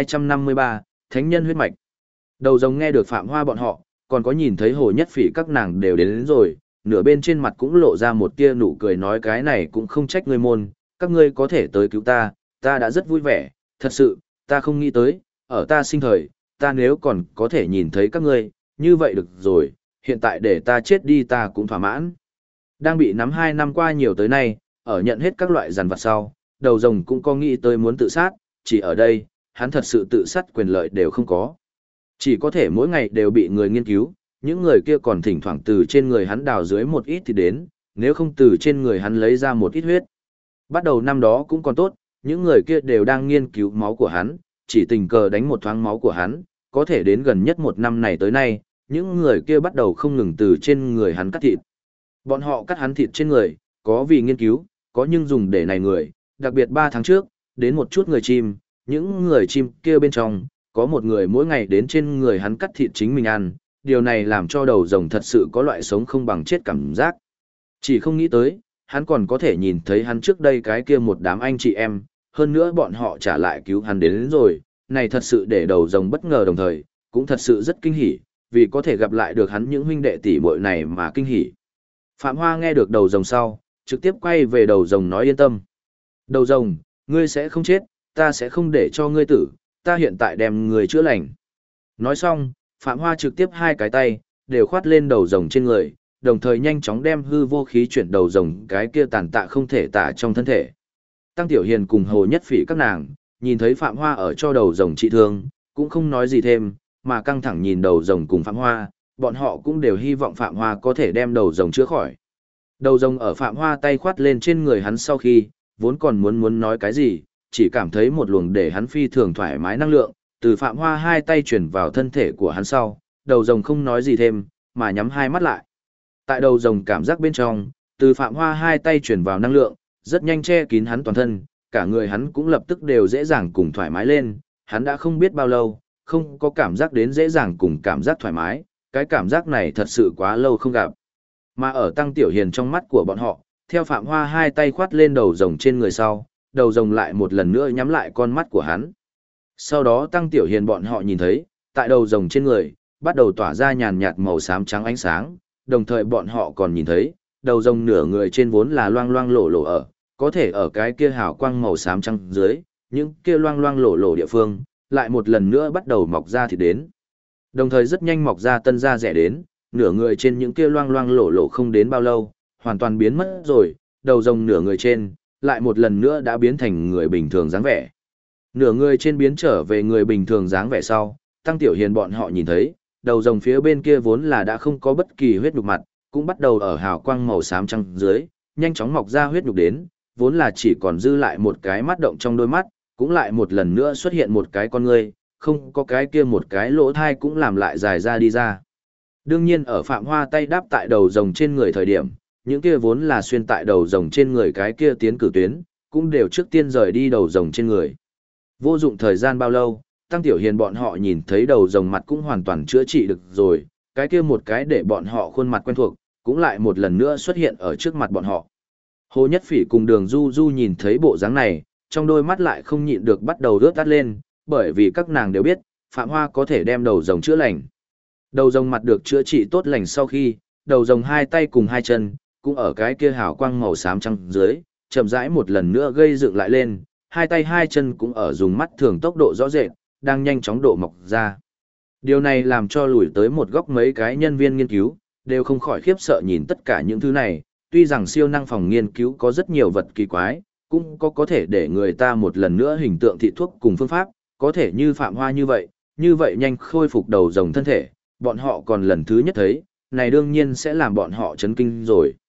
1253, Thánh nhân huyết mạch. Đầu rồng nghe được Phạm Hoa bọn họ, còn có nhìn thấy Hồ Nhất Phỉ các nàng đều đến rồi, nửa bên trên mặt cũng lộ ra một tia nụ cười nói cái này cũng không trách ngươi môn, các ngươi có thể tới cứu ta, ta đã rất vui vẻ, thật sự, ta không nghĩ tới, ở ta sinh thời, ta nếu còn có thể nhìn thấy các ngươi, như vậy được rồi, hiện tại để ta chết đi ta cũng thỏa mãn. Đang bị nắm 2 năm qua nhiều tới nay, ở nhận hết các loại giàn vặt sau, đầu rồng cũng có nghĩ tới muốn tự sát, chỉ ở đây, hắn thật sự tự sát quyền lợi đều không có. Chỉ có thể mỗi ngày đều bị người nghiên cứu, những người kia còn thỉnh thoảng từ trên người hắn đào dưới một ít thì đến, nếu không từ trên người hắn lấy ra một ít huyết. Bắt đầu năm đó cũng còn tốt, những người kia đều đang nghiên cứu máu của hắn, chỉ tình cờ đánh một thoáng máu của hắn, có thể đến gần nhất 1 năm này tới nay, những người kia bắt đầu không ngừng từ trên người hắn cắt thịt. Bọn họ cắt hắn thịt trên người, có vì nghiên cứu, có nhưng dùng để này người, đặc biệt 3 tháng trước, đến một chút người chim, những người chim kia bên trong, có một người mỗi ngày đến trên người hắn cắt thịt chính mình ăn, điều này làm cho đầu rồng thật sự có loại sống không bằng chết cảm giác. Chỉ không nghĩ tới, hắn còn có thể nhìn thấy hắn trước đây cái kia một đám anh chị em, hơn nữa bọn họ trả lại cứu hắn đến rồi, này thật sự để đầu rồng bất ngờ đồng thời, cũng thật sự rất kinh hỉ, vì có thể gặp lại được hắn những huynh đệ tỷ muội này mà kinh hỉ. Phạm Hoa nghe được đầu rồng sau, trực tiếp quay về đầu rồng nói yên tâm. Đầu rồng, ngươi sẽ không chết, ta sẽ không để cho ngươi tử, ta hiện tại đem ngươi chữa lành. Nói xong, Phạm Hoa trực tiếp 2 cái tay, đều khoát lên đầu rồng trên người, đồng thời nhanh chóng đem hư vô khí chuyển đầu rồng cái kia tàn tạ không thể tả trong thân thể. Tăng Tiểu Hiền cùng Hồ Nhất Phỉ các nàng, nhìn thấy Phạm Hoa ở cho đầu rồng trị thương, cũng không nói gì thêm, mà căng thẳng nhìn đầu rồng cùng Phạm Hoa, bọn họ cũng đều hy vọng Phạm Hoa có thể đem đầu rồng chữa khỏi. Đầu rồng ở Phạm Hoa tay khoát lên trên người hắn sau khi, vốn còn muốn nói cái gì, chỉ cảm thấy một luồng để hắn phi thường thoải mái năng lượng, từ Phạm Hoa 2 tay chuyển vào thân thể của hắn sau, đầu rồng không nói gì thêm, mà nhắm 2 mắt lại. Tại đầu rồng cảm giác bên trong, từ Phạm Hoa 2 tay chuyển vào năng lượng, rất nhanh che kín hắn toàn thân, cả người hắn cũng lập tức đều dễ dàng cùng thoải mái lên, hắn đã không biết bao lâu, không có cảm giác đến dễ dàng cùng cảm giác thoải mái, cái cảm giác này thật sự quá lâu không gặp. Mà ở Tăng Tiểu Hiền trong mắt của bọn họ, theo Phạm Hoa 2 tay khoát lên đầu rồng trên người sau, đầu rồng lại một lần nữa nhắm lại con mắt của hắn. Sau đó Tăng Tiểu Hiền bọn họ nhìn thấy, tại đầu rồng trên người, bắt đầu tỏa ra nhàn nhạt màu xám trắng ánh sáng, đồng thời bọn họ còn nhìn thấy, đầu rồng nửa người trên vốn là loang loang lổ lổ ở, có thể ở cái kia hào quang màu xám trắng dưới, những kia loang loang lổ lổ địa phương, lại một lần nữa bắt đầu mọc ra thịt đến. Đồng thời rất nhanh mọc ra tân da rẻ đến, nửa người trên những kia loang loang lổ lổ không đến bao lâu, hoàn toàn biến mất rồi, đầu rồng nửa người trên, lại một lần nữa đã biến thành người bình thường dáng vẻ. Nửa người trên biến trở về người bình thường dáng vẻ sau, Tăng Tiểu Hiền bọn họ nhìn thấy, đầu rồng phía bên kia vốn là đã không có bất kỳ huyết nhục mặt, cũng bắt đầu ở hào quang màu xám trắng dưới, nhanh chóng mọc ra huyết nhục đến, vốn là chỉ còn dư lại một cái mắt động trong đôi mắt, cũng lại một lần nữa xuất hiện một cái con ngươi, không có cái kia một cái lỗ thai cũng làm lại dài ra đi ra. Đương nhiên ở Phạm Hoa tay đáp tại đầu rồng trên người thời điểm, những kia vốn là xuyên tại đầu rồng trên người cái kia tiến cử tuyến, cũng đều trước tiên rời đi đầu rồng trên người. Vô dụng thời gian bao lâu, Tăng Tiểu Hiền bọn họ nhìn thấy đầu rồng mặt cũng hoàn toàn chữa trị được rồi, cái kia một cái để bọn họ khuôn mặt quen thuộc, cũng lại một lần nữa xuất hiện ở trước mặt bọn họ. Hồ Nhất Phỉ cùng Đường Du Du nhìn thấy bộ dáng này, trong đôi mắt lại không nhịn được bắt đầu rớt tắt lên, bởi vì các nàng đều biết, Phạm Hoa có thể đem đầu rồng chữa lành. Đầu rồng mặt được chữa trị tốt lành sau khi, đầu rồng 2 tay cùng 2 chân, cũng ở cái kia hào quang màu xám trắng dưới, chậm rãi một lần nữa gây dựng lại lên, 2 tay 2 chân cũng ở dùng mắt thường tốc độ rõ rệt, đang nhanh chóng độ mọc ra. Điều này làm cho lùi tới một góc mấy cái nhân viên nghiên cứu, đều không khỏi khiếp sợ nhìn tất cả những thứ này, tuy rằng siêu năng phòng nghiên cứu có rất nhiều vật kỳ quái, cũng có thể để người ta một lần nữa hình tượng thị thuốc cùng phương pháp, có thể như Phạm Hoa như vậy nhanh khôi phục đầu rồng thân thể, bọn họ còn lần thứ nhất thấy, này đương nhiên sẽ làm bọn họ chấn kinh rồi.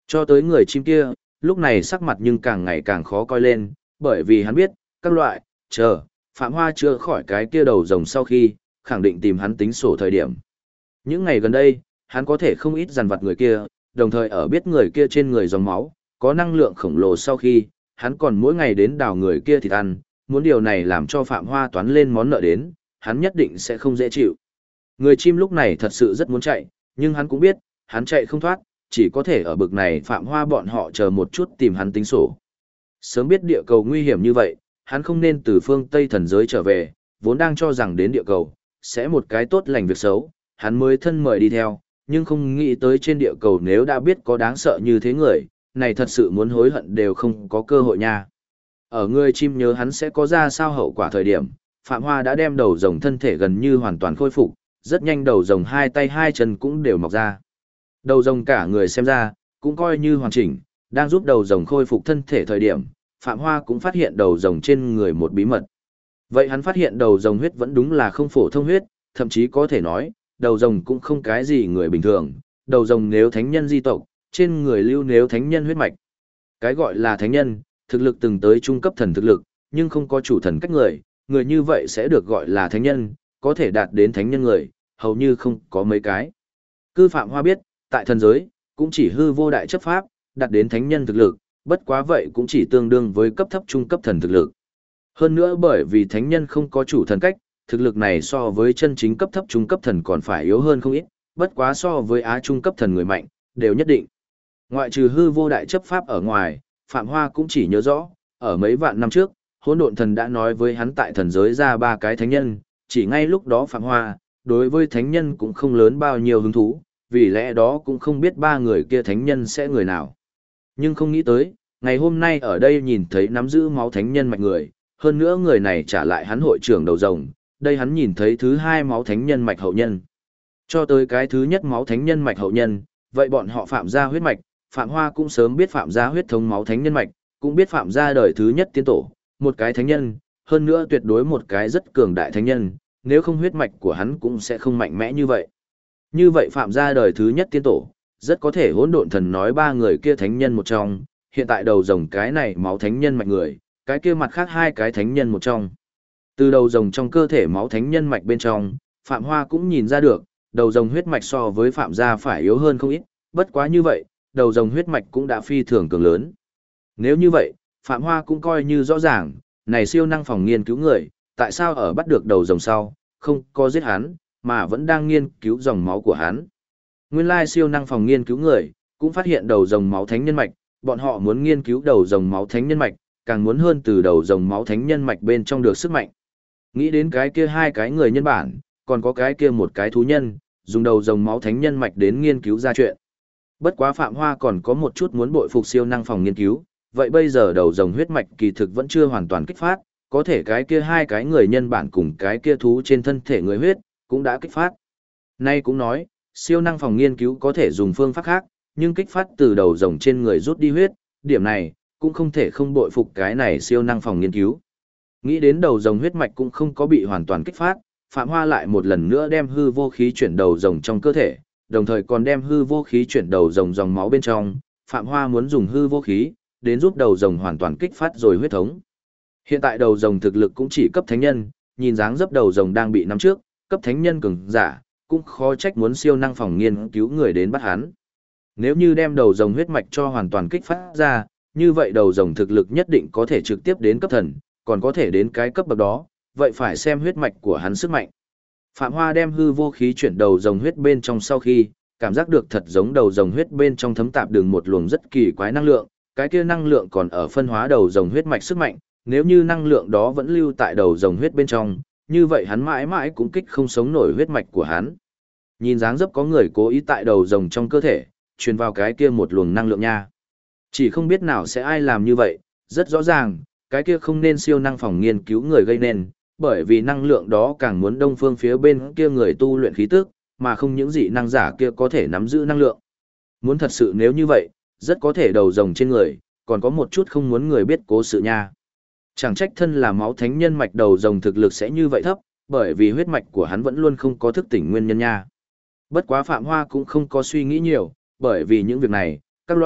Cho tới người chim kia, lúc này sắc mặt nhưng càng ngày càng khó coi lên, bởi vì hắn biết, các loại, Phạm Hoa chưa khỏi cái kia đầu rồng sau khi, khẳng định tìm hắn tính sổ thời điểm. Những ngày gần đây, hắn có thể không ít dằn vặt người kia, đồng thời ở biết người kia trên người dòng máu, có năng lượng khổng lồ sau khi, hắn còn mỗi ngày đến đào người kia thịt ăn, muốn điều này làm cho Phạm Hoa toán lên món nợ đến, hắn nhất định sẽ không dễ chịu. Người chim lúc này thật sự rất muốn chạy, nhưng hắn cũng biết, hắn chạy không thoát, chỉ có thể ở bực này Phạm Hoa bọn họ chờ một chút tìm hắn tính sổ. Sớm biết địa cầu nguy hiểm như vậy, hắn không nên từ phương Tây thần giới trở về, vốn đang cho rằng đến địa cầu, sẽ một cái tốt lành việc xấu, hắn mới thân mời đi theo, nhưng không nghĩ tới trên địa cầu nếu đã biết có đáng sợ như thế người, này thật sự muốn hối hận đều không có cơ hội nha. Ở người chim nhớ hắn sẽ có ra sao hậu quả thời điểm, Phạm Hoa đã đem đầu rồng thân thể gần như hoàn toàn khôi phục, rất nhanh đầu rồng hai tay hai chân cũng đều mọc ra. Đầu rồng cả người xem ra, cũng coi như hoàn chỉnh, đang giúp đầu rồng khôi phục thân thể thời điểm, Phạm Hoa cũng phát hiện đầu rồng trên người một bí mật. Vậy hắn phát hiện đầu rồng huyết vẫn đúng là không phổ thông huyết, thậm chí có thể nói, đầu rồng cũng không cái gì người bình thường, đầu rồng nếu thánh nhân di tộc, trên người lưu nếu thánh nhân huyết mạch. Cái gọi là thánh nhân, thực lực từng tới trung cấp thần thực lực, nhưng không có chủ thần cách người, người như vậy sẽ được gọi là thánh nhân, có thể đạt đến thánh nhân người, hầu như không có mấy cái. Cư Phạm Hoa biết, tại thần giới, cũng chỉ hư vô đại chấp pháp, đạt đến thánh nhân thực lực, bất quá vậy cũng chỉ tương đương với cấp thấp trung cấp thần thực lực. Hơn nữa bởi vì thánh nhân không có chủ thần cách, thực lực này so với chân chính cấp thấp trung cấp thần còn phải yếu hơn không ít, bất quá so với á trung cấp thần người mạnh, đều nhất định. Ngoại trừ hư vô đại chấp pháp ở ngoài, Phạm Hoa cũng chỉ nhớ rõ, ở mấy vạn năm trước, Hỗn Độn Thần đã nói với hắn tại thần giới ra ba cái thánh nhân, chỉ ngay lúc đó Phạm Hoa, đối với thánh nhân cũng không lớn bao nhiêu hứng thú, vì lẽ đó cũng không biết ba người kia thánh nhân sẽ người nào. Nhưng không nghĩ tới, ngày hôm nay ở đây nhìn thấy nắm giữ máu thánh nhân mạch người, hơn nữa người này trả lại hắn hội trưởng đầu rồng, đây hắn nhìn thấy thứ hai máu thánh nhân mạch hậu nhân. Cho tới cái thứ nhất máu thánh nhân mạch hậu nhân, vậy bọn họ Phạm gia huyết mạch, Phạm Hoa cũng sớm biết Phạm gia huyết thống máu thánh nhân mạch, cũng biết Phạm gia đời thứ nhất tiên tổ, một cái thánh nhân, hơn nữa tuyệt đối một cái rất cường đại thánh nhân, nếu không huyết mạch của hắn cũng sẽ không mạnh mẽ như vậy. Như vậy Phạm gia đời thứ nhất tiên tổ, rất có thể Hỗn Độn Thần nói ba người kia thánh nhân một trong, hiện tại đầu rồng cái này máu thánh nhân mạch người, cái kia mặt khác hai cái thánh nhân một trong. Từ đầu rồng trong cơ thể máu thánh nhân mạch bên trong, Phạm Hoa cũng nhìn ra được, đầu rồng huyết mạch so với Phạm gia phải yếu hơn không ít, bất quá như vậy, đầu rồng huyết mạch cũng đã phi thường cường lớn. Nếu như vậy, Phạm Hoa cũng coi như rõ ràng, này siêu năng phòng nghiên cứu người, tại sao ở bắt được đầu rồng sau, không có giết hắn, mà vẫn đang nghiên cứu dòng máu của hắn. Nguyên lai siêu năng phòng nghiên cứu người, cũng phát hiện đầu rồng máu thánh nhân mạch, bọn họ muốn nghiên cứu đầu rồng máu thánh nhân mạch, càng muốn hơn từ đầu rồng máu thánh nhân mạch bên trong được sức mạnh. Nghĩ đến cái kia hai cái người nhân bản, còn có cái kia một cái thú nhân, dùng đầu rồng máu thánh nhân mạch đến nghiên cứu ra chuyện. Bất quá Phạm Hoa còn có một chút muốn bội phục siêu năng phòng nghiên cứu, vậy bây giờ đầu rồng huyết mạch kỳ thực vẫn chưa hoàn toàn kích phát, có thể cái kia hai cái người nhân bản cùng cái kia thú trên thân thể người huyết, cũng đã kích phát. Nay cũng nói, siêu năng phòng nghiên cứu có thể dùng phương pháp khác, nhưng kích phát từ đầu rồng trên người rút đi huyết, điểm này, cũng không thể không bội phục cái này siêu năng phòng nghiên cứu. Nghĩ đến đầu rồng huyết mạch cũng không có bị hoàn toàn kích phát, Phạm Hoa lại một lần nữa đem hư vô khí chuyển đầu rồng trong cơ thể, đồng thời còn đem hư vô khí chuyển đầu rồng dòng máu bên trong, Phạm Hoa muốn dùng hư vô khí, đến giúp đầu rồng hoàn toàn kích phát rồi huyết thống. Hiện tại đầu rồng thực lực cũng chỉ cấp thánh nhân, nhìn dáng dấp đầu rồng đang bị nắm trước, cấp thánh nhân cường giả, cũng khó trách muốn siêu năng phòng nghiên cứu người đến bắt hắn. Nếu như đem đầu rồng huyết mạch cho hoàn toàn kích phát ra, như vậy đầu rồng thực lực nhất định có thể trực tiếp đến cấp thần, còn có thể đến cái cấp bậc đó, vậy phải xem huyết mạch của hắn sức mạnh. Phạm Hoa đem hư vô khí chuyển đầu rồng huyết bên trong sau khi, cảm giác được thật giống đầu rồng huyết bên trong thấm tạp đường một luồng rất kỳ quái năng lượng, cái kia năng lượng còn ở phân hóa đầu rồng huyết mạch sức mạnh, nếu như năng lượng đó vẫn lưu tại đầu rồng huyết bên trong, như vậy hắn mãi mãi cũng kích không sống nổi huyết mạch của hắn. Nhìn dáng dấp có người cố ý tại đầu rồng trong cơ thể, truyền vào cái kia một luồng năng lượng nha. Chỉ không biết nào sẽ ai làm như vậy, rất rõ ràng, cái kia không nên siêu năng phòng nghiên cứu người gây nên, bởi vì năng lượng đó càng muốn đông phương phía bên kia người tu luyện khí tức, mà không những dị năng giả kia có thể nắm giữ năng lượng. Muốn thật sự nếu như vậy, rất có thể đầu rồng trên người, còn có một chút không muốn người biết cố sự nha. Chẳng trách thân là máu thánh nhân mạch đầu rồng thực lực sẽ như vậy thấp, bởi vì huyết mạch của hắn vẫn luôn không có thức tỉnh nguyên nhân nha. Bất quá Phạm Hoa cũng không có suy nghĩ nhiều, bởi vì những việc này, các loại,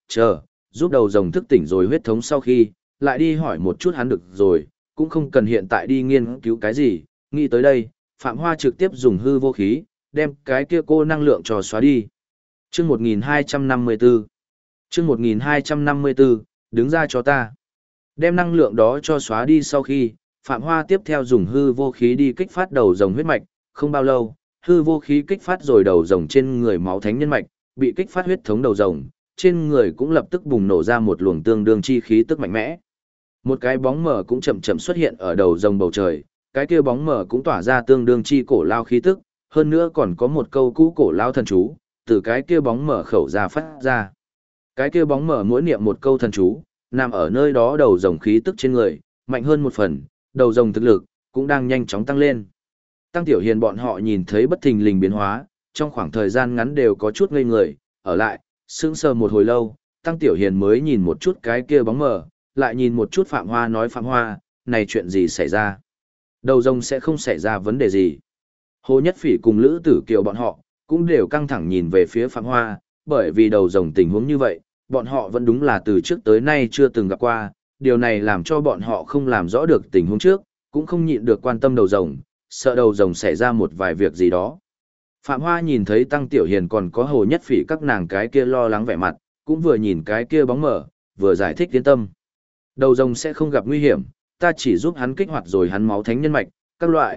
chờ, giúp đầu rồng thức tỉnh rồi huyết thống sau khi, lại đi hỏi một chút hắn được rồi, cũng không cần hiện tại đi nghiên cứu cái gì, nghĩ tới đây, Phạm Hoa trực tiếp dùng hư vô khí, đem cái kia cô năng lượng cho xóa đi. Chương 1254 Chương 1254, đứng ra cho ta. Đem năng lượng đó cho xóa đi sau khi, Phạm Hoa tiếp theo dùng hư vô khí đi kích phát đầu rồng huyết mạch, không bao lâu, hư vô khí kích phát rồi đầu rồng trên người máu thánh nhân mạch, bị kích phát huyết thống đầu rồng, trên người cũng lập tức bùng nổ ra một luồng tương đương chi khí tức mạnh mẽ. Một cái bóng mờ cũng chậm chậm xuất hiện ở đầu rồng bầu trời, cái kia bóng mờ cũng tỏa ra tương đương chi cổ lao khí tức, hơn nữa còn có một câu cũ cổ lao thần chú, từ cái kia bóng mờ khẩu ra phát ra. Cái kia bóng mờ mỗi niệm một câu thần chú, nằm ở nơi đó đầu rồng khí tức trên người, mạnh hơn một phần, đầu rồng thực lực cũng đang nhanh chóng tăng lên. Tăng Tiểu Hiền bọn họ nhìn thấy bất thình lình biến hóa, trong khoảng thời gian ngắn đều có chút ngây người, ở lại, sững sờ một hồi lâu, Tăng Tiểu Hiền mới nhìn một chút cái kia bóng mờ, lại nhìn một chút Phạm Hoa nói Phạm Hoa, này chuyện gì xảy ra? Đầu rồng sẽ không xảy ra vấn đề gì. Hồ Nhất Phỉ cùng Lữ Tử Kiều bọn họ, cũng đều căng thẳng nhìn về phía Phạm Hoa, bởi vì đầu rồng tình huống như vậy, bọn họ vẫn đúng là từ trước tới nay chưa từng gặp qua, điều này làm cho bọn họ không làm rõ được tình huống trước, cũng không nhịn được quan tâm đầu rồng, sợ đầu rồng xảy ra một vài việc gì đó. Phạm Hoa nhìn thấy Tăng Tiểu Hiền còn có Hồ Nhất Phỉ các nàng cái kia lo lắng vẻ mặt, cũng vừa nhìn cái kia bóng mở, vừa giải thích yên tâm. Đầu rồng sẽ không gặp nguy hiểm, ta chỉ giúp hắn kích hoạt rồi hắn máu thánh nhân mạch, các loại,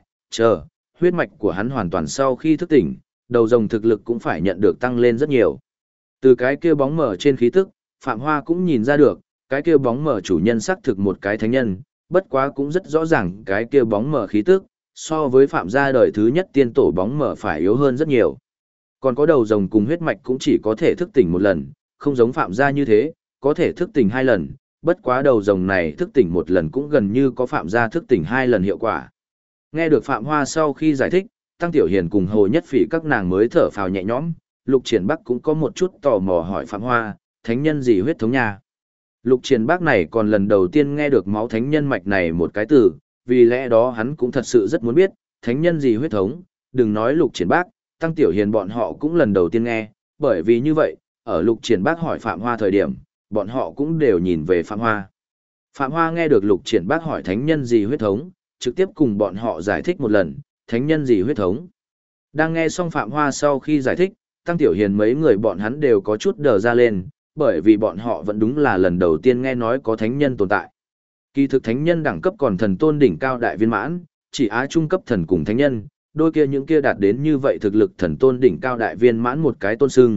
huyết mạch của hắn hoàn toàn sau khi thức tỉnh, đầu rồng thực lực cũng phải nhận được tăng lên rất nhiều. Từ cái kia bóng mở trên khí tức, Phạm Hoa cũng nhìn ra được, cái kia bóng mở chủ nhân xác thực một cái thánh nhân, bất quá cũng rất rõ ràng cái kia bóng mở khí tức, so với Phạm gia đời thứ nhất tiên tổ bóng mở phải yếu hơn rất nhiều. Còn có đầu rồng cùng huyết mạch cũng chỉ có thể thức tỉnh một lần, không giống Phạm gia như thế, có thể thức tỉnh hai lần, bất quá đầu rồng này thức tỉnh một lần cũng gần như có Phạm gia thức tỉnh hai lần hiệu quả. Nghe được Phạm Hoa sau khi giải thích, Tăng Tiểu Hiền cùng Hồ Nhất Phỉ các nàng mới thở phào nhẹ nhõm, Lục Triển Bắc cũng có một chút tò mò hỏi Phạm Hoa, thánh nhân gì huyết thống nha. Lục Triển Bắc này còn lần đầu tiên nghe được máu thánh nhân mạch này một cái từ, vì lẽ đó hắn cũng thật sự rất muốn biết, thánh nhân gì huyết thống, đừng nói Lục Triển Bắc, Tăng Tiểu Hiền bọn họ cũng lần đầu tiên nghe, bởi vì như vậy, ở Lục Triển Bắc hỏi Phạm Hoa thời điểm, bọn họ cũng đều nhìn về Phạm Hoa. Phạm Hoa nghe được Lục Triển Bắc hỏi thánh nhân gì huyết thống, trực tiếp cùng bọn họ giải thích một lần, thánh nhân gì huyết thống. Đang nghe xong Phạm Hoa sau khi giải thích, Tăng Tiểu Hiền mấy người bọn hắn đều có chút đờ ra lên, bởi vì bọn họ vẫn đúng là lần đầu tiên nghe nói có thánh nhân tồn tại. Kỳ thực thánh nhân đẳng cấp còn thần tôn đỉnh cao đại viên mãn, chỉ á trung cấp thần cùng thánh nhân, đôi kia những kia đạt đến như vậy thực lực thần tôn đỉnh cao đại viên mãn một cái tôn xưng.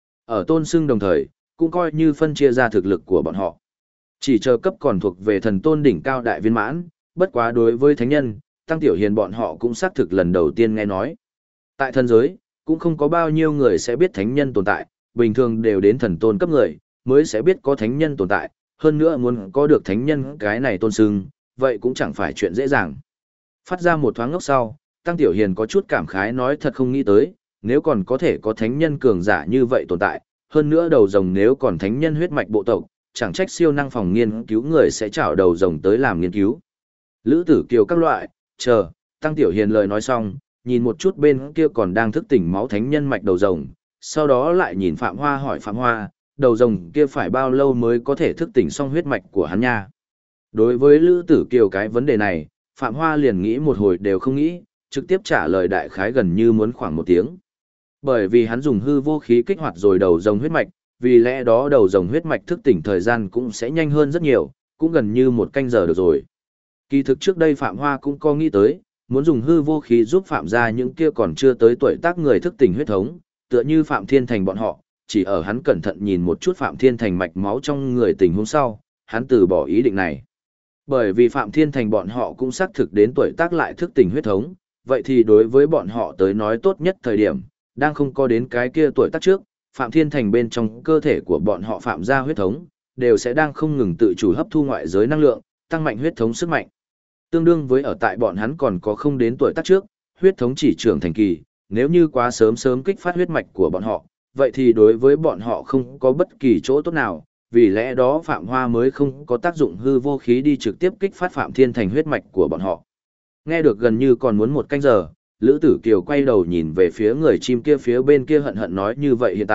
Ở tôn xưng đồng thời, cũng coi như phân chia ra thực lực của bọn họ. Chỉ chờ cấp còn thuộc về thần tôn đỉnh cao đại viên mãn, bất quá đối với thánh nhân, Tăng Tiểu Hiền bọn họ cũng xác thực lần đầu tiên nghe nói. Tại thần giới, cũng không có bao nhiêu người sẽ biết thánh nhân tồn tại, bình thường đều đến thần tôn cấp người, mới sẽ biết có thánh nhân tồn tại, hơn nữa muốn có được thánh nhân cái này tôn xưng, vậy cũng chẳng phải chuyện dễ dàng. Phát ra một thoáng ngốc sau, Tăng Tiểu Hiền có chút cảm khái nói thật không nghĩ tới, nếu còn có thể có thánh nhân cường giả như vậy tồn tại, hơn nữa đầu rồng nếu còn thánh nhân huyết mạch bộ tộc, chẳng trách siêu năng phòng nghiên cứu người sẽ trảo đầu rồng tới làm nghiên cứu. Lữ Tử Kiều các loại, Tăng Tiểu Hiền lời nói xong, nhìn một chút bên kia còn đang thức tỉnh máu thánh nhân mạch đầu rồng, sau đó lại nhìn Phạm Hoa hỏi Phạm Hoa, đầu rồng kia phải bao lâu mới có thể thức tỉnh xong huyết mạch của hắn nha. Đối với Lữ Tử Kiều cái vấn đề này, Phạm Hoa liền nghĩ một hồi đều không nghĩ, trực tiếp trả lời đại khái gần như muốn khoảng một tiếng. Bởi vì hắn dùng hư vô khí kích hoạt rồi đầu rồng huyết mạch, vì lẽ đó đầu rồng huyết mạch thức tỉnh thời gian cũng sẽ nhanh hơn rất nhiều, cũng gần như một canh giờ được rồi. Kỳ thực trước đây Phạm Hoa cũng có nghĩ tới, muốn dùng hư vô khí giúp Phạm gia những kia còn chưa tới tuổi tác người thức tỉnh huyết thống, tựa như Phạm Thiên Thành bọn họ, chỉ ở hắn cẩn thận nhìn một chút Phạm Thiên Thành mạch máu trong người tình huống sau, hắn từ bỏ ý định này. Bởi vì Phạm Thiên Thành bọn họ cũng xác thực đến tuổi tác lại thức tỉnh huyết thống, vậy thì đối với bọn họ tới nói tốt nhất thời điểm, đang không có đến cái kia tuổi tác trước, Phạm Thiên Thành bên trong cơ thể của bọn họ Phạm gia huyết thống, đều sẽ đang không ngừng tự chủ hấp thu ngoại giới năng lượng, tăng mạnh huyết thống sức mạnh. Tương đương với ở tại bọn hắn còn có không đến tuổi tác trước, huyết thống chỉ trưởng thành kỳ, nếu như quá sớm kích phát huyết mạch của bọn họ, vậy thì đối với bọn họ không có bất kỳ chỗ tốt nào, vì lẽ đó Phạm Hoa mới không có tác dụng hư vô khí đi trực tiếp kích phát Phạm Thiên Thành huyết mạch của bọn họ. Nghe được gần như còn muốn một canh giờ, Lữ Tử Kiều quay đầu nhìn về phía người chim kia phía bên kia hận hận nói như vậy hiện tại,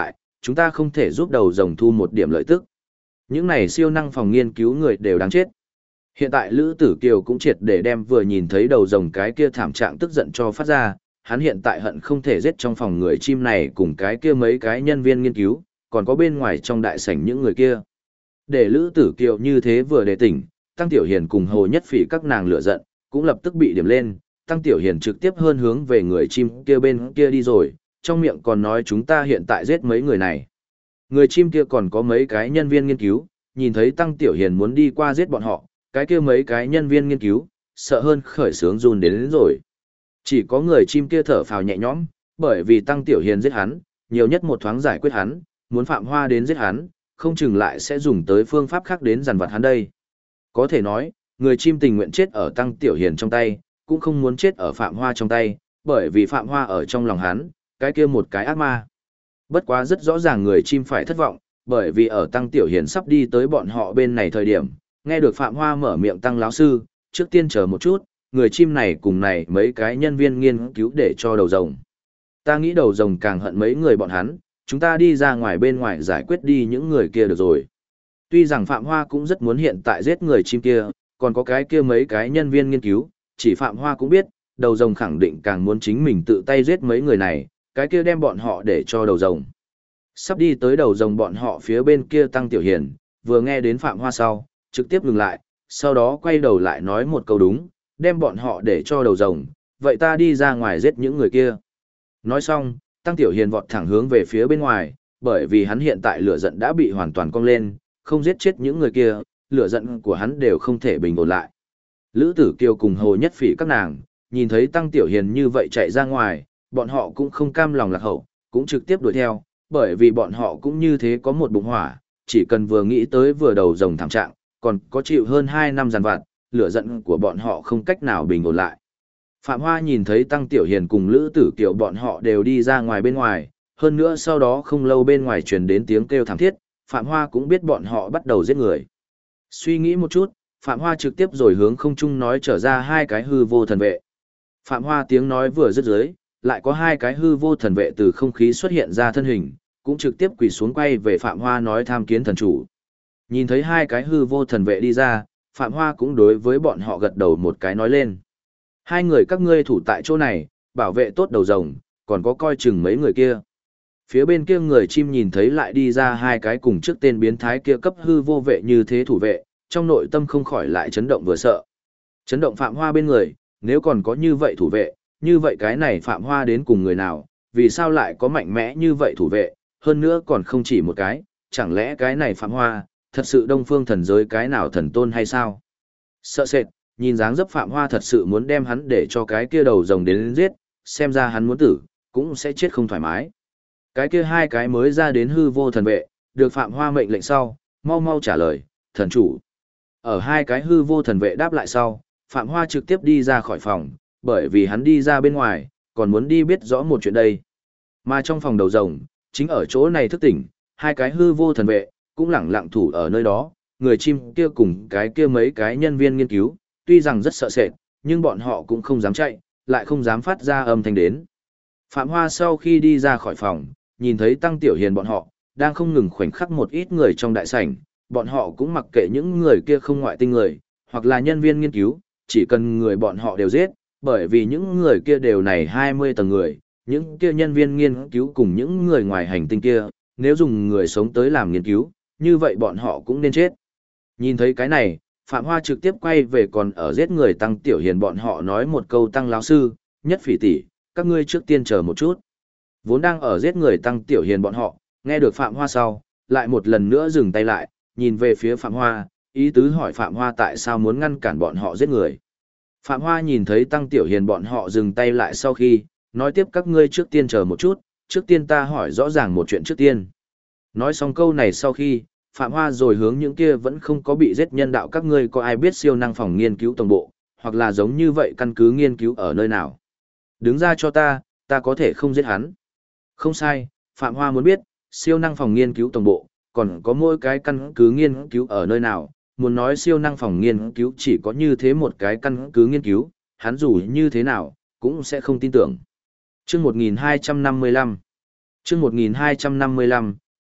chúng ta không thể giúp đầu rồng thu một điểm lợi tức. Những này siêu năng phòng nghiên cứu người đều đáng chết. Hiện tại Lữ Tử Kiều cũng triệt để đem vừa nhìn thấy đầu rồng cái kia thảm trạng tức giận cho phát ra, hắn hiện tại hận không thể giết trong phòng người chim này cùng cái kia mấy cái nhân viên nghiên cứu, còn có bên ngoài trong đại sảnh những người kia. Để Lữ Tử Kiều như thế vừa đề tỉnh, Tăng Tiểu Hiền cùng Hồ Nhất Phỉ các nàng lửa giận, cũng lập tức bị điểm lên, Tăng Tiểu Hiền trực tiếp hơn hướng về người chim kia bên kia đi rồi, trong miệng còn nói chúng ta hiện tại giết mấy người này. Người chim kia còn có mấy cái nhân viên nghiên cứu, nhìn thấy Tăng Tiểu Hiền muốn đi qua giết bọn họ, cái kia mấy cái nhân viên nghiên cứu, sợ hơn khởi sướng run đến rồi. Chỉ có người chim kia thở phào nhẹ nhõm, bởi vì Tăng Tiểu Hiền giết hắn, nhiều nhất một thoáng giải quyết hắn, muốn Phạm Hoa đến giết hắn, không chừng lại sẽ dùng tới phương pháp khác đến giàn vặt hắn đây. Có thể nói, người chim tình nguyện chết ở Tăng Tiểu Hiền trong tay, cũng không muốn chết ở Phạm Hoa trong tay, bởi vì Phạm Hoa ở trong lòng hắn, cái kia một cái ác ma. Bất quá rất rõ ràng người chim phải thất vọng, bởi vì ở Tăng Tiểu Hiền sắp đi tới bọn họ bên này thời điểm, nghe được Phạm Hoa mở miệng Tăng lão sư, trước tiên chờ một chút, người chim này cùng này mấy cái nhân viên nghiên cứu để cho đầu rồng. Ta nghĩ đầu rồng càng hận mấy người bọn hắn, chúng ta đi ra ngoài bên ngoài giải quyết đi những người kia được rồi. Tuy rằng Phạm Hoa cũng rất muốn hiện tại giết người chim kia, còn có cái kia mấy cái nhân viên nghiên cứu, chỉ Phạm Hoa cũng biết, đầu rồng khẳng định càng muốn chính mình tự tay giết mấy người này, cái kia đem bọn họ để cho đầu rồng. Sắp đi tới đầu rồng bọn họ phía bên kia Tăng Tiểu Hiền, vừa nghe đến Phạm Hoa sau, trực tiếp ngừng lại, sau đó quay đầu lại nói một câu đúng, đem bọn họ để cho đầu rồng, vậy ta đi ra ngoài giết những người kia. Nói xong, Tăng Tiểu Hiền vọt thẳng hướng về phía bên ngoài, bởi vì hắn hiện tại lửa giận đã bị hoàn toàn cong lên, không giết chết những người kia, lửa giận của hắn đều không thể bình ổn lại. Lữ Tử Kiều cùng Hồ Nhất Phỉ các nàng, nhìn thấy Tăng Tiểu Hiền như vậy chạy ra ngoài, bọn họ cũng không cam lòng lạc hậu, cũng trực tiếp đuổi theo, bởi vì bọn họ cũng như thế có một bụng hỏa, chỉ cần vừa nghĩ tới vừa đầu rồng thảm trạng, còn có chịu hơn 2 năm giàn vặt, lửa giận của bọn họ không cách nào bình ổn lại. Phạm Hoa nhìn thấy Tăng Tiểu Hiền cùng Lữ Tử Kiều bọn họ đều đi ra ngoài bên ngoài, hơn nữa sau đó không lâu bên ngoài truyền đến tiếng kêu thảm thiết, Phạm Hoa cũng biết bọn họ bắt đầu giết người. Suy nghĩ một chút, Phạm Hoa trực tiếp rồi hướng không trung nói trở ra 2 cái hư vô thần vệ. Phạm Hoa tiếng nói vừa dứt dưới, lại có 2 cái hư vô thần vệ từ không khí xuất hiện ra thân hình, cũng trực tiếp quỳ xuống quay về Phạm Hoa nói tham kiến thần chủ. Nhìn thấy 2 cái hư vô thần vệ đi ra, Phạm Hoa cũng đối với bọn họ gật đầu một cái nói lên. 2 người các ngươi thủ tại chỗ này, bảo vệ tốt đầu rồng, còn có coi chừng mấy người kia. Phía bên kia người chim nhìn thấy lại đi ra 2 cái cùng trước tên biến thái kia cấp hư vô vệ như thế thủ vệ, trong nội tâm không khỏi lại chấn động vừa sợ. Chấn động Phạm Hoa bên người, nếu còn có như vậy thủ vệ, như vậy cái này Phạm Hoa đến cùng người nào, vì sao lại có mạnh mẽ như vậy thủ vệ, hơn nữa còn không chỉ một cái, chẳng lẽ cái này Phạm Hoa, thật sự Đông Phương thần giới cái nào thần tôn hay sao? Sợ sệt, nhìn dáng dấp Phạm Hoa thật sự muốn đem hắn để cho cái kia đầu rồng đến giết, xem ra hắn muốn tử, cũng sẽ chết không thoải mái. Cái kia 2 cái mới ra đến hư vô thần vệ, được Phạm Hoa mệnh lệnh sau, mau mau trả lời, thần chủ. Ở 2 cái hư vô thần vệ đáp lại sau, Phạm Hoa trực tiếp đi ra khỏi phòng, bởi vì hắn đi ra bên ngoài, còn muốn đi biết rõ một chuyện đây. Mà trong phòng đầu rồng, chính ở chỗ này thức tỉnh, 2 cái hư vô thần vệ, cũng lẳng lặng thủ ở nơi đó, người chim kia cùng cái kia mấy cái nhân viên nghiên cứu, tuy rằng rất sợ sệt, nhưng bọn họ cũng không dám chạy, lại không dám phát ra âm thanh đến. Phạm Hoa sau khi đi ra khỏi phòng, nhìn thấy Tăng Tiểu Hiền bọn họ, đang không ngừng khoảnh khắc một ít người trong đại sảnh, bọn họ cũng mặc kệ những người kia không ngoại tinh người, hoặc là nhân viên nghiên cứu, chỉ cần người bọn họ đều giết, bởi vì những người kia đều này 20 tầng người, những kia nhân viên nghiên cứu cùng những người ngoài hành tinh kia, nếu dùng người sống tới làm nghiên cứu, như vậy bọn họ cũng nên chết. Nhìn thấy cái này, Phạm Hoa trực tiếp quay về còn ở giết người Tăng Tiểu Hiền bọn họ nói một câu Tăng lão sư, Nhất Phỉ tỷ, các ngươi trước tiên chờ một chút. Vốn đang ở giết người Tăng Tiểu Hiền bọn họ, nghe được Phạm Hoa sau, lại một lần nữa dừng tay lại, nhìn về phía Phạm Hoa, ý tứ hỏi Phạm Hoa tại sao muốn ngăn cản bọn họ giết người. Phạm Hoa nhìn thấy Tăng Tiểu Hiền bọn họ dừng tay lại sau khi, nói tiếp các ngươi trước tiên chờ một chút, trước tiên ta hỏi rõ ràng một chuyện trước tiên. Nói xong câu này sau khi, Phạm Hoa rồi hướng những kia vẫn không có bị giết nhân đạo các ngươi có ai biết siêu năng phòng nghiên cứu tổng bộ, hoặc là giống như vậy căn cứ nghiên cứu ở nơi nào. Đứng ra cho ta có thể không giết hắn. Không sai, Phạm Hoa muốn biết, siêu năng phòng nghiên cứu tổng bộ, còn có mỗi cái căn cứ nghiên cứu ở nơi nào, muốn nói siêu năng phòng nghiên cứu chỉ có như thế một cái căn cứ nghiên cứu, hắn dù như thế nào, cũng sẽ không tin tưởng. Chương 1255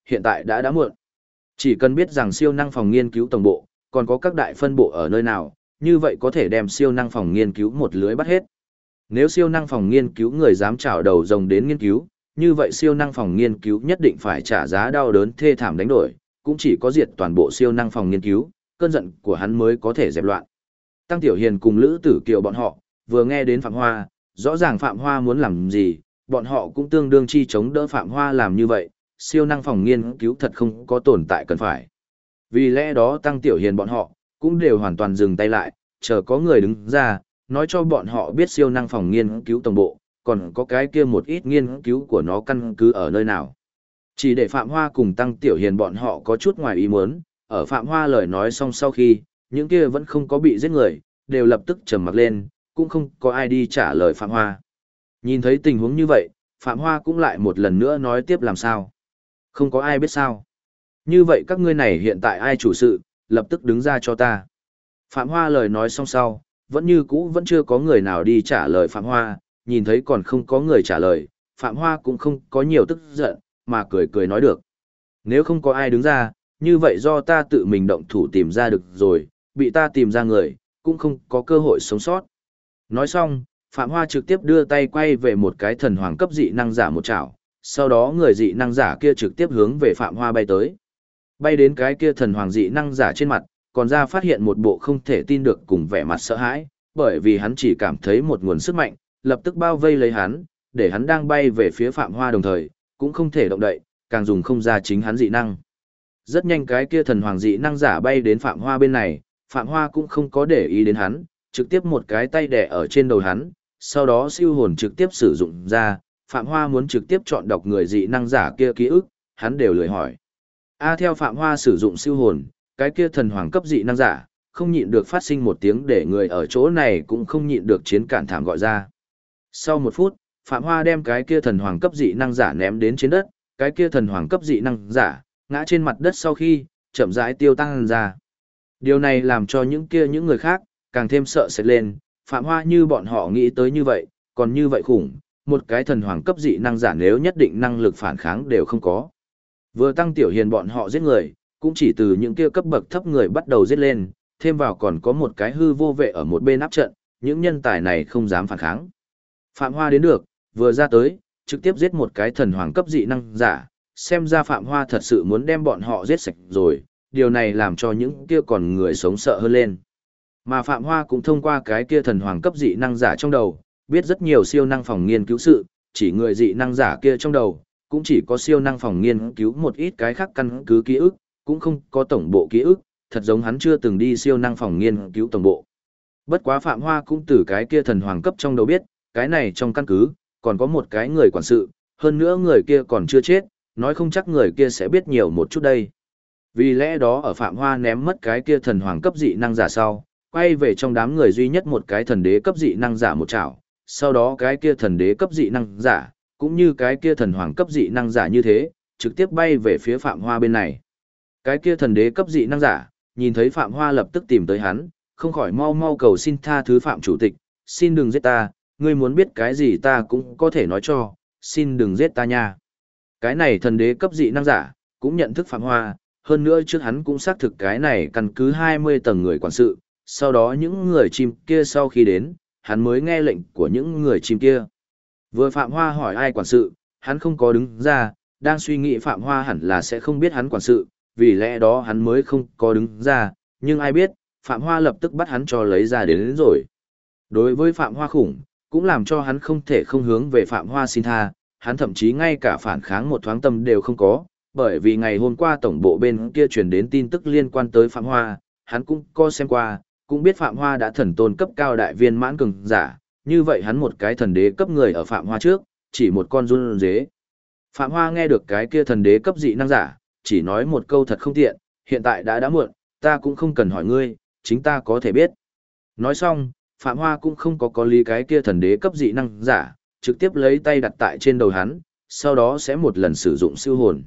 hiện tại đã muộn. Chỉ cần biết rằng siêu năng phòng nghiên cứu tổng bộ, còn có các đại phân bộ ở nơi nào, như vậy có thể đem siêu năng phòng nghiên cứu một lưới bắt hết. Nếu siêu năng phòng nghiên cứu người dám trảo đầu rồng đến nghiên cứu, như vậy siêu năng phòng nghiên cứu nhất định phải trả giá đau đớn thê thảm đánh đổi, cũng chỉ có diệt toàn bộ siêu năng phòng nghiên cứu, cơn giận của hắn mới có thể dẹp loạn. Tăng Tiểu Hiền cùng Lữ Tử Kiều bọn họ, vừa nghe đến Phạm Hoa, rõ ràng Phạm Hoa muốn làm gì, bọn họ cũng tương đương chi chống đỡ Phạm Hoa làm như vậy, siêu năng phòng nghiên cứu thật không có tồn tại cần phải. Vì lẽ đó Tăng Tiểu Hiền bọn họ, cũng đều hoàn toàn dừng tay lại, chờ có người đứng ra, nói cho bọn họ biết siêu năng phòng nghiên cứu tổng bộ, còn có cái kia một ít nghiên cứu của nó căn cứ ở nơi nào. Chỉ để Phạm Hoa cùng Tăng Tiểu Hiền bọn họ có chút ngoài ý muốn, ở Phạm Hoa lời nói xong sau khi, những kia vẫn không có bị giết người, đều lập tức trầm mặc lên, cũng không có ai đi trả lời Phạm Hoa. Nhìn thấy tình huống như vậy, Phạm Hoa cũng lại một lần nữa nói tiếp làm sao. Không có ai biết sao. Như vậy các ngươi này hiện tại ai chủ sự, lập tức đứng ra cho ta. Phạm Hoa lời nói xong sau, vẫn như cũ vẫn chưa có người nào đi trả lời Phạm Hoa, nhìn thấy còn không có người trả lời, Phạm Hoa cũng không có nhiều tức giận, mà cười cười nói được. Nếu không có ai đứng ra, như vậy do ta tự mình động thủ tìm ra được rồi, bị ta tìm ra người, cũng không có cơ hội sống sót. Nói xong, Phạm Hoa trực tiếp đưa tay quay về một cái thần hoàng cấp dị năng giả một chảo, sau đó người dị năng giả kia trực tiếp hướng về Phạm Hoa bay tới. Bay đến cái kia thần hoàng dị năng giả trên mặt, còn ra phát hiện một bộ không thể tin được cùng vẻ mặt sợ hãi, bởi vì hắn chỉ cảm thấy một nguồn sức mạnh, lập tức bao vây lấy hắn, để hắn đang bay về phía Phạm Hoa đồng thời, cũng không thể động đậy, càng dùng không ra chính hắn dị năng. Rất nhanh cái kia thần hoàng dị năng giả bay đến Phạm Hoa bên này, Phạm Hoa cũng không có để ý đến hắn, trực tiếp một cái tay đè ở trên đầu hắn, sau đó siêu hồn trực tiếp sử dụng ra, Phạm Hoa muốn trực tiếp chọn đọc người dị năng giả kia ký ức, hắn đều lười hỏi. Theo Phạm Hoa sử dụng siêu hồn, cái kia thần hoàng cấp dị năng giả, không nhịn được phát sinh một tiếng để người ở chỗ này cũng không nhịn được chiến cản thảm gọi ra. Sau một phút, Phạm Hoa đem cái kia thần hoàng cấp dị năng giả ném đến trên đất, cái kia thần hoàng cấp dị năng giả, ngã trên mặt đất sau khi, chậm rãi tiêu tăng ra. Điều này làm cho những người khác, càng thêm sợ sệt lên, Phạm Hoa như bọn họ nghĩ tới như vậy, còn như vậy khủng, một cái thần hoàng cấp dị năng giả nếu nhất định năng lực phản kháng đều không có. Vừa Tăng Tiểu Hiền bọn họ giết người, cũng chỉ từ những kia cấp bậc thấp người bắt đầu giết lên, thêm vào còn có một cái hư vô vệ ở một bên áp trận, những nhân tài này không dám phản kháng. Phạm Hoa đến được, vừa ra tới, trực tiếp giết một cái thần hoàng cấp dị năng giả, xem ra Phạm Hoa thật sự muốn đem bọn họ giết sạch rồi, điều này làm cho những kia còn người sống sợ hơn lên. Mà Phạm Hoa cũng thông qua cái kia thần hoàng cấp dị năng giả trong đầu, biết rất nhiều siêu năng phòng nghiên cứu sự, chỉ người dị năng giả kia trong đầu, cũng chỉ có siêu năng phòng nghiên cứu một ít cái khác căn cứ ký ức, cũng không có tổng bộ ký ức, thật giống hắn chưa từng đi siêu năng phòng nghiên cứu tổng bộ. Bất quá Phạm Hoa cũng từ cái kia thần hoàng cấp trong đầu biết, cái này trong căn cứ, còn có một cái người quản sự, hơn nữa người kia còn chưa chết, nói không chắc người kia sẽ biết nhiều một chút đây. Vì lẽ đó ở Phạm Hoa ném mất cái kia thần hoàng cấp dị năng giả sau, quay về trong đám người duy nhất một cái thần đế cấp dị năng giả một chảo, sau đó cái kia thần đế cấp dị năng giả, cũng như cái kia thần hoàng cấp dị năng giả như thế, trực tiếp bay về phía Phạm Hoa bên này. Cái kia thần đế cấp dị năng giả, nhìn thấy Phạm Hoa lập tức tìm tới hắn, không khỏi mau mau cầu xin tha thứ Phạm chủ tịch, xin đừng giết ta, ngươi muốn biết cái gì ta cũng có thể nói cho, xin đừng giết ta nha. Cái này thần đế cấp dị năng giả, cũng nhận thức Phạm Hoa, hơn nữa trước hắn cũng xác thực cái này căn cứ 20 tầng người quản sự, sau đó những người chim kia sau khi đến, hắn mới nghe lệnh của những người chim kia. Vừa Phạm Hoa hỏi ai quản sự, hắn không có đứng ra, đang suy nghĩ Phạm Hoa hẳn là sẽ không biết hắn quản sự, vì lẽ đó hắn mới không có đứng ra, nhưng ai biết, Phạm Hoa lập tức bắt hắn cho lấy ra đến rồi. Đối với Phạm Hoa khủng, cũng làm cho hắn không thể không hướng về Phạm Hoa xin tha, hắn thậm chí ngay cả phản kháng một thoáng tâm đều không có, bởi vì ngày hôm qua tổng bộ bên kia truyền đến tin tức liên quan tới Phạm Hoa, hắn cũng có xem qua, cũng biết Phạm Hoa đã thần tôn cấp cao đại viên mãn cường giả, như vậy hắn một cái thần đế cấp người ở Phạm Hoa trước, chỉ một con run dế. Phạm Hoa nghe được cái kia thần đế cấp dị năng giả, chỉ nói một câu thật không tiện, hiện tại đã muộn, ta cũng không cần hỏi ngươi, chính ta có thể biết. Nói xong, Phạm Hoa cũng không có lý cái kia thần đế cấp dị năng giả, trực tiếp lấy tay đặt tại trên đầu hắn, sau đó sẽ một lần sử dụng siêu hồn.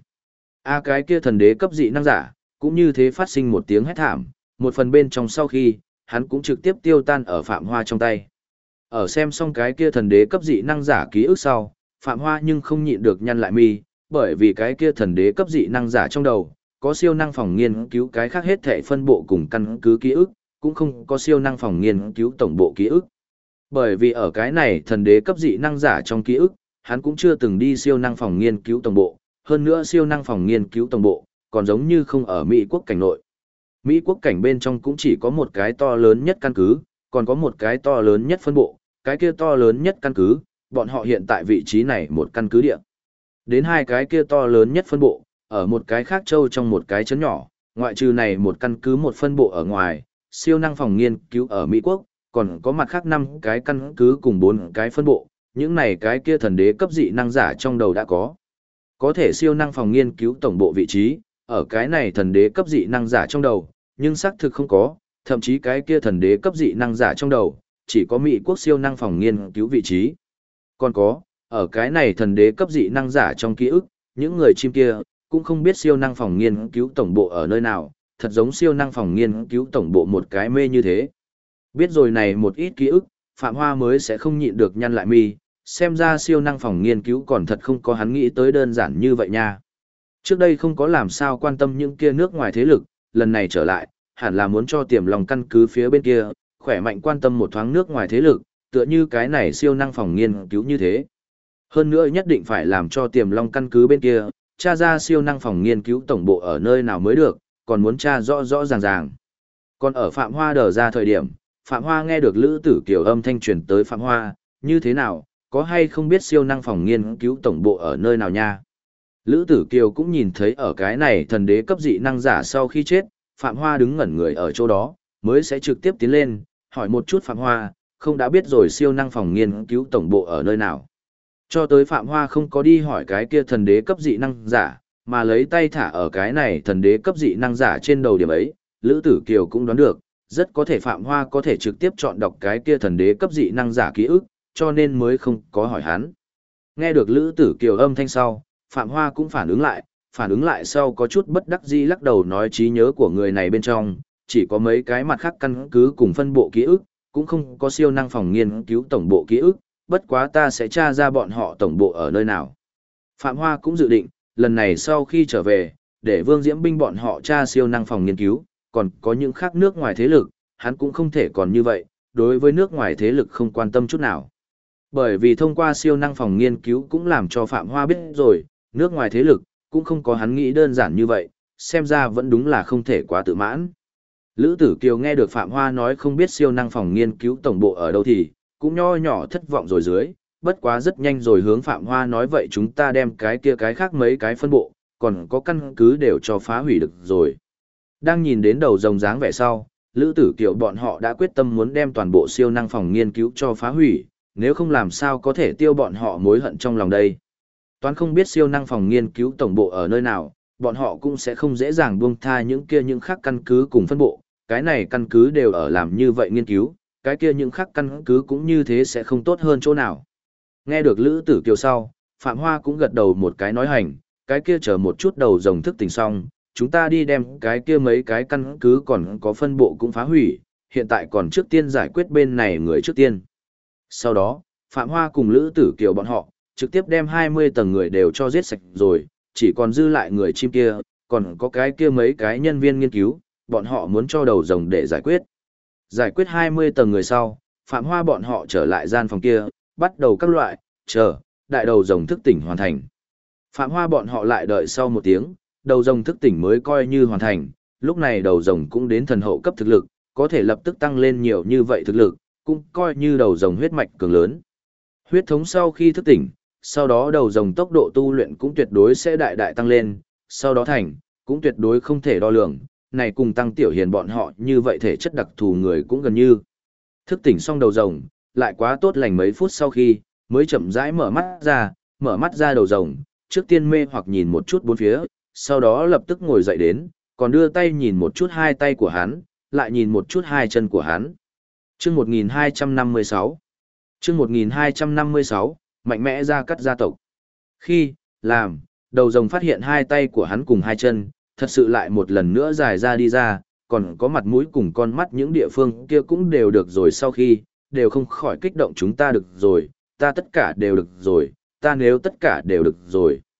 Cái kia thần đế cấp dị năng giả, cũng như thế phát sinh một tiếng hét thảm, một phần bên trong sau khi, hắn cũng trực tiếp tiêu tan ở Phạm Hoa trong tay. Ở xem xong cái kia thần đế cấp dị năng giả ký ức sau, Phạm Hoa nhưng không nhịn được nhăn lại mi, bởi vì cái kia thần đế cấp dị năng giả trong đầu, có siêu năng phòng nghiên cứu cái khác hết thể phân bộ cùng căn cứ ký ức, cũng không có siêu năng phòng nghiên cứu tổng bộ ký ức. Bởi vì ở cái này thần đế cấp dị năng giả trong ký ức, hắn cũng chưa từng đi siêu năng phòng nghiên cứu tổng bộ, hơn nữa siêu năng phòng nghiên cứu tổng bộ, còn giống như không ở Mỹ quốc cảnh nội. Mỹ quốc cảnh bên trong cũng chỉ có một cái to lớn nhất căn cứ, còn có một cái to lớn nhất phân bộ, cái kia to lớn nhất căn cứ, bọn họ hiện tại vị trí này một căn cứ địa. Đến hai cái kia to lớn nhất phân bộ, ở một cái khác châu trong một cái chấn nhỏ, ngoại trừ này một căn cứ một phân bộ ở ngoài, siêu năng phòng nghiên cứu ở Mỹ quốc, còn có mặt khác 5 cái căn cứ cùng 4 cái phân bộ, những này cái kia thần đế cấp dị năng giả trong đầu đã có. Có thể siêu năng phòng nghiên cứu tổng bộ vị trí, ở cái này thần đế cấp dị năng giả trong đầu, nhưng xác thực không có, thậm chí cái kia thần đế cấp dị năng giả trong đầu, chỉ có Mỹ quốc siêu năng phòng nghiên cứu vị trí. Còn có, ở cái này thần đế cấp dị năng giả trong ký ức, những người chim kia, cũng không biết siêu năng phòng nghiên cứu tổng bộ ở nơi nào, thật giống siêu năng phòng nghiên cứu tổng bộ một cái mê như thế. Biết rồi này một ít ký ức, Phạm Hoa mới sẽ không nhịn được nhăn lại mi, xem ra siêu năng phòng nghiên cứu còn thật không có hắn nghĩ tới đơn giản như vậy nha. Trước đây không có làm sao quan tâm những kia nước ngoài thế lực, lần này trở lại, hẳn là muốn cho Tiềm Long căn cứ phía bên kia, khỏe mạnh quan tâm một thoáng nước ngoài thế lực, tựa như cái này siêu năng phòng nghiên cứu như thế. Hơn nữa nhất định phải làm cho Tiềm Long căn cứ bên kia, tra ra siêu năng phòng nghiên cứu tổng bộ ở nơi nào mới được, còn muốn tra rõ rõ ràng ràng. Còn ở Phạm Hoa đờ ra thời điểm, Phạm Hoa nghe được Lữ Tử Kiều âm thanh truyền tới Phạm Hoa, như thế nào, có hay không biết siêu năng phòng nghiên cứu tổng bộ ở nơi nào nha? Lữ Tử Kiều cũng nhìn thấy ở cái này thần đế cấp dị năng giả sau khi chết, Phạm Hoa đứng ngẩn người ở chỗ đó, mới sẽ trực tiếp tiến lên, hỏi một chút Phạm Hoa, không đã biết rồi siêu năng phòng nghiên cứu tổng bộ ở nơi nào. Cho tới Phạm Hoa không có đi hỏi cái kia thần đế cấp dị năng giả, mà lấy tay thả ở cái này thần đế cấp dị năng giả trên đầu điểm ấy, Lữ Tử Kiều cũng đoán được, rất có thể Phạm Hoa có thể trực tiếp chọn đọc cái kia thần đế cấp dị năng giả ký ức, cho nên mới không có hỏi hắn. Nghe được Lữ Tử Kiều âm thanh sau, Phạm Hoa cũng phản ứng lại sau có chút bất đắc dĩ lắc đầu nói trí nhớ của người này bên trong, chỉ có mấy cái mặt khác căn cứ cùng phân bộ ký ức, cũng không có siêu năng phòng nghiên cứu tổng bộ ký ức, bất quá ta sẽ tra ra bọn họ tổng bộ ở nơi nào. Phạm Hoa cũng dự định, lần này sau khi trở về, để Vương Diễm binh bọn họ tra siêu năng phòng nghiên cứu, còn có những khác nước ngoài thế lực, hắn cũng không thể còn như vậy, đối với nước ngoài thế lực không quan tâm chút nào. Bởi vì thông qua siêu năng phòng nghiên cứu cũng làm cho Phạm Hoa biết rồi, nước ngoài thế lực, cũng không có hắn nghĩ đơn giản như vậy, xem ra vẫn đúng là không thể quá tự mãn. Lữ Tử Kiều nghe được Phạm Hoa nói không biết siêu năng phòng nghiên cứu tổng bộ ở đâu thì, cũng nho nhỏ thất vọng rồi dưới, bất quá rất nhanh rồi hướng Phạm Hoa nói vậy chúng ta đem cái kia cái khác mấy cái phân bộ, còn có căn cứ đều cho phá hủy được rồi. Đang nhìn đến đầu rồng dáng vẻ sau, Lữ Tử Kiều bọn họ đã quyết tâm muốn đem toàn bộ siêu năng phòng nghiên cứu cho phá hủy, nếu không làm sao có thể tiêu bọn họ mối hận trong lòng đây. Toán không biết siêu năng phòng nghiên cứu tổng bộ ở nơi nào, bọn họ cũng sẽ không dễ dàng buông tha những kia những khác căn cứ cùng phân bộ, cái này căn cứ đều ở làm như vậy nghiên cứu, cái kia những khác căn cứ cũng như thế sẽ không tốt hơn chỗ nào. Nghe được Lữ Tử Kiều sau, Phạm Hoa cũng gật đầu một cái nói hành, cái kia chờ một chút đầu rồng thức tỉnh xong, chúng ta đi đem cái kia mấy cái căn cứ còn có phân bộ cũng phá hủy, hiện tại còn trước tiên giải quyết bên này người trước tiên. Sau đó, Phạm Hoa cùng Lữ Tử Kiều bọn họ, trực tiếp đem 20 tầng người đều cho giết sạch rồi, chỉ còn dư lại người chim kia, còn có cái kia mấy cái nhân viên nghiên cứu, bọn họ muốn cho đầu rồng để giải quyết. Giải quyết 20 tầng người sau, Phạm Hoa bọn họ trở lại gian phòng kia, bắt đầu các loại, đại đầu rồng thức tỉnh hoàn thành. Phạm Hoa bọn họ lại đợi sau một tiếng, đầu rồng thức tỉnh mới coi như hoàn thành, lúc này đầu rồng cũng đến thần hậu cấp thực lực, có thể lập tức tăng lên nhiều như vậy thực lực, cũng coi như đầu rồng huyết mạch cường lớn. Huyết thống sau khi thức tỉnh, sau đó đầu rồng tốc độ tu luyện cũng tuyệt đối sẽ đại đại tăng lên, sau đó thành, cũng tuyệt đối không thể đo lường, này cùng Tăng Tiểu Hiền bọn họ như vậy thể chất đặc thù người cũng gần như. Thức tỉnh xong đầu rồng, lại quá tốt lành mấy phút sau khi, mới chậm rãi mở mắt ra đầu rồng, trước tiên mê hoặc nhìn một chút bốn phía, sau đó lập tức ngồi dậy đến, còn đưa tay nhìn một chút hai tay của hắn, lại nhìn một chút hai chân của hắn. Chương 1256 Chương 1256, mạnh mẽ ra cắt gia tộc. Khi, làm, đầu rồng phát hiện hai tay của hắn cùng hai chân, thật sự lại một lần nữa dài ra đi ra, còn có mặt mũi cùng con mắt những địa phương kia cũng đều được rồi sau khi, đều không khỏi kích động chúng ta được rồi, ta tất cả đều được rồi, ta nếu tất cả đều được rồi.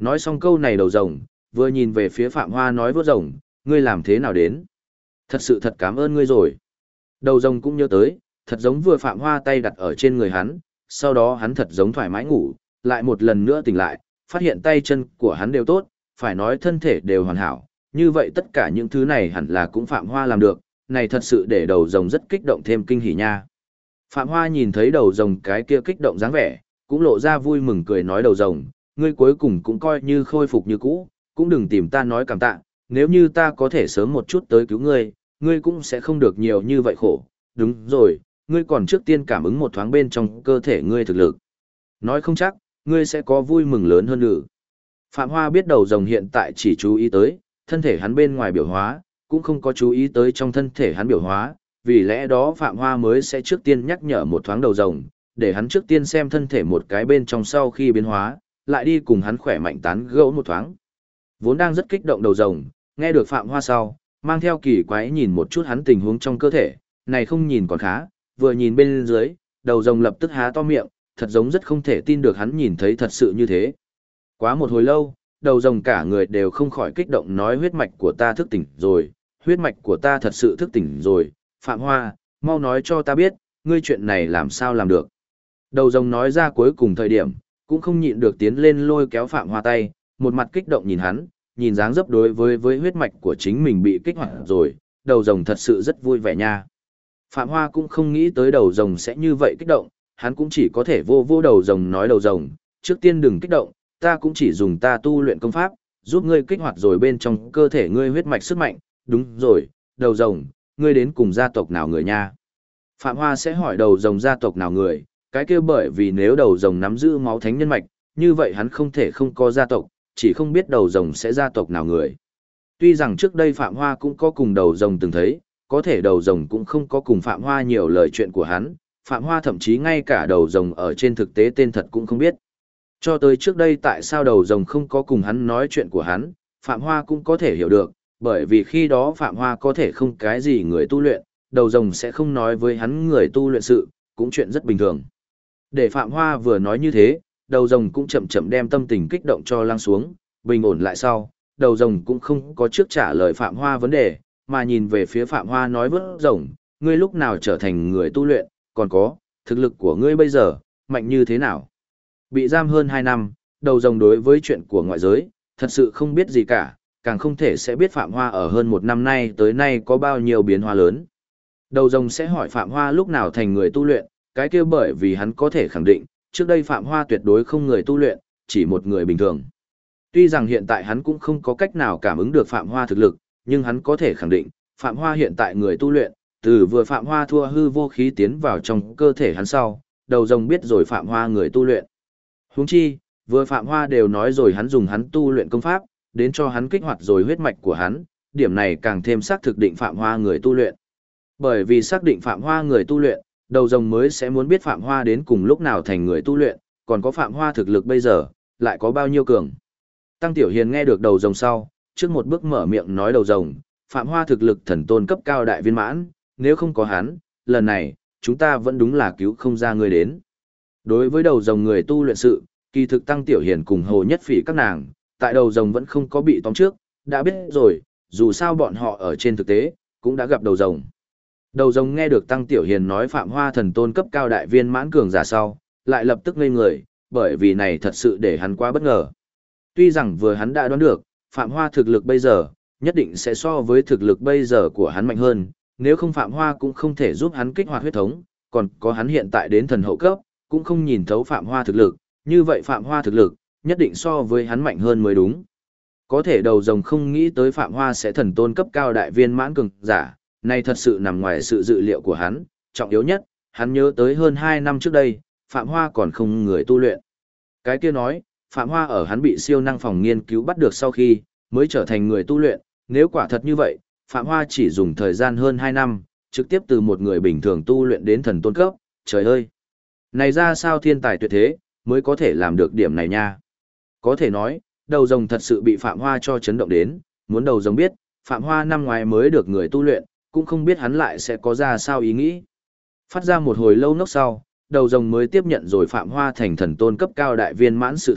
Nói xong câu này đầu rồng, vừa nhìn về phía Phạm Hoa nói vớt rồng, ngươi làm thế nào đến? Thật sự thật cảm ơn ngươi rồi. Đầu rồng cũng nhớ tới, thật giống vừa Phạm Hoa tay đặt ở trên người hắn, sau đó hắn thật giống thoải mái ngủ, lại một lần nữa tỉnh lại, phát hiện tay chân của hắn đều tốt, phải nói thân thể đều hoàn hảo, như vậy tất cả những thứ này hẳn là cũng Phạm Hoa làm được, này thật sự để đầu rồng rất kích động thêm kinh hỉ nha. Phạm Hoa nhìn thấy đầu rồng cái kia kích động dáng vẻ, cũng lộ ra vui mừng cười nói đầu rồng, ngươi cuối cùng cũng coi như khôi phục như cũ, cũng đừng tìm ta nói cảm tạ, nếu như ta có thể sớm một chút tới cứu ngươi, ngươi cũng sẽ không được nhiều như vậy khổ, đúng rồi, ngươi còn trước tiên cảm ứng một thoáng bên trong cơ thể ngươi thực lực. Nói không chắc, ngươi sẽ có vui mừng lớn hơn nữa. Phạm Hoa biết đầu rồng hiện tại chỉ chú ý tới, thân thể hắn bên ngoài biểu hóa, cũng không có chú ý tới trong thân thể hắn biểu hóa, vì lẽ đó Phạm Hoa mới sẽ trước tiên nhắc nhở một thoáng đầu rồng, để hắn trước tiên xem thân thể một cái bên trong sau khi biến hóa, lại đi cùng hắn khỏe mạnh tán gẫu một thoáng. Vốn đang rất kích động đầu rồng, nghe được Phạm Hoa sau, mang theo kỳ quái nhìn một chút hắn tình huống trong cơ thể, này không nhìn còn khá, vừa nhìn bên dưới, đầu rồng lập tức há to miệng, thật giống rất không thể tin được hắn nhìn thấy thật sự như thế. Quá một hồi lâu, đầu rồng cả người đều không khỏi kích động nói huyết mạch của ta thức tỉnh rồi, huyết mạch của ta thật sự thức tỉnh rồi, Phạm Hoa, mau nói cho ta biết, ngươi chuyện này làm sao làm được. Đầu rồng nói ra cuối cùng thời điểm, cũng không nhịn được tiến lên lôi kéo Phạm Hoa tay, một mặt kích động nhìn hắn, nhìn dáng dấp đối với huyết mạch của chính mình bị kích hoạt rồi, đầu rồng thật sự rất vui vẻ nha. Phạm Hoa cũng không nghĩ tới đầu rồng sẽ như vậy kích động, hắn cũng chỉ có thể vô vô đầu rồng nói đầu rồng, trước tiên đừng kích động, ta cũng chỉ dùng ta tu luyện công pháp, giúp ngươi kích hoạt rồi bên trong cơ thể ngươi huyết mạch sức mạnh, đúng rồi, đầu rồng, ngươi đến cùng gia tộc nào người nha. Phạm Hoa sẽ hỏi đầu rồng gia tộc nào người, cái kia bởi vì nếu đầu rồng nắm giữ máu thánh nhân mạch, như vậy hắn không thể không có gia tộc, chỉ không biết đầu rồng sẽ gia tộc nào người. Tuy rằng trước đây Phạm Hoa cũng có cùng đầu rồng từng thấy, có thể đầu rồng cũng không có cùng Phạm Hoa nhiều lời chuyện của hắn, Phạm Hoa thậm chí ngay cả đầu rồng ở trên thực tế tên thật cũng không biết. Cho tới trước đây tại sao đầu rồng không có cùng hắn nói chuyện của hắn, Phạm Hoa cũng có thể hiểu được, bởi vì khi đó Phạm Hoa có thể không cái gì người tu luyện, đầu rồng sẽ không nói với hắn người tu luyện sự, cũng chuyện rất bình thường. Để Phạm Hoa vừa nói như thế, đầu rồng cũng chậm chậm đem tâm tình kích động cho lắng xuống, bình ổn lại sau, đầu rồng cũng không có trước trả lời Phạm Hoa vấn đề, mà nhìn về phía Phạm Hoa nói vớt rồng, ngươi lúc nào trở thành người tu luyện, còn có, thực lực của ngươi bây giờ, mạnh như thế nào? Bị giam hơn 2 năm, đầu rồng đối với chuyện của ngoại giới, thật sự không biết gì cả, càng không thể sẽ biết Phạm Hoa ở hơn 1 năm nay tới nay có bao nhiêu biến hóa lớn. Đầu rồng sẽ hỏi Phạm Hoa lúc nào thành người tu luyện, cái kia bởi vì hắn có thể khẳng định, trước đây Phạm Hoa tuyệt đối không người tu luyện, chỉ một người bình thường. Tuy rằng hiện tại hắn cũng không có cách nào cảm ứng được Phạm Hoa thực lực, nhưng hắn có thể khẳng định, Phạm Hoa hiện tại người tu luyện, từ vừa Phạm Hoa thua hư vô khí tiến vào trong cơ thể hắn sau, đầu rồng biết rồi Phạm Hoa người tu luyện. Huống chi, vừa Phạm Hoa đều nói rồi hắn dùng hắn tu luyện công pháp, đến cho hắn kích hoạt rồi huyết mạch của hắn, điểm này càng thêm xác thực định Phạm Hoa người tu luyện. Bởi vì xác định Phạm Hoa người tu luyện, đầu rồng mới sẽ muốn biết Phạm Hoa đến cùng lúc nào thành người tu luyện, còn có Phạm Hoa thực lực bây giờ, lại có bao nhiêu cường. Tăng Tiểu Hiền nghe được đầu rồng sau, trước một bước mở miệng nói đầu rồng, Phạm Hoa thực lực thần tôn cấp cao đại viên mãn, nếu không có hắn, lần này, chúng ta vẫn đúng là cứu không ra người đến. Đối với đầu rồng người tu luyện sự, kỳ thực Tăng Tiểu Hiền cùng Hồ Nhất Phỉ các nàng, tại đầu rồng vẫn không có bị tóm trước, đã biết rồi, dù sao bọn họ ở trên thực tế, cũng đã gặp đầu rồng. Đầu rồng nghe được Tăng Tiểu Hiền nói Phạm Hoa thần tôn cấp cao đại viên mãn cường giả sau, lại lập tức ngây người, bởi vì này thật sự để hắn quá bất ngờ. Tuy rằng vừa hắn đã đoán được, Phạm Hoa thực lực bây giờ, nhất định sẽ so với thực lực bây giờ của hắn mạnh hơn, nếu không Phạm Hoa cũng không thể giúp hắn kích hoạt huyết thống, còn có hắn hiện tại đến thần hậu cấp, cũng không nhìn thấu Phạm Hoa thực lực, như vậy Phạm Hoa thực lực, nhất định so với hắn mạnh hơn mới đúng. Có thể đầu rồng không nghĩ tới Phạm Hoa sẽ thần tôn cấp cao đại viên mãn cường giả, này thật sự nằm ngoài sự dự liệu của hắn, trọng yếu nhất, hắn nhớ tới hơn 2 năm trước đây, Phạm Hoa còn không người tu luyện. Cái kia nói, Phạm Hoa ở hắn bị siêu năng phòng nghiên cứu bắt được sau khi, mới trở thành người tu luyện, nếu quả thật như vậy, Phạm Hoa chỉ dùng thời gian hơn 2 năm, trực tiếp từ một người bình thường tu luyện đến thần tôn cấp, trời ơi! Này ra sao thiên tài tuyệt thế, mới có thể làm được điểm này nha. Có thể nói, đầu rồng thật sự bị Phạm Hoa cho chấn động đến, muốn đầu rồng biết, Phạm Hoa năm ngoái mới được người tu luyện, cũng không biết hắn lại sẽ có ra sao ý nghĩ. Phát ra một hồi lâu nốc sau, đầu rồng mới tiếp nhận rồi Phạm Hoa thành thần tôn cấp cao đại viên mãn sự thực,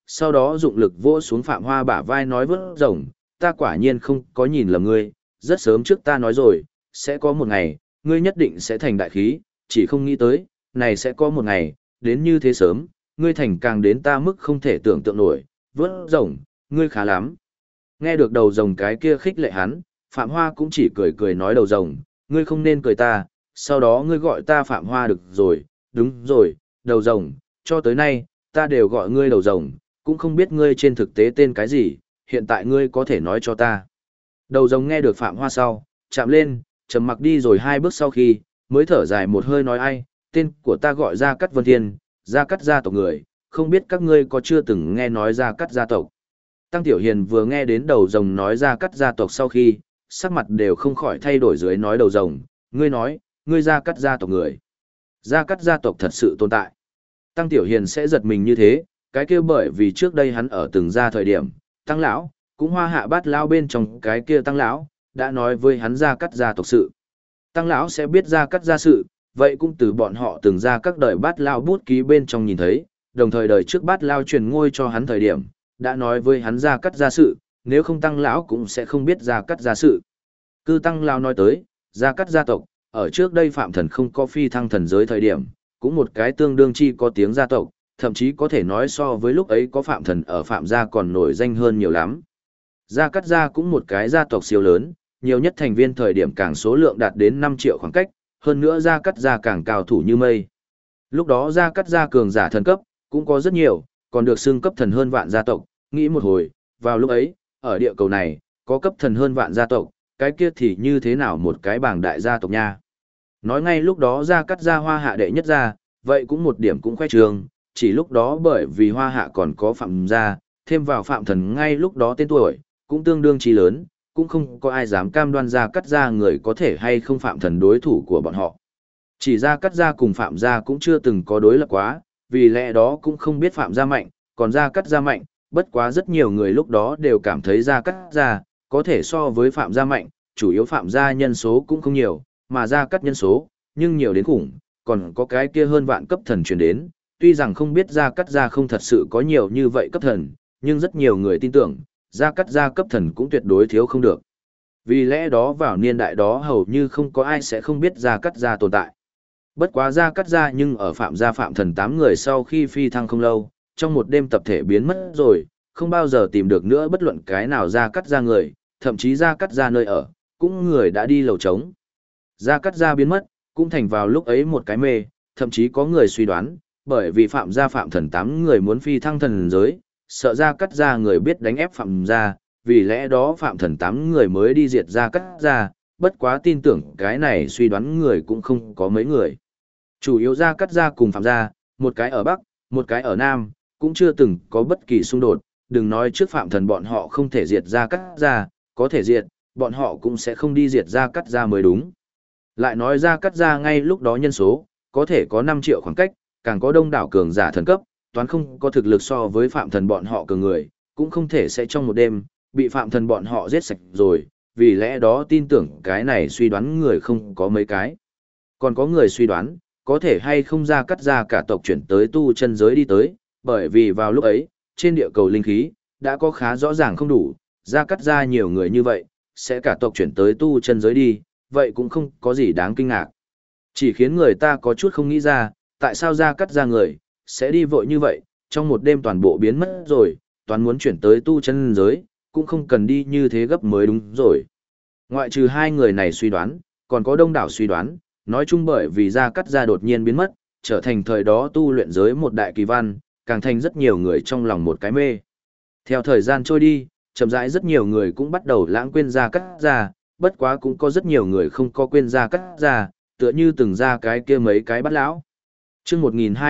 sau đó dụng lực vỗ xuống Phạm Hoa bả vai nói vớt rồng, ta quả nhiên không có nhìn lầm ngươi, rất sớm trước ta nói rồi, sẽ có một ngày, ngươi nhất định sẽ thành đại khí, chỉ không nghĩ tới, này sẽ có một ngày, đến như thế sớm, ngươi thành càng đến ta mức không thể tưởng tượng nổi, vớt rồng, ngươi khá lắm. Nghe được đầu rồng cái kia khích lệ hắn, Phạm Hoa cũng chỉ cười cười nói đầu rồng, ngươi không nên cười ta, sau đó ngươi gọi ta Phạm Hoa được rồi, đúng rồi, đầu rồng, cho tới nay, ta đều gọi ngươi đầu rồng, cũng không biết ngươi trên thực tế tên cái gì, hiện tại ngươi có thể nói cho ta. Đầu rồng nghe được Phạm Hoa sau, chạm lên, trầm mặc đi rồi 2 bước sau khi, mới thở dài một hơi nói ai, tên của ta gọi Gia Cát Vân Thiên, Gia Cát gia tộc người, không biết các ngươi có chưa từng nghe nói Gia Cát gia tộc. Tăng Tiểu Hiền vừa nghe đến đầu rồng nói Gia Cát gia tộc sau khi, sắc mặt đều không khỏi thay đổi dưới nói đầu rồng, ngươi nói, ngươi Gia Cát gia tộc người. Gia Cát gia tộc thật sự tồn tại. Tăng Tiểu Hiền sẽ giật mình như thế, cái kia bởi vì trước đây hắn ở từng gia thời điểm, Tăng lão cũng Hoa Hạ Bát lão bên trong cái kia Tăng lão đã nói với hắn Gia Cát gia tộc sự. Tăng lão sẽ biết Gia Cát gia sự, vậy cũng từ bọn họ từng ra các đời Bát lão bút ký bên trong nhìn thấy, đồng thời đời trước Bát lão truyền ngôi cho hắn thời điểm, đã nói với hắn Gia Cát gia sự, nếu không Tăng lão cũng sẽ không biết Gia Cát gia sự. Cư Tăng lão nói tới, Gia Cát gia tộc, ở trước đây Phạm Thần không có phi thăng thần giới thời điểm, cũng một cái tương đương chi có tiếng gia tộc, thậm chí có thể nói so với lúc ấy có Phạm Thần ở Phạm gia còn nổi danh hơn nhiều lắm. Gia Cát gia cũng một cái gia tộc siêu lớn, nhiều nhất thành viên thời điểm càng số lượng đạt đến 5 triệu khoảng cách, hơn nữa Gia Cát gia càng cao thủ như mây. Lúc đó Gia Cát gia cường giả thần cấp, cũng có rất nhiều, còn được xưng cấp thần hơn vạn gia tộc, nghĩ một hồi, vào lúc ấy, ở địa cầu này, có cấp thần hơn vạn gia tộc, cái kia thì như thế nào một cái bảng đại gia tộc nha. Nói ngay lúc đó Gia Cát gia Hoa Hạ đệ nhất gia, vậy cũng một điểm cũng khoe trường, chỉ lúc đó bởi vì Hoa Hạ còn có Phạm gia, thêm vào Phạm Thần ngay lúc đó tên tuổi, cũng tương đương chí lớn, cũng không có ai dám cam đoan Gia Cát gia người có thể hay không Phạm Thần đối thủ của bọn họ. Chỉ Gia Cát gia cùng Phạm gia cũng chưa từng có đối lập quá, vì lẽ đó cũng không biết Phạm gia mạnh, còn Gia Cát gia mạnh, bất quá rất nhiều người lúc đó đều cảm thấy Gia Cát gia có thể so với Phạm gia mạnh, chủ yếu Phạm gia nhân số cũng không nhiều, mà Gia Cát nhân số, nhưng nhiều đến khủng, còn có cái kia hơn vạn cấp thần truyền đến, tuy rằng không biết Gia Cát gia không thật sự có nhiều như vậy cấp thần, nhưng rất nhiều người tin tưởng, Gia Cát gia cấp thần cũng tuyệt đối thiếu không được. Vì lẽ đó vào niên đại đó hầu như không có ai sẽ không biết Gia Cát gia tồn tại. Bất quá Gia Cát gia nhưng ở Phạm gia Phạm Thần 8 người sau khi phi thăng không lâu, trong một đêm tập thể biến mất rồi, không bao giờ tìm được nữa bất luận cái nào Gia Cát gia người, thậm chí Gia Cát gia nơi ở, cũng người đã đi lầu trống. Gia Cát gia biến mất, cũng thành vào lúc ấy một cái mê, thậm chí có người suy đoán, bởi vì Phạm gia Phạm Thần 8 người muốn phi thăng thần giới, sợ Gia Cát gia người biết đánh ép Phạm gia, vì lẽ đó Phạm Thần 8 người mới đi diệt Gia Cát gia, bất quá tin tưởng cái này suy đoán người cũng không có mấy người. Chủ yếu Gia Cát gia cùng Phạm gia, một cái ở Bắc, một cái ở Nam, cũng chưa từng có bất kỳ xung đột, đừng nói trước Phạm Thần bọn họ không thể diệt Gia Cát gia, có thể diệt, bọn họ cũng sẽ không đi diệt Gia Cát gia mới đúng. Lại nói Gia Cát gia ngay lúc đó nhân số, có thể có 5 triệu khoảng cách, càng có đông đảo cường giả thần cấp, toán không có thực lực so với Phạm Thần bọn họ cường người, cũng không thể sẽ trong một đêm, bị Phạm Thần bọn họ giết sạch rồi, vì lẽ đó tin tưởng cái này suy đoán người không có mấy cái. Còn có người suy đoán, có thể hay không Gia Cát gia cả tộc chuyển tới tu chân giới đi tới, bởi vì vào lúc ấy, trên địa cầu linh khí, đã có khá rõ ràng không đủ, Gia Cát gia nhiều người như vậy, sẽ cả tộc chuyển tới tu chân giới đi, vậy cũng không có gì đáng kinh ngạc. Chỉ khiến người ta có chút không nghĩ ra, tại sao Gia Cát gia người, sẽ đi vội như vậy, trong một đêm toàn bộ biến mất rồi, toàn muốn chuyển tới tu chân giới, cũng không cần đi như thế gấp mới đúng rồi. Ngoại trừ hai người này suy đoán, còn có đông đảo suy đoán, nói chung bởi vì Gia Cát gia đột nhiên biến mất, trở thành thời đó tu luyện giới một đại kỳ văn, càng thành rất nhiều người trong lòng một cái mê. Theo thời gian trôi đi, chậm rãi rất nhiều người cũng bắt đầu lãng quên Gia Cát gia, bất quá cũng có rất nhiều người không có quên Gia Cát gia, tựa như từng ra cái kia mấy cái bắt lão. Chương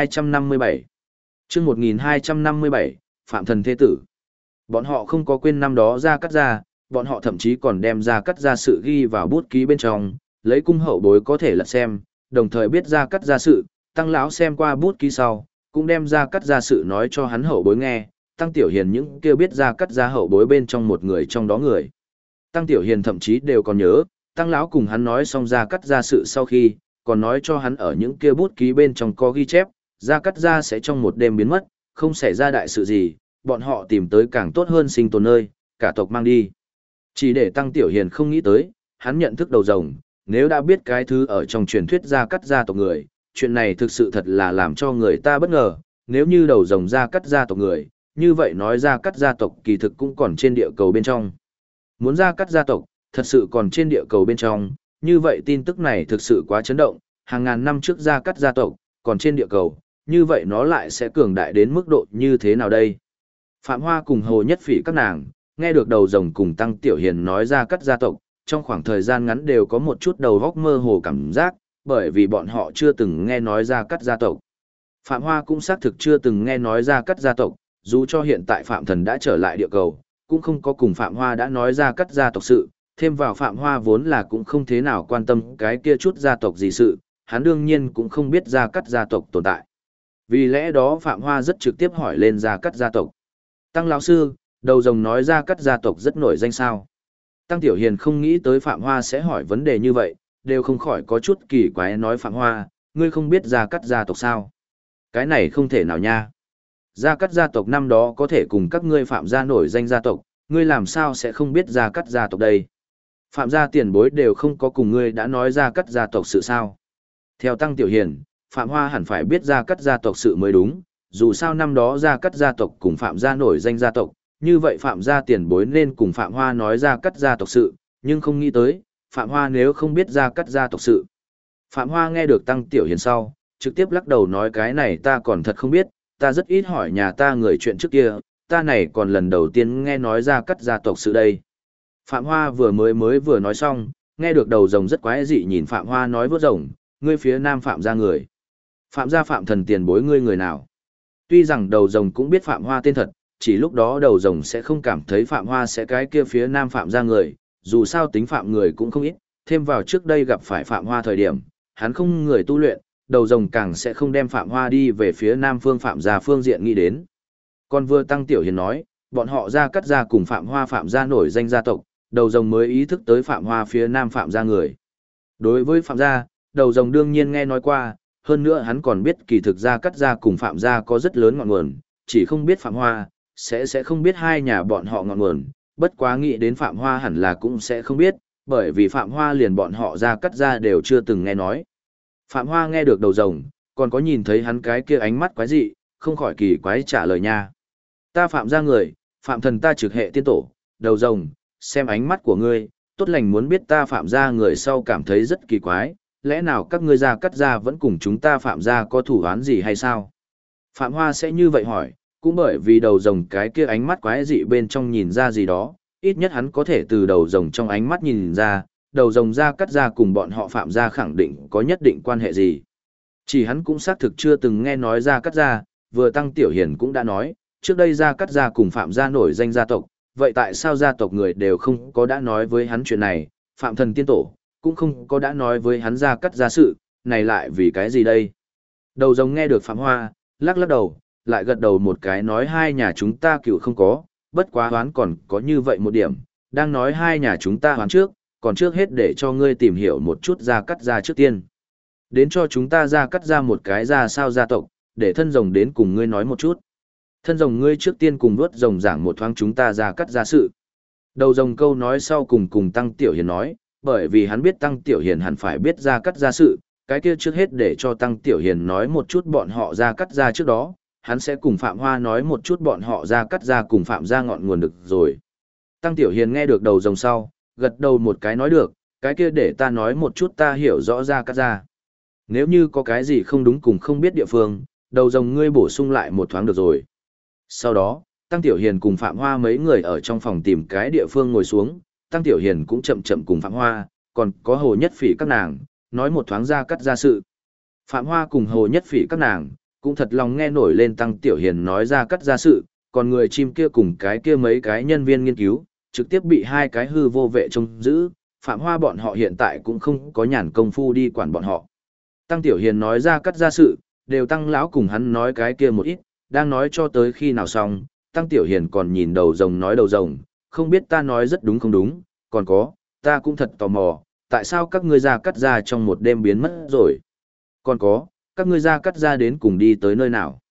1257 Chương 1257, Phạm Thần Thế Tử. Bọn họ không có quên năm đó Gia Cát gia, bọn họ thậm chí còn đem Gia Cát gia sự ghi vào bút ký bên trong, lấy cung hậu bối có thể lật xem, đồng thời biết Gia Cát gia sự, Tăng lão xem qua bút ký sau, cũng đem Gia Cát gia sự nói cho hắn hậu bối nghe, Tăng Tiểu Hiền những kêu biết Gia Cát gia hậu bối bên trong một người trong đó người. Tăng Tiểu Hiền thậm chí đều còn nhớ, Tăng lão cùng hắn nói xong Gia Cát gia sự sau khi, còn nói cho hắn ở những kia bút ký bên trong có ghi chép, Gia Cát gia sẽ trong một đêm biến mất, không xảy ra đại sự gì, bọn họ tìm tới càng tốt hơn sinh tồn nơi, cả tộc mang đi. Chỉ để Tăng Tiểu Hiền không nghĩ tới, hắn nhận thức đầu rồng, nếu đã biết cái thứ ở trong truyền thuyết gia cắt gia tộc người, chuyện này thực sự thật là làm cho người ta bất ngờ, nếu như đầu rồng gia cắt gia tộc người, như vậy nói gia cắt gia tộc kỳ thực cũng còn trên địa cầu bên trong. Muốn gia cắt gia tộc, thật sự còn trên địa cầu bên trong, như vậy tin tức này thực sự quá chấn động, hàng ngàn năm trước gia cắt gia tộc, còn trên địa cầu, như vậy nó lại sẽ cường đại đến mức độ như thế nào đây? Phạm Hoa cùng Hồ Nhất Phỉ các nàng, nghe được đầu rồng cùng Tăng Tiểu Hiền nói gia cắt gia tộc, trong khoảng thời gian ngắn đều có một chút đầu góc mơ hồ cảm giác, bởi vì bọn họ chưa từng nghe nói gia cắt gia tộc. Phạm Hoa cũng xác thực chưa từng nghe nói gia cắt gia tộc, dù cho hiện tại Phạm Thần đã trở lại địa cầu, cũng không có cùng Phạm Hoa đã nói gia cắt gia tộc sự, thêm vào Phạm Hoa vốn là cũng không thế nào quan tâm cái kia chút gia tộc gì sự, hắn đương nhiên cũng không biết gia cắt gia tộc tồn tại. Vì lẽ đó Phạm Hoa rất trực tiếp hỏi lên gia cắt gia tộc. Tăng lão sư, đầu rồng nói gia cắt gia tộc rất nổi danh sao? Tăng Tiểu Hiền không nghĩ tới Phạm Hoa sẽ hỏi vấn đề như vậy, đều không khỏi có chút kỳ quái nói Phạm Hoa, ngươi không biết gia cắt gia tộc sao? Cái này không thể nào nha. Gia cắt gia tộc năm đó có thể cùng các ngươi Phạm gia nổi danh gia tộc, ngươi làm sao sẽ không biết gia cắt gia tộc đây? Phạm gia tiền bối đều không có cùng ngươi đã nói gia cắt gia tộc sự sao? Theo Tăng Tiểu Hiền, Phạm Hoa hẳn phải biết gia cắt gia tộc sự mới đúng, dù sao năm đó gia cắt gia tộc cùng Phạm gia nổi danh gia tộc, như vậy Phạm gia tiền bối nên cùng Phạm Hoa nói gia cắt gia tộc sự, nhưng không nghĩ tới, Phạm Hoa nếu không biết gia cắt gia tộc sự. Phạm Hoa nghe được Tăng Tiểu Hiền sau, trực tiếp lắc đầu nói cái này ta còn thật không biết, ta rất ít hỏi nhà ta người chuyện trước kia, ta này còn lần đầu tiên nghe nói gia cắt gia tộc sự đây. Phạm Hoa vừa nói xong, nghe được đầu rồng rất quái dị nhìn Phạm Hoa nói vớt rồng, ngươi phía nam Phạm gia người. Phạm gia Phạm Thần tiền bối ngươi người nào? Tuy rằng đầu rồng cũng biết Phạm Hoa tên thật, chỉ lúc đó đầu rồng sẽ không cảm thấy Phạm Hoa sẽ cái kia phía nam Phạm gia người, dù sao tính Phạm người cũng không ít, thêm vào trước đây gặp phải Phạm Hoa thời điểm, hắn không người tu luyện, đầu rồng càng sẽ không đem Phạm Hoa đi về phía nam phương Phạm gia phương diện nghĩ đến. Còn vừa Tăng Tiểu Hiền nói, bọn họ gia cắt gia cùng Phạm Hoa Phạm gia nổi danh gia tộc, đầu rồng mới ý thức tới Phạm Hoa phía nam Phạm gia người. Đối với Phạm gia, đầu rồng đương nhiên nghe nói qua, hơn nữa hắn còn biết kỳ thực gia cắt gia cùng Phạm gia có rất lớn ngọn nguồn, chỉ không biết Phạm Hoa, sẽ không biết hai nhà bọn họ ngọn nguồn, bất quá nghĩ đến Phạm Hoa hẳn là cũng sẽ không biết, bởi vì Phạm Hoa liền bọn họ gia cắt gia đều chưa từng nghe nói. Phạm Hoa nghe được đầu rồng, còn có nhìn thấy hắn cái kia ánh mắt quái dị, không khỏi kỳ quái trả lời nha. Ta Phạm gia người, Phạm Thần ta trực hệ tiên tổ, đầu rồng, xem ánh mắt của ngươi, tốt lành muốn biết ta Phạm gia người sau cảm thấy rất kỳ quái, lẽ nào các ngươi gia cắt gia vẫn cùng chúng ta Phạm gia có thủ án gì hay sao? Phạm Hoa sẽ như vậy hỏi, cũng bởi vì đầu rồng cái kia ánh mắt quái dị bên trong nhìn ra gì đó, ít nhất hắn có thể từ đầu rồng trong ánh mắt nhìn ra, đầu rồng gia cắt gia cùng bọn họ Phạm gia khẳng định có nhất định quan hệ gì. Chỉ hắn cũng xác thực chưa từng nghe nói gia cắt gia, vừa Tăng Tiểu Hiền cũng đã nói, trước đây gia cắt gia cùng Phạm gia nổi danh gia tộc, vậy tại sao gia tộc người đều không có đã nói với hắn chuyện này, Phạm Thần tiên tổ, cũng không có đã nói với hắn gia cắt gia sự, này lại vì cái gì đây? Đầu rồng nghe được Phạm Hoa, lắc lắc đầu, lại gật đầu một cái nói hai nhà chúng ta cựu không có, bất quá hoán còn có như vậy một điểm, đang nói hai nhà chúng ta hoán trước, còn trước hết để cho ngươi tìm hiểu một chút gia cắt gia trước tiên. Đến cho chúng ta gia cắt ra một cái ra sao gia tộc, để thân rồng đến cùng ngươi nói một chút. Thân rồng ngươi trước tiên cùng nuốt rồng giảng một thoáng chúng ta gia cắt gia sự. Đầu rồng câu nói sau cùng Tăng Tiểu Hiền nói, bởi vì hắn biết Tăng Tiểu Hiền hẳn phải biết gia cắt gia sự, cái kia trước hết để cho Tăng Tiểu Hiền nói một chút bọn họ gia cắt gia trước đó, hắn sẽ cùng Phạm Hoa nói một chút bọn họ gia cắt gia cùng Phạm gia ngọn nguồn được rồi. Tăng Tiểu Hiền nghe được đầu rồng sau, gật đầu một cái nói được, cái kia để ta nói một chút ta hiểu rõ gia cắt gia. Nếu như có cái gì không đúng cùng không biết địa phương, đầu rồng ngươi bổ sung lại một thoáng được rồi. Sau đó, Tăng Tiểu Hiền cùng Phạm Hoa mấy người ở trong phòng tìm cái địa phương ngồi xuống, Tăng Tiểu Hiền cũng chậm chậm cùng Phạm Hoa, còn có Hồ Nhất Phỉ các nàng, nói một thoáng gia cắt gia sự. Phạm Hoa cùng Hồ Nhất Phỉ các nàng, cũng thật lòng nghe nổi lên Tăng Tiểu Hiền nói gia cắt gia sự, còn người chim kia cùng cái kia mấy cái nhân viên nghiên cứu, trực tiếp bị hai cái hư vô vệ trông giữ, Phạm Hoa bọn họ hiện tại cũng không có nhàn công phu đi quản bọn họ. Tăng Tiểu Hiền nói gia cắt gia sự, đều Tăng lão cùng hắn nói cái kia một ít, đang nói cho tới khi nào xong, Tăng Tiểu Hiền còn nhìn đầu rồng nói đầu rồng, không biết ta nói rất đúng không đúng, còn có, ta cũng thật tò mò, tại sao các ngươi gia cắt gia trong một đêm biến mất rồi? Còn có, các ngươi gia cắt gia đến cùng đi tới nơi nào?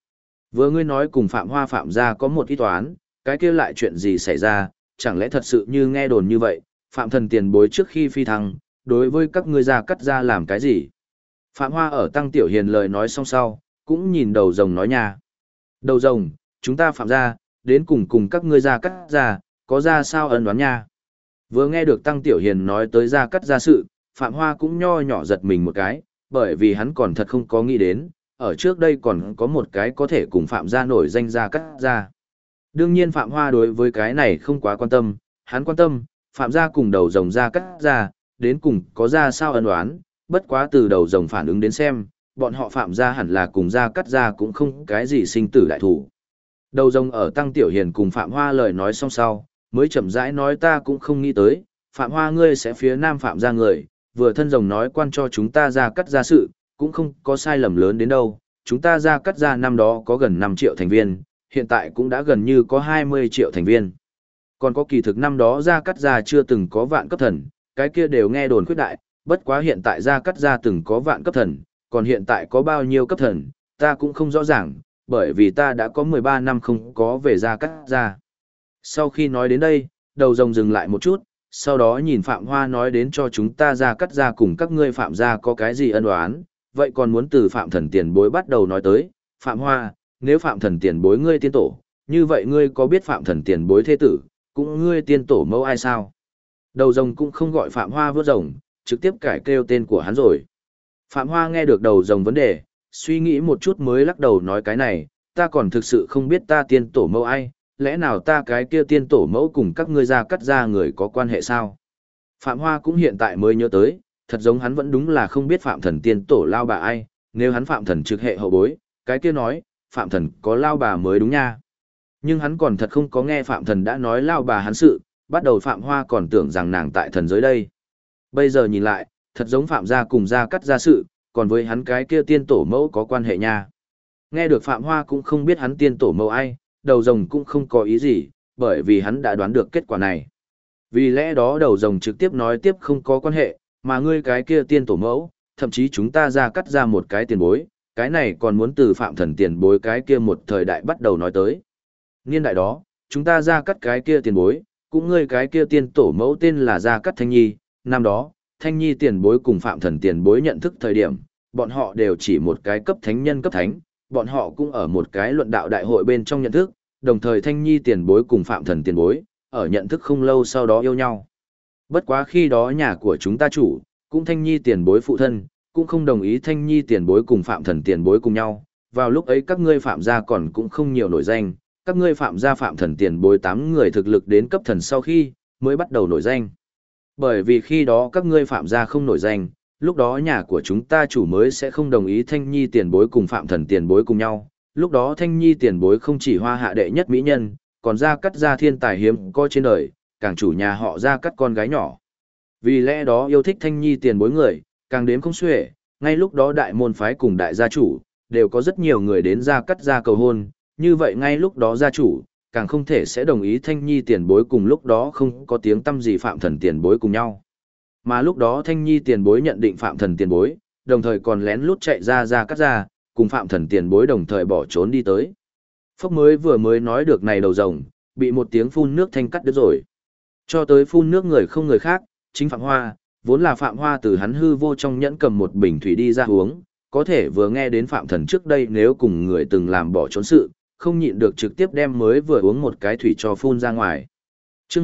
Vừa ngươi nói cùng Phạm Hoa Phạm gia có một ít toán, cái kia lại chuyện gì xảy ra, chẳng lẽ thật sự như nghe đồn như vậy, Phạm thần tiền bối trước khi phi thăng, đối với các ngươi Gia Cắt gia làm cái gì? Phạm Hoa ở Tăng Tiểu Hiền lời nói xong sau, cũng nhìn đầu rồng nói nha. Đầu rồng, chúng ta Phạm gia, đến cùng các ngươi Gia Cắt gia, có ra sao ân đoán nha. Vừa nghe được Tăng Tiểu Hiền nói tới Gia Cắt gia sự, Phạm Hoa cũng nho nhỏ giật mình một cái, bởi vì hắn còn thật không có nghĩ đến, ở trước đây còn có một cái có thể cùng Phạm gia nổi danh Gia Cắt gia. Đương nhiên Phạm Hoa đối với cái này không quá quan tâm, hắn quan tâm, Phạm gia cùng đầu rồng Gia Cắt gia, đến cùng có ra sao ân oán, bất quá từ đầu rồng phản ứng đến xem, bọn họ Phạm gia hẳn là cùng Gia Cắt gia cũng không cái gì sinh tử đại thủ. Đầu rồng ở Tăng Tiểu Hiền cùng Phạm Hoa lời nói xong sau, mới chậm rãi nói ta cũng không nghĩ tới, Phạm Hoa ngươi sẽ phía nam Phạm gia người, vừa thân rồng nói quan cho chúng ta Gia Cắt gia sự, cũng không có sai lầm lớn đến đâu, chúng ta Gia Cắt gia năm đó có gần 5 triệu thành viên, hiện tại cũng đã gần như có 20 triệu thành viên. Còn có kỳ thực năm đó Gia Cắt gia chưa từng có vạn cấp thần, cái kia đều nghe đồn khuyết đại, bất quá hiện tại Gia Cắt gia từng có vạn cấp thần, còn hiện tại có bao nhiêu cấp thần, ta cũng không rõ ràng, bởi vì ta đã có 13 năm không có về Gia Cắt gia. Sau khi nói đến đây, đầu rồng dừng lại một chút, sau đó nhìn Phạm Hoa nói đến cho chúng ta Gia Cắt gia cùng các ngươi Phạm gia có cái gì ân oán, vậy còn muốn từ Phạm thần tiền bối bắt đầu nói tới, Phạm Hoa, nếu Phạm thần tiền bối ngươi tiên tổ, như vậy ngươi có biết Phạm thần tiền bối thế tử, cũng ngươi tiên tổ mẫu ai sao? Đầu rồng cũng không gọi Phạm Hoa vớt rồng, trực tiếp cải kêu tên của hắn rồi. Phạm Hoa nghe được đầu rồng vấn đề, suy nghĩ một chút mới lắc đầu nói cái này, ta còn thực sự không biết ta tiên tổ mẫu ai, lẽ nào ta cái kia tiên tổ mẫu cùng các ngươi Gia Cắt gia người có quan hệ sao? Phạm Hoa cũng hiện tại mới nhớ tới, thật giống hắn vẫn đúng là không biết Phạm thần tiên tổ lao bà ai, nếu hắn Phạm thần trực hệ hậu bối, cái kia nói, Phạm thần có lao bà mới đúng nha. Nhưng hắn còn thật không có nghe Phạm thần đã nói lao bà hắn sự, bắt đầu Phạm Hoa còn tưởng rằng nàng tại thần giới đây. Bây giờ nhìn lại, thật giống Phạm gia cùng Gia Cắt gia sự, còn với hắn cái kia tiên tổ mẫu có quan hệ nha. Nghe được Phạm Hoa cũng không biết hắn tiên tổ mẫu ai, đầu rồng cũng không có ý gì, bởi vì hắn đã đoán được kết quả này. Vì lẽ đó đầu rồng trực tiếp nói tiếp không có quan hệ, mà ngươi cái kia tiên tổ mẫu, thậm chí chúng ta Gia Cắt ra một cái tiền bối, cái này còn muốn từ Phạm thần tiền bối cái kia một thời đại bắt đầu nói tới. Niên đại đó, chúng ta Gia Cắt cái kia tiền bối, cũng ngươi cái kia tiên tổ mẫu tên là Gia Cắt Thanh Nhi, năm đó, Thanh Nhi tiền bối cùng Phạm thần tiền bối nhận thức thời điểm, bọn họ đều chỉ một cái cấp thánh nhân cấp thánh, bọn họ cũng ở một cái luận đạo đại hội bên trong nhận thức, đồng thời Thanh Nhi tiền bối cùng Phạm thần tiền bối, ở nhận thức không lâu sau đó yêu nhau. Bất quá khi đó nhà của chúng ta chủ, cũng Thanh Nhi tiền bối phụ thân, cũng không đồng ý Thanh Nhi tiền bối cùng Phạm thần tiền bối cùng nhau, vào lúc ấy các ngươi Phạm gia còn cũng không nhiều nổi danh, các ngươi Phạm gia Phạm thần tiền bối 8 người thực lực đến cấp thần sau khi, mới bắt đầu nổi danh. Bởi vì khi đó các ngươi Phạm gia không nổi danh, lúc đó nhà của chúng ta chủ mới sẽ không đồng ý Thanh Nhi tiền bối cùng Phạm thần tiền bối cùng nhau. Lúc đó Thanh Nhi tiền bối không chỉ hoa hạ đệ nhất mỹ nhân, còn Gia Cắt gia thiên tài hiếm có trên đời, càng chủ nhà họ Gia Cắt con gái nhỏ. Vì lẽ đó yêu thích Thanh Nhi tiền bối người, càng đếm không xuể, ngay lúc đó đại môn phái cùng đại gia chủ, đều có rất nhiều người đến Gia Cắt gia cầu hôn, như vậy ngay lúc đó gia chủ, càng không thể sẽ đồng ý Thanh Nhi tiền bối cùng lúc đó không có tiếng tâm gì Phạm thần tiền bối cùng nhau. Mà lúc đó Thanh Nhi tiền bối nhận định Phạm thần tiền bối, đồng thời còn lén lút chạy ra Gia Cắt gia, cùng Phạm thần tiền bối đồng thời bỏ trốn đi tới. Phốc vừa mới nói được này đầu rồng, bị một tiếng phun nước thanh cắt đứt rồi. Cho tới phun nước người không người khác, chính Phạm Hoa, vốn là Phạm Hoa từ hắn hư vô trong nhẫn cầm một bình thủy đi ra uống, có thể vừa nghe đến Phạm thần trước đây nếu cùng người từng làm bỏ trốn sự, không nhịn được trực tiếp đem mới vừa uống một cái thủy cho phun ra ngoài. Chương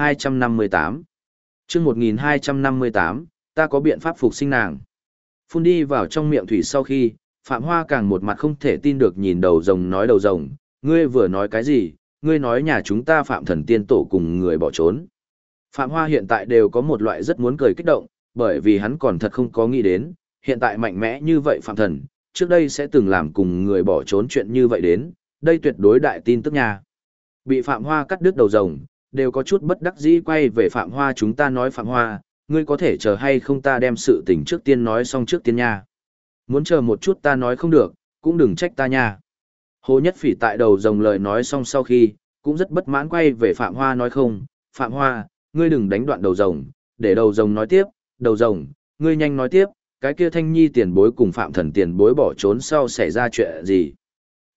1258 Chương 1258, ta có biện pháp phục sinh nàng. Phun đi vào trong miệng thủy sau khi, Phạm Hoa càng một mặt không thể tin được nhìn đầu rồng nói đầu rồng, ngươi vừa nói cái gì, ngươi nói nhà chúng ta Phạm thần tiên tổ cùng người bỏ trốn. Phạm Hoa hiện tại đều có một loại rất muốn cười kích động, bởi vì hắn còn thật không có nghĩ đến, hiện tại mạnh mẽ như vậy Phạm thần, trước đây sẽ từng làm cùng người bỏ trốn chuyện như vậy đến, đây tuyệt đối đại tin tức nha. Bị Phạm Hoa cắt đứt đầu rồng, đều có chút bất đắc dĩ quay về Phạm Hoa chúng ta nói Phạm Hoa, ngươi có thể chờ hay không ta đem sự tình trước tiên nói xong trước tiên nha. Muốn chờ một chút ta nói không được, cũng đừng trách ta nha. Hồ Nhất Phỉ tại đầu rồng lời nói xong sau khi, cũng rất bất mãn quay về Phạm Hoa nói không, Phạm Hoa, ngươi đừng đánh đoạn đầu rồng, để đầu rồng nói tiếp, đầu rồng, ngươi nhanh nói tiếp, cái kia Thanh Nhi tiền bối cùng Phạm thần tiền bối bỏ trốn sau xảy ra chuyện gì.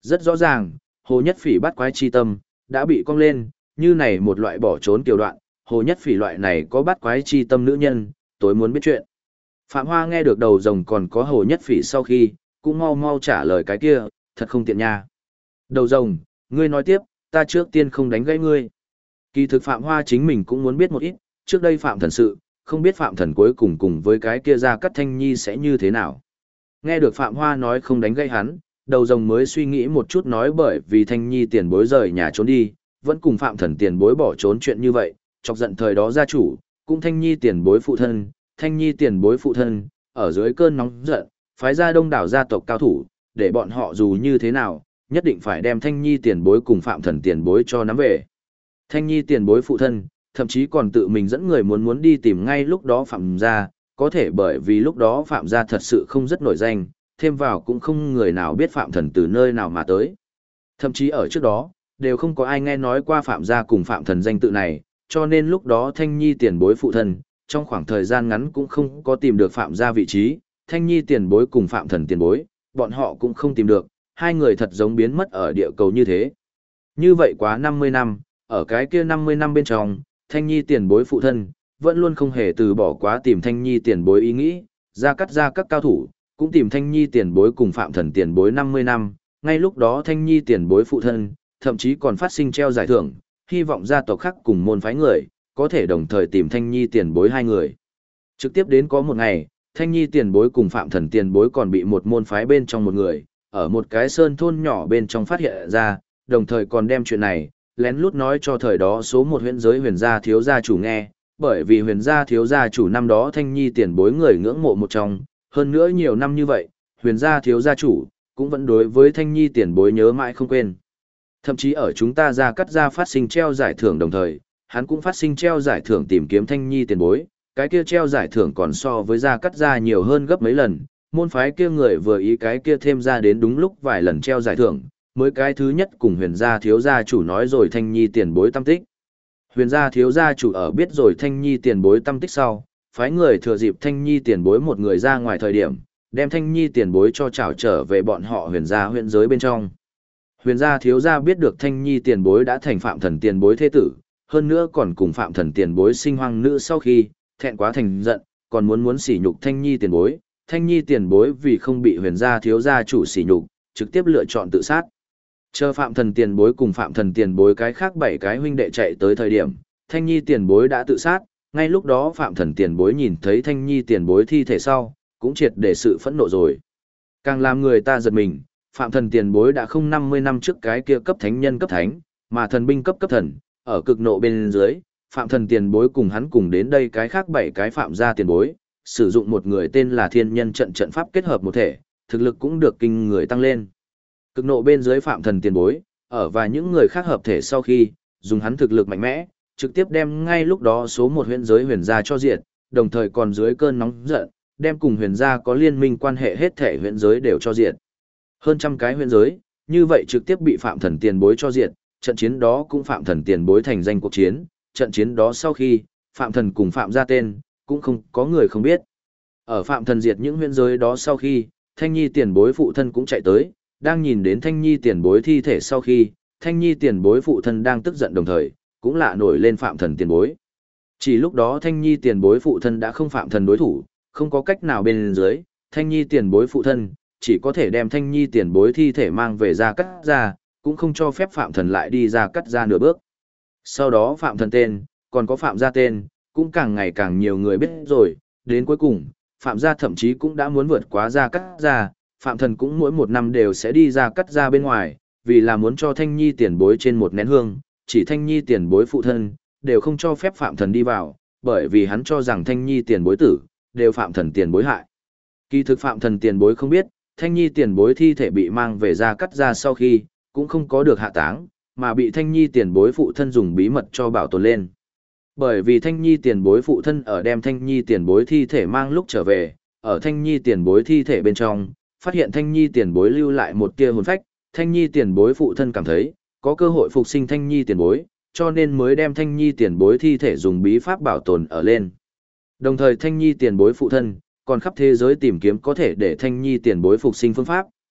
Rất rõ ràng, Hồ Nhất Phỉ bắt quái chi tâm, đã bị cong lên, như này một loại bỏ trốn kiều đoạn, Hồ Nhất Phỉ loại này có bắt quái chi tâm nữ nhân, tối muốn biết chuyện. Phạm Hoa nghe được đầu rồng còn có Hồ Nhất Phỉ sau khi, cũng mau mau trả lời cái kia, thật không tiện nha. Đầu rồng, ngươi nói tiếp, ta trước tiên không đánh gãy ngươi. Kỳ thực Phạm Hoa chính mình cũng muốn biết một ít, trước đây Phạm Thần sự, không biết Phạm Thần cuối cùng cùng với cái kia Gia Cát Thanh Nhi sẽ như thế nào. Nghe được Phạm Hoa nói không đánh gãy hắn, đầu rồng mới suy nghĩ một chút nói bởi vì Thanh Nhi tiền bối rời nhà trốn đi, vẫn cùng Phạm Thần tiền bối bỏ trốn chuyện như vậy, chọc giận thời đó gia chủ, cũng Thanh Nhi tiền bối phụ thân, Thanh Nhi tiền bối phụ thân, ở dưới cơn nóng giận, phái ra đông đảo gia tộc cao thủ, để bọn họ dù như thế nào, nhất định phải đem Thanh Nhi tiền bối cùng Phạm Thần tiền bối cho nắm về. Thanh Nhi tiền bối phụ thân, thậm chí còn tự mình dẫn người muốn đi tìm ngay lúc đó Phạm gia, có thể bởi vì lúc đó Phạm gia thật sự không rất nổi danh, thêm vào cũng không người nào biết Phạm Thần từ nơi nào mà tới. Thậm chí ở trước đó, đều không có ai nghe nói qua Phạm gia cùng Phạm Thần danh tự này, cho nên lúc đó Thanh Nhi tiền bối phụ thân, trong khoảng thời gian ngắn cũng không có tìm được Phạm gia vị trí, Thanh Nhi tiền bối cùng Phạm Thần tiền bối, bọn họ cũng không tìm được, hai người thật giống biến mất ở địa cầu như thế. Như vậy quá 50 năm, ở cái kia 50 năm bên trong, Thanh Nhi tiền bối phụ thân, vẫn luôn không hề từ bỏ quá tìm Thanh Nhi tiền bối ý nghĩ, ra các cao thủ, cũng tìm Thanh Nhi tiền bối cùng Phạm Thần tiền bối 50 năm, ngay lúc đó Thanh Nhi tiền bối phụ thân, thậm chí còn phát sinh treo giải thưởng, hy vọng gia tộc khác cùng môn phái người, có thể đồng thời tìm Thanh Nhi tiền bối hai người. Trực tiếp đến có một ngày, Thanh Nhi tiền bối cùng Phạm Thần tiền bối còn bị một môn phái bên trong một người, ở một cái sơn thôn nhỏ bên trong phát hiện ra, đồng thời còn đem chuyện này, lén lút nói cho thời đó số một huyện giới huyền gia thiếu gia chủ nghe, bởi vì huyền gia thiếu gia chủ năm đó Thanh Nhi tiền bối người ngưỡng mộ một trong, hơn nữa nhiều năm như vậy, huyền gia thiếu gia chủ, cũng vẫn đối với Thanh Nhi tiền bối nhớ mãi không quên. Thậm chí ở chúng ta Gia Cát gia phát sinh treo giải thưởng đồng thời, hắn cũng phát sinh treo giải thưởng tìm kiếm Thanh Nhi tiền bối, cái kia treo giải thưởng còn so với Gia Cát gia nhiều hơn gấp mấy lần, môn phái kia người vừa ý cái kia thêm ra đến đúng lúc vài lần treo giải thưởng, mới cái thứ nhất cùng huyền gia thiếu gia chủ nói rồi Thanh Nhi tiền bối tâm tích. Huyền gia thiếu gia chủ ở biết rồi Thanh Nhi tiền bối tâm tích sau, phái người thừa dịp Thanh Nhi tiền bối một người ra ngoài thời điểm, đem Thanh Nhi tiền bối cho trảo trở về bọn họ huyền gia huyện giới bên trong. Huyền gia thiếu gia biết được Thanh Nhi tiền bối đã thành Phạm Thần tiền bối thế tử, hơn nữa còn cùng Phạm Thần tiền bối sinh hoang nữ sau khi, thẹn quá thành giận, còn muốn sỉ nhục Thanh Nhi tiền bối. Thanh Nhi tiền bối vì không bị huyền gia thiếu gia chủ sỉ nhục, trực tiếp lựa chọn tự sát. Chờ Phạm Thần tiền bối cùng Phạm Thần tiền bối cái khác 7 cái huynh đệ chạy tới thời điểm, Thanh Nhi tiền bối đã tự sát, ngay lúc đó Phạm Thần tiền bối nhìn thấy Thanh Nhi tiền bối thi thể sau, cũng triệt để sự phẫn nộ rồi. Càng làm người ta giật mình, Phạm Thần tiền bối đã không 50 năm trước cái kia cấp thánh nhân cấp thánh, mà thần binh cấp thần, ở cực nộ bên dưới, Phạm Thần tiền bối cùng hắn cùng đến đây cái khác 7 cái phạm gia tiền bối, sử dụng một người tên là Thiên Nhân trận pháp kết hợp một thể, thực lực cũng được kinh người tăng lên. Cực nộ bên dưới Phạm Thần tiền bối, ở và những người khác hợp thể sau khi, dùng hắn thực lực mạnh mẽ, trực tiếp đem ngay lúc đó số một huyện giới huyền gia cho diệt, đồng thời còn dưới cơn nóng giận, đem cùng huyền gia có liên minh quan hệ hết thể huyện giới đều cho diệt. Hơn trăm cái huyện giới, như vậy trực tiếp bị Phạm Thần tiền bối cho diệt, trận chiến đó cũng Phạm Thần tiền bối thành danh cuộc chiến, trận chiến đó sau khi, Phạm Thần cùng Phạm gia tên, cũng không có người không biết. Ở Phạm Thần diệt những huyện giới đó sau khi, Thanh Nhi tiền bối phụ thân cũng chạy tới, đang nhìn đến Thanh Nhi tiền bối thi thể sau khi, Thanh Nhi tiền bối phụ thân đang tức giận đồng thời, cũng lạ nổi lên Phạm Thần tiền bối. Chỉ lúc đó Thanh Nhi tiền bối phụ thân đã không Phạm Thần đối thủ, không có cách nào bên dưới, Thanh Nhi tiền bối phụ thân, chỉ có thể đem Thanh Nhi tiền bối thi thể mang về Gia Cát gia, cũng không cho phép Phạm Thần lại đi Gia Cát gia nửa bước. Sau đó Phạm Thần tên, còn có Phạm gia tên, cũng càng ngày càng nhiều người biết rồi, đến cuối cùng, Phạm gia thậm chí cũng đã muốn vượt quá Gia Cát gia, Phạm Thần cũng mỗi một năm đều sẽ đi Gia Cát gia bên ngoài, vì là muốn cho Thanh Nhi tiền bối trên một nén hương, chỉ Thanh Nhi tiền bối phụ thân, đều không cho phép Phạm Thần đi vào, bởi vì hắn cho rằng Thanh Nhi tiền bối tử, đều Phạm Thần tiền bối hại. Kỳ thực Phạm Thần tiền bối không biết, Thanh Nhi tiền bối thi thể bị mang về Gia Cát gia sau khi, cũng không có được hạ táng, mà bị Thanh Nhi tiền bối phụ thân dùng bí mật cho bảo tồn lên. Bởi vì Thanh Nhi tiền bối phụ thân ở đem Thanh Nhi tiền bối thi thể mang lúc trở về, ở Thanh Nhi tiền bối thi thể bên trong, phát hiện Thanh Nhi tiền bối lưu lại một tia hồn phách, Thanh Nhi tiền bối phụ thân cảm thấy, có cơ hội phục sinh Thanh Nhi tiền bối, cho nên mới đem Thanh Nhi tiền bối thi thể dùng bí pháp bảo tồn ở lên. Đồng thời Thanh Nhi tiền bối phụ thân, còn khắp thế giới tìm kiếm có thể để Thanh Nhi tiền bối phục sinh phương pháp,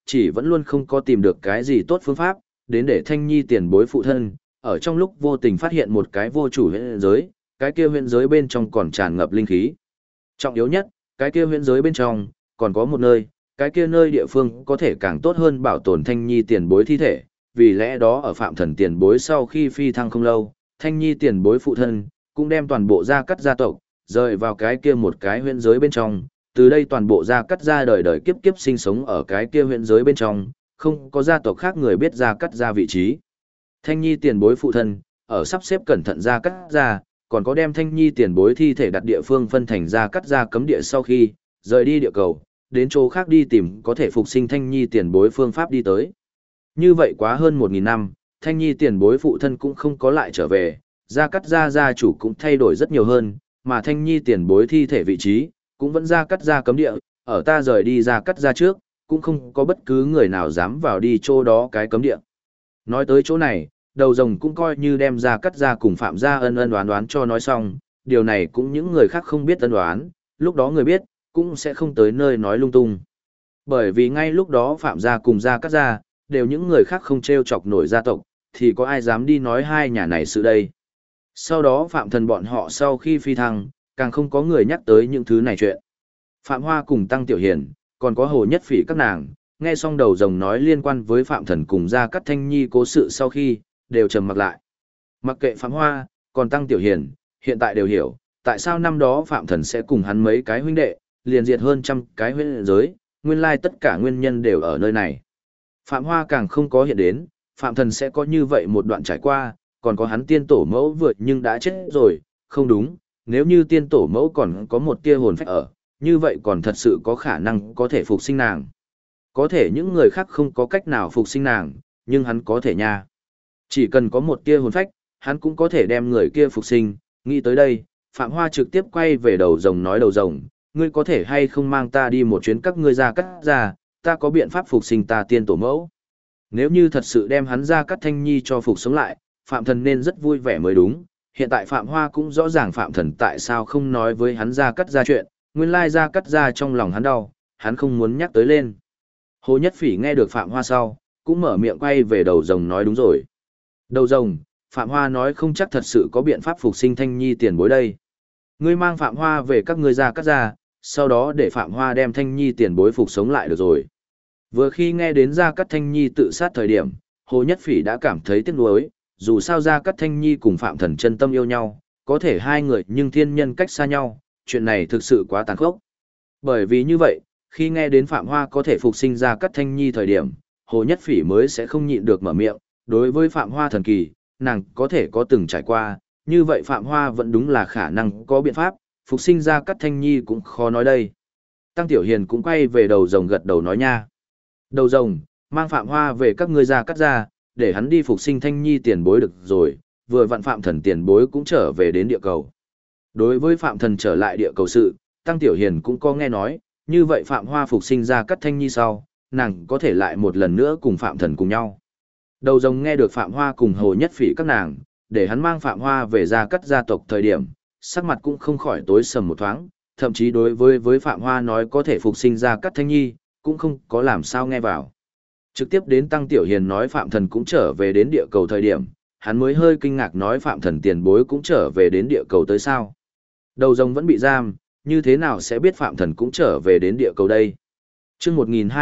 chỉ vẫn luôn không có tìm được cái gì tốt phương pháp, đến để Thanh Nhi tiền bối phụ thân, ở trong lúc vô tình phát hiện một cái vô chủ huyễn giới, cái kia huyễn giới bên trong còn tràn ngập linh khí. Trọng yếu nhất, cái kia huyễn giới bên trong, còn có một nơi, cái kia nơi địa phương có thể càng tốt hơn bảo tồn Thanh Nhi tiền bối thi thể, vì lẽ đó ở Phạm Thần tiền bối sau khi phi thăng không lâu, Thanh Nhi tiền bối phụ thân, cũng đem toàn bộ gia cắt gia tộc, rời vào cái kia một cái huyễn giới bên trong, từ đây toàn bộ gia cắt gia đời đời kiếp kiếp sinh sống ở cái kia huyễn giới bên trong, không có gia tộc khác người biết gia cắt gia vị trí. Thanh Nhi tiền bối phụ thân, ở sắp xếp cẩn thận gia cắt gia, còn có đem Thanh Nhi tiền bối thi thể đặt địa phương phân thành gia cắt gia cấm địa sau khi, rời đi địa cầu, đến chỗ khác đi tìm có thể phục sinh Thanh Nhi tiền bối phương pháp đi tới. Như vậy quá hơn 1.000 năm, Thanh Nhi tiền bối phụ thân cũng không có lại trở về, gia cắt gia gia chủ cũng thay đổi rất nhiều hơn, mà Thanh Nhi tiền bối thi thể vị trí, cũng vẫn gia cắt gia cấm địa, ở ta rời đi gia cắt gia trước, cũng không có bất cứ người nào dám vào đi chỗ đó cái cấm địa. Nói tới chỗ này, đầu rồng cũng coi như đem gia cắt gia cùng Phạm gia ân ân đoán đoán cho nói xong, điều này cũng những người khác không biết ân đoán, lúc đó người biết, cũng sẽ không tới nơi nói lung tung. Bởi vì ngay lúc đó Phạm gia cùng gia cắt gia, đều những người khác không treo chọc nổi gia tộc, thì có ai dám đi nói hai nhà này sự đây. Sau đó Phạm Thần bọn họ sau khi phi thăng, càng không có người nhắc tới những thứ này chuyện. Phạm Hoa cùng Tăng Tiểu Hiền, còn có Hồ Nhất Phỉ các nàng, nghe xong đầu rồng nói liên quan với Phạm Thần cùng Gia Cát Thanh Nhi cố sự sau khi, đều trầm mặc lại. Mặc kệ Phạm Hoa, còn Tăng Tiểu Hiền, hiện tại đều hiểu, tại sao năm đó Phạm Thần sẽ cùng hắn mấy cái huynh đệ, liền diệt hơn trăm cái huynh giới, nguyên lai tất cả nguyên nhân đều ở nơi này. Phạm Hoa càng không có hiện đến, Phạm Thần sẽ có như vậy một đoạn trải qua, còn có hắn tiên tổ mẫu vượt nhưng đã chết rồi, không đúng, nếu như tiên tổ mẫu còn có một tia hồn phách ở, như vậy còn thật sự có khả năng có thể phục sinh nàng. Có thể những người khác không có cách nào phục sinh nàng, nhưng hắn có thể nha. Chỉ cần có một tia hồn phách, hắn cũng có thể đem người kia phục sinh, nghĩ tới đây, Phạm Hoa trực tiếp quay về đầu rồng nói đầu rồng, ngươi có thể hay không mang ta đi một chuyến các ngươi ra cắt ra, ta có biện pháp phục sinh ta tiên tổ mẫu. Nếu như thật sự đem hắn ra cắt Thanh Nhi cho phục sống lại, Phạm Thần nên rất vui vẻ mới đúng. Hiện tại Phạm Hoa cũng rõ ràng Phạm Thần tại sao không nói với hắn ra cắt ra chuyện, nguyên lai ra cắt ra trong lòng hắn đau, hắn không muốn nhắc tới lên. Hồ Nhất Phỉ nghe được Phạm Hoa sau, cũng mở miệng quay về đầu rồng nói đúng rồi. Đầu rồng, Phạm Hoa nói không chắc thật sự có biện pháp phục sinh Thanh Nhi tiền bối đây. Ngươi mang Phạm Hoa về các ngươi ra cắt ra, sau đó để Phạm Hoa đem Thanh Nhi tiền bối phục sống lại được rồi. Vừa khi nghe đến Gia Cát Thanh Nhi tự sát thời điểm, Hồ Nhất Phỉ đã cảm thấy tiếc nuối, dù sao Gia Cát Thanh Nhi cùng Phạm Thần chân tâm yêu nhau, có thể hai người nhưng thiên nhân cách xa nhau, chuyện này thực sự quá tàn khốc. Bởi vì như vậy, khi nghe đến Phạm Hoa có thể phục sinh Gia Cát Thanh Nhi thời điểm, Hồ Nhất Phỉ mới sẽ không nhịn được mở miệng, đối với Phạm Hoa thần kỳ, nàng có thể có từng trải qua, như vậy Phạm Hoa vẫn đúng là khả năng có biện pháp, phục sinh Gia Cát Thanh Nhi cũng khó nói đây. Tăng Tiểu Hiền cũng quay về đầu rồng gật đầu nói nha. Đầu rồng, mang Phạm Hoa về các ngươi ra cắt ra, để hắn đi phục sinh Thanh Nhi tiền bối được rồi, vừa vặn Phạm Thần tiền bối cũng trở về đến địa cầu. Đối với Phạm Thần trở lại địa cầu sự, Tăng Tiểu Hiền cũng có nghe nói, như vậy Phạm Hoa phục sinh ra cắt Thanh Nhi sau, nàng có thể lại một lần nữa cùng Phạm Thần cùng nhau. Đầu rồng nghe được Phạm Hoa cùng Hồ Nhất Phỉ các nàng, để hắn mang Phạm Hoa về ra cắt gia tộc thời điểm, sắc mặt cũng không khỏi tối sầm một thoáng, thậm chí đối với Phạm Hoa nói có thể phục sinh ra cắt Thanh Nhi, cũng không có làm sao nghe vào. Trực tiếp đến Tăng Tiểu Hiền nói Phạm Thần cũng trở về đến địa cầu thời điểm, hắn mới hơi kinh ngạc nói Phạm Thần tiền bối cũng trở về đến địa cầu tới sao. Đầu rồng vẫn bị giam, như thế nào sẽ biết Phạm Thần cũng trở về đến địa cầu đây. Chương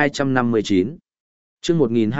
1259 Chương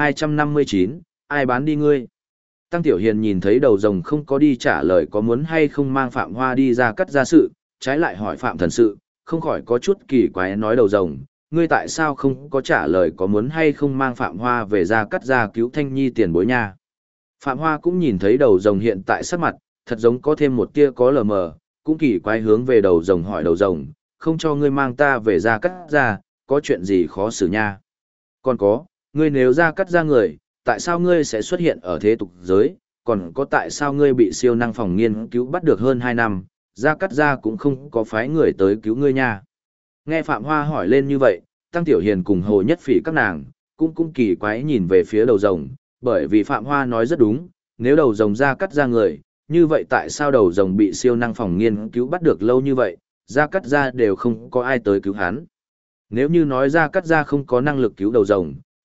1259, ai bán đi ngươi? Tăng Tiểu Hiền nhìn thấy đầu rồng không có đi trả lời có muốn hay không mang Phạm Hoa đi ra cắt ra sự, trái lại hỏi Phạm Thần sự, không khỏi có chút kỳ quái nói đầu rồng, ngươi tại sao không có trả lời có muốn hay không mang Phạm Hoa về ra cắt ra cứu Thanh Nhi tiền bối nha. Phạm Hoa cũng nhìn thấy đầu rồng hiện tại sắc mặt, thật giống có thêm một tia có lờ mờ, cũng kỳ quái hướng về đầu rồng hỏi đầu rồng, không cho ngươi mang ta về ra cắt ra, có chuyện gì khó xử nha. Còn có, ngươi nếu ra cắt ra người, tại sao ngươi sẽ xuất hiện ở thế tục giới, còn có tại sao ngươi bị siêu năng phòng nghiên cứu bắt được hơn 2 năm, ra cắt ra cũng không có phái người tới cứu ngươi nha. Nghe Phạm Hoa hỏi lên như vậy, Tăng Tiểu Hiền cùng Hồ Nhất Phỉ các nàng, cũng kỳ quái nhìn về phía đầu rồng, bởi vì Phạm Hoa nói rất đúng, nếu đầu rồng ra cắt ra người, như vậy tại sao đầu rồng bị siêu năng phòng nghiên cứu bắt được lâu như vậy, ra cắt ra đều không có ai tới cứu hắn. Nếu như nói ra cắt ra không có năng lực cứu đầu rồng,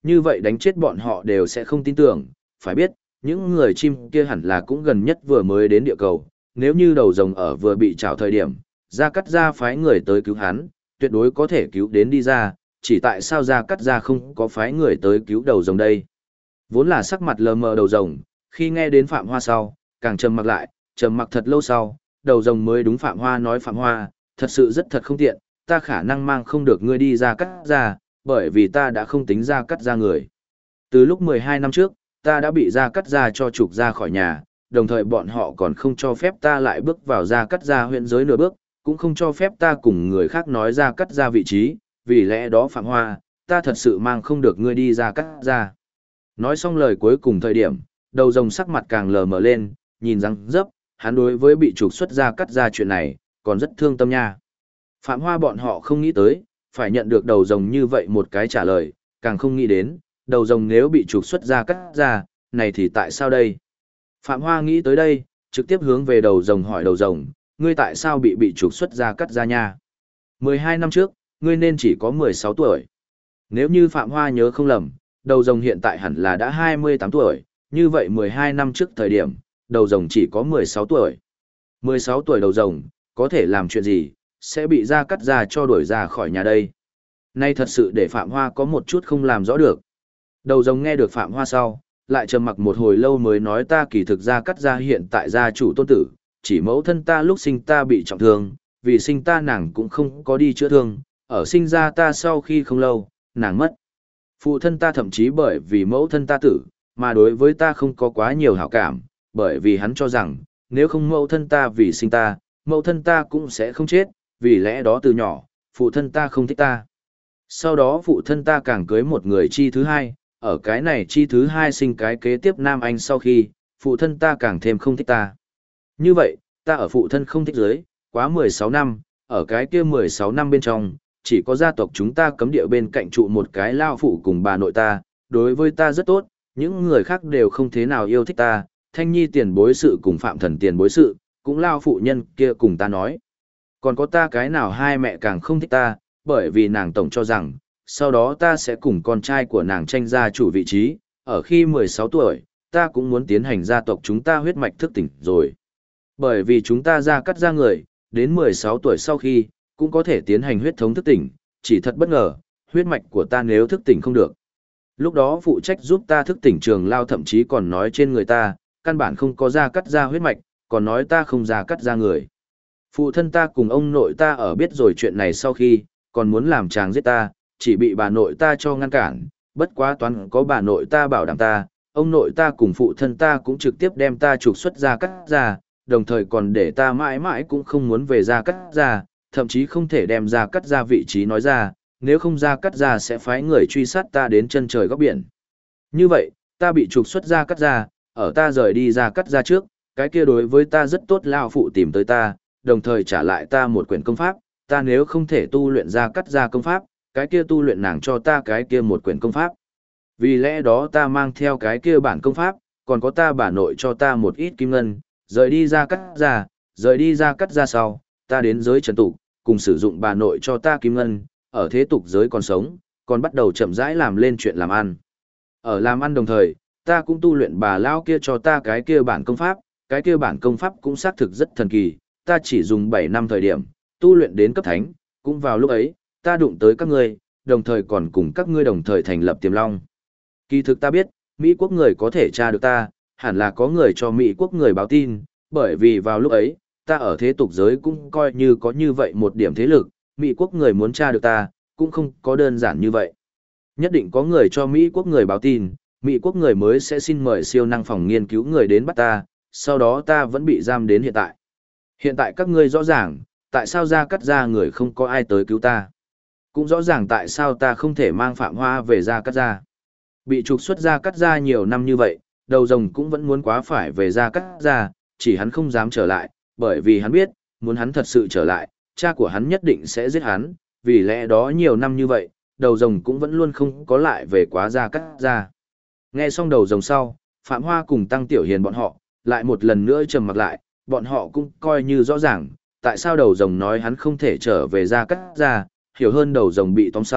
như vậy đánh chết bọn họ đều sẽ không tin tưởng, phải biết, những người chim kia hẳn là cũng gần nhất vừa mới đến địa cầu, nếu như đầu rồng ở vừa bị trảo thời điểm, Gia Cát Gia phái người tới cứu hắn, tuyệt đối có thể cứu đến đi ra, chỉ tại sao Gia Cát Gia không có phái người tới cứu đầu rồng đây. Vốn là sắc mặt lờ mờ đầu rồng, khi nghe đến Phạm Hoa sau, càng trầm mặc lại, trầm mặc thật lâu sau, đầu rồng mới đúng Phạm Hoa nói Phạm Hoa, thật sự rất thật không tiện, ta khả năng mang không được ngươi đi Gia Cát Gia, bởi vì ta đã không tính Gia Cát Gia người. Từ lúc 12 năm trước, ta đã bị Gia Cát Gia cho trục ra khỏi nhà, đồng thời bọn họ còn không cho phép ta lại bước vào Gia Cát Gia huyện giới nửa bước, cũng không cho phép ta cùng người khác nói Gia Cát Gia vị trí, vì lẽ đó Phạm Hoa, ta thật sự mang không được ngươi đi Gia Cát Gia. Nói xong lời cuối cùng thời điểm, đầu rồng sắc mặt càng lờ mờ lên, nhìn răng dấp, hắn đối với bị trục xuất Gia Cát Gia chuyện này, còn rất thương tâm nha. Phạm Hoa bọn họ không nghĩ tới, phải nhận được đầu rồng như vậy một cái trả lời, càng không nghĩ đến, đầu rồng nếu bị trục xuất Gia Cát Gia, này thì tại sao đây? Phạm Hoa nghĩ tới đây, trực tiếp hướng về đầu rồng hỏi đầu rồng, ngươi tại sao bị trục xuất Gia Cát Gia nha? 12 năm trước, ngươi nên chỉ có 16 tuổi. Nếu như Phạm Hoa nhớ không lầm, đầu rồng hiện tại hẳn là đã 28 tuổi, như vậy 12 năm trước thời điểm, đầu rồng chỉ có 16 tuổi. 16 tuổi đầu rồng, có thể làm chuyện gì, sẽ bị Gia Cát Gia cho đuổi ra khỏi nhà đây. Nay thật sự để Phạm Hoa có một chút không làm rõ được. Đầu rồng nghe được Phạm Hoa sau, lại trầm mặc một hồi lâu mới nói ta kỳ thực Gia Cát Gia hiện tại gia chủ tôn tử, chỉ mẫu thân ta lúc sinh ta bị trọng thương, vì sinh ta nàng cũng không có đi chữa thương, ở sinh ra ta sau khi không lâu, nàng mất. Phụ thân ta thậm chí bởi vì mẫu thân ta tử, mà đối với ta không có quá nhiều hảo cảm, bởi vì hắn cho rằng, nếu không mẫu thân ta vì sinh ta, mẫu thân ta cũng sẽ không chết, vì lẽ đó từ nhỏ, phụ thân ta không thích ta. Sau đó phụ thân ta càng cưới một người chi thứ hai, ở cái này chi thứ hai sinh cái kế tiếp nam anh sau khi, phụ thân ta càng thêm không thích ta. Như vậy, ta ở phụ thân không thích dưới, quá 16 năm, ở cái kia 16 năm bên trong, chỉ có gia tộc chúng ta cấm địa bên cạnh trụ một cái lao phụ cùng bà nội ta, đối với ta rất tốt, những người khác đều không thế nào yêu thích ta, Thanh Nhi tiền bối sự cùng Phạm Thần tiền bối sự, cũng lao phụ nhân kia cùng ta nói. Còn có ta cái nào hai mẹ càng không thích ta, bởi vì nàng tổng cho rằng, sau đó ta sẽ cùng con trai của nàng tranh gia chủ vị trí, ở khi 16 tuổi, ta cũng muốn tiến hành gia tộc chúng ta huyết mạch thức tỉnh rồi. Bởi vì chúng ta Gia Cát Gia người, đến 16 tuổi sau khi, cũng có thể tiến hành huyết thống thức tỉnh, chỉ thật bất ngờ, huyết mạch của ta nếu thức tỉnh không được. Lúc đó phụ trách giúp ta thức tỉnh Trường Lao thậm chí còn nói trên người ta, căn bản không có Gia Cát Gia huyết mạch, còn nói ta không Gia Cát Gia người. Phụ thân ta cùng ông nội ta ở biết rồi chuyện này sau khi, còn muốn làm chàng giết ta, chỉ bị bà nội ta cho ngăn cản, bất quá toán có bà nội ta bảo đảm ta, ông nội ta cùng phụ thân ta cũng trực tiếp đem ta trục xuất Gia Cát Gia, đồng thời còn để ta mãi mãi cũng không muốn về Gia Cát Gia, thậm chí không thể đem Gia Cát Gia vị trí nói ra, nếu không Gia Cát Gia sẽ phái người truy sát ta đến chân trời góc biển. Như vậy, ta bị trục xuất Gia Cát Gia, ở ta rời đi Gia Cát Gia trước, cái kia đối với ta rất tốt lao phụ tìm tới ta, đồng thời trả lại ta một quyển công pháp, ta nếu không thể tu luyện Gia Cát Gia công pháp, cái kia tu luyện nàng cho ta cái kia một quyển công pháp. Vì lẽ đó ta mang theo cái kia bản công pháp, còn có ta bà nội cho ta một ít kim ngân, rời đi Gia Cát Gia, rời đi Gia Cát Gia sau, ta đến giới trần tục, cùng sử dụng bà nội cho ta kim ngân, ở thế tục giới còn sống, còn bắt đầu chậm rãi làm lên chuyện làm ăn. Ở làm ăn đồng thời, ta cũng tu luyện bà lao kia cho ta cái kia bản công pháp, cái kia bản công pháp cũng xác thực rất thần kỳ, ta chỉ dùng 7 năm thời điểm, tu luyện đến cấp thánh, cũng vào lúc ấy, ta đụng tới các ngươi, đồng thời còn cùng các ngươi đồng thời thành lập Tiềm Long. Kỳ thực ta biết, Mỹ quốc người có thể tra được ta, hẳn là có người cho Mỹ quốc người báo tin, bởi vì vào lúc ấy, ta ở thế tục giới cũng coi như có như vậy một điểm thế lực, Mỹ quốc người muốn tra được ta, cũng không có đơn giản như vậy. Nhất định có người cho Mỹ quốc người báo tin, Mỹ quốc người mới sẽ xin mời siêu năng phòng nghiên cứu người đến bắt ta, sau đó ta vẫn bị giam đến hiện tại. Hiện tại các ngươi rõ ràng, tại sao Gia Cát Gia người không có ai tới cứu ta. Cũng rõ ràng tại sao ta không thể mang Phạm Hoa về Gia Cát Gia. Bị trục xuất Gia Cát Gia nhiều năm như vậy, đầu rồng cũng vẫn muốn quá phải về Gia Cát Gia, chỉ hắn không dám trở lại, bởi vì hắn biết, muốn hắn thật sự trở lại, cha của hắn nhất định sẽ giết hắn, vì lẽ đó nhiều năm như vậy, đầu rồng cũng vẫn luôn không có lại về quá Gia Cát Gia. Nghe xong đầu rồng sau, Phạm Hoa cùng Tăng Tiểu Hiền bọn họ, lại một lần nữa trầm mặc lại, bọn họ cũng coi như rõ ràng, tại sao đầu rồng nói hắn không thể trở về Gia Cát Gia, hiểu hơn đầu rồng bị tóm sau,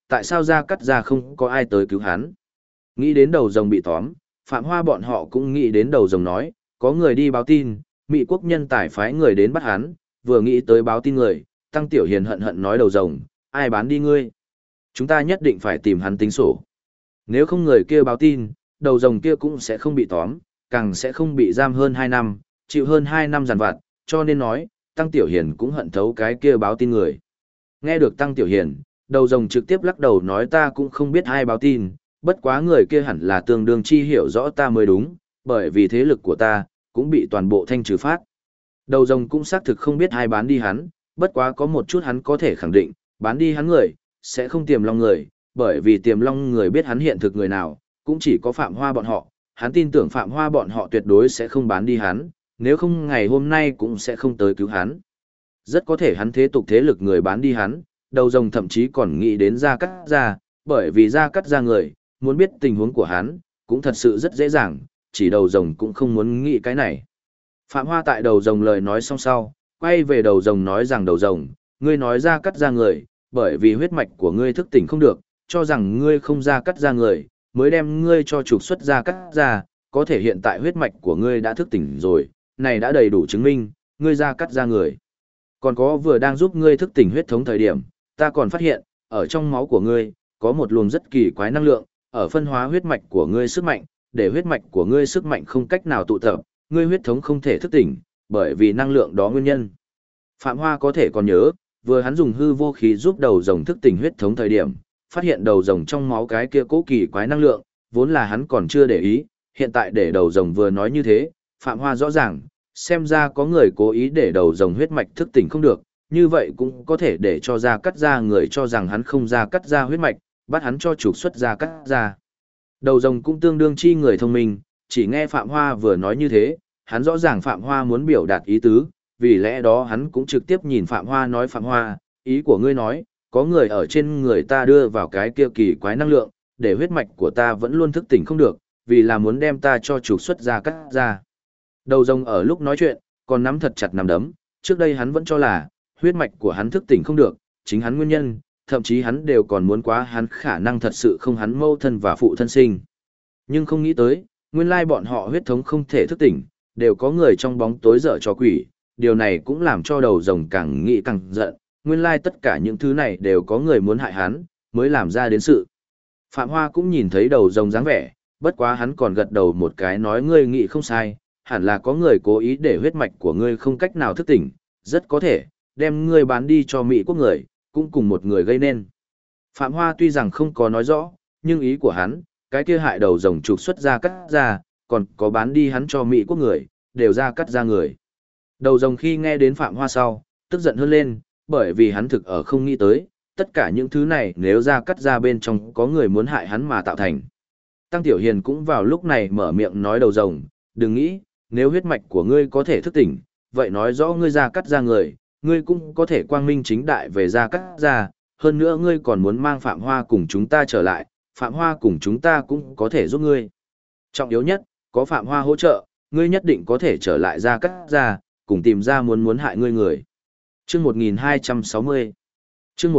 tại sao Gia Cát Gia không có ai tới cứu hắn? Nghĩ đến đầu rồng bị tóm, Phạm Hoa bọn họ cũng nghĩ đến đầu rồng nói, có người đi báo tin, Mỹ quốc nhân tài phái người đến bắt hắn, vừa nghĩ tới báo tin người, Tăng Tiểu Hiền hận hận nói đầu rồng, ai bán đi ngươi? Chúng ta nhất định phải tìm hắn tính sổ. Nếu không người kia báo tin, đầu rồng kia cũng sẽ không bị tóm, càng sẽ không bị giam hơn 2 năm, chịu hơn 2 năm giàn vặt, cho nên nói, Tăng Tiểu Hiền cũng hận thấu cái kia báo tin người. Nghe được Tăng Tiểu Hiền, đầu rồng trực tiếp lắc đầu nói ta cũng không biết ai báo tin, bất quá người kia hẳn là tương đương chi hiểu rõ ta mới đúng, bởi vì thế lực của ta cũng bị toàn bộ thanh trừ phát. Đầu rồng cũng xác thực không biết ai bán đi hắn, bất quá có một chút hắn có thể khẳng định, bán đi hắn người, sẽ không Tiềm Long người, bởi vì Tiềm Long người biết hắn hiện thực người nào, cũng chỉ có Phạm Hoa bọn họ, hắn tin tưởng Phạm Hoa bọn họ tuyệt đối sẽ không bán đi hắn, nếu không ngày hôm nay cũng sẽ không tới cứu hắn. Rất có thể hắn thế tục thế lực người bán đi hắn, đầu rồng thậm chí còn nghĩ đến Gia Cát Gia, bởi vì Gia Cát Gia người, muốn biết tình huống của hắn, cũng thật sự rất dễ dàng, chỉ đầu rồng cũng không muốn nghĩ cái này. Phạm Hoa tại đầu rồng lời nói xong sau, quay về đầu rồng nói rằng đầu rồng, ngươi nói Gia Cát Gia người, bởi vì huyết mạch của ngươi thức tỉnh không được, cho rằng ngươi không Gia Cát Gia người, mới đem ngươi cho trục xuất Gia Cát Gia, có thể hiện tại huyết mạch của ngươi đã thức tỉnh rồi, này đã đầy đủ chứng minh, ngươi Gia Cát Gia người. Còn có vừa đang giúp ngươi thức tỉnh huyết thống thời điểm, ta còn phát hiện, ở trong máu của ngươi, có một luồng rất kỳ quái năng lượng, ở phân hóa huyết mạch của ngươi sức mạnh, để huyết mạch của ngươi sức mạnh không cách nào tụ tập, ngươi huyết thống không thể thức tỉnh, bởi vì năng lượng đó nguyên nhân. Phạm Hoa có thể còn nhớ, vừa hắn dùng hư vô khí giúp đầu rồng thức tỉnh huyết thống thời điểm, phát hiện đầu rồng trong máu cái kia cố kỳ quái năng lượng, vốn là hắn còn chưa để ý, hiện tại để đầu rồng vừa nói như thế, Phạm Hoa rõ ràng, xem ra có người cố ý để đầu rồng huyết mạch thức tỉnh không được, như vậy cũng có thể để cho Gia Cát Gia người cho rằng hắn không Gia Cát Gia huyết mạch, bắt hắn cho trục xuất Gia Cát Gia. Đầu rồng cũng tương đương chi người thông minh, chỉ nghe Phạm Hoa vừa nói như thế, hắn rõ ràng Phạm Hoa muốn biểu đạt ý tứ, vì lẽ đó hắn cũng trực tiếp nhìn Phạm Hoa nói Phạm Hoa, ý của ngươi nói, có người ở trên người ta đưa vào cái kia kỳ quái năng lượng, để huyết mạch của ta vẫn luôn thức tỉnh không được, vì là muốn đem ta cho trục xuất Gia Cát Gia. Đầu rồng ở lúc nói chuyện, còn nắm thật chặt nắm đấm, trước đây hắn vẫn cho là, huyết mạch của hắn thức tỉnh không được, chính hắn nguyên nhân, thậm chí hắn đều còn muốn quá hắn khả năng thật sự không hắn mâu thân và phụ thân sinh. Nhưng không nghĩ tới, nguyên lai bọn họ huyết thống không thể thức tỉnh, đều có người trong bóng tối dở cho quỷ, điều này cũng làm cho đầu rồng càng nghĩ càng giận, nguyên lai tất cả những thứ này đều có người muốn hại hắn, mới làm ra đến sự. Phạm Hoa cũng nhìn thấy đầu rồng dáng vẻ, bất quá hắn còn gật đầu một cái nói ngươi nghĩ không sai, hẳn là có người cố ý để huyết mạch của ngươi không cách nào thức tỉnh, rất có thể, đem ngươi bán đi cho Mỹ quốc người, cũng cùng một người gây nên. Phạm Hoa tuy rằng không có nói rõ, nhưng ý của hắn, cái kia hại đầu rồng trục xuất Gia Cát Gia, còn có bán đi hắn cho Mỹ quốc người, đều Gia Cát Gia người. Đầu rồng khi nghe đến Phạm Hoa sau, tức giận hơn lên, bởi vì hắn thực ở không nghĩ tới, tất cả những thứ này nếu Gia Cát Gia bên trong có người muốn hại hắn mà tạo thành. Tăng Tiểu Hiền cũng vào lúc này mở miệng nói đầu rồng, đừng nghĩ, nếu huyết mạch của ngươi có thể thức tỉnh, vậy nói rõ ngươi Gia Cát Gia người, ngươi cũng có thể quang minh chính đại về Gia Cát Gia, hơn nữa ngươi còn muốn mang Phạm Hoa cùng chúng ta trở lại, Phạm Hoa cùng chúng ta cũng có thể giúp ngươi. Trọng yếu nhất, có Phạm Hoa hỗ trợ, ngươi nhất định có thể trở lại Gia Cát Gia, cùng tìm ra muốn hại ngươi người. Chương 1260 Chương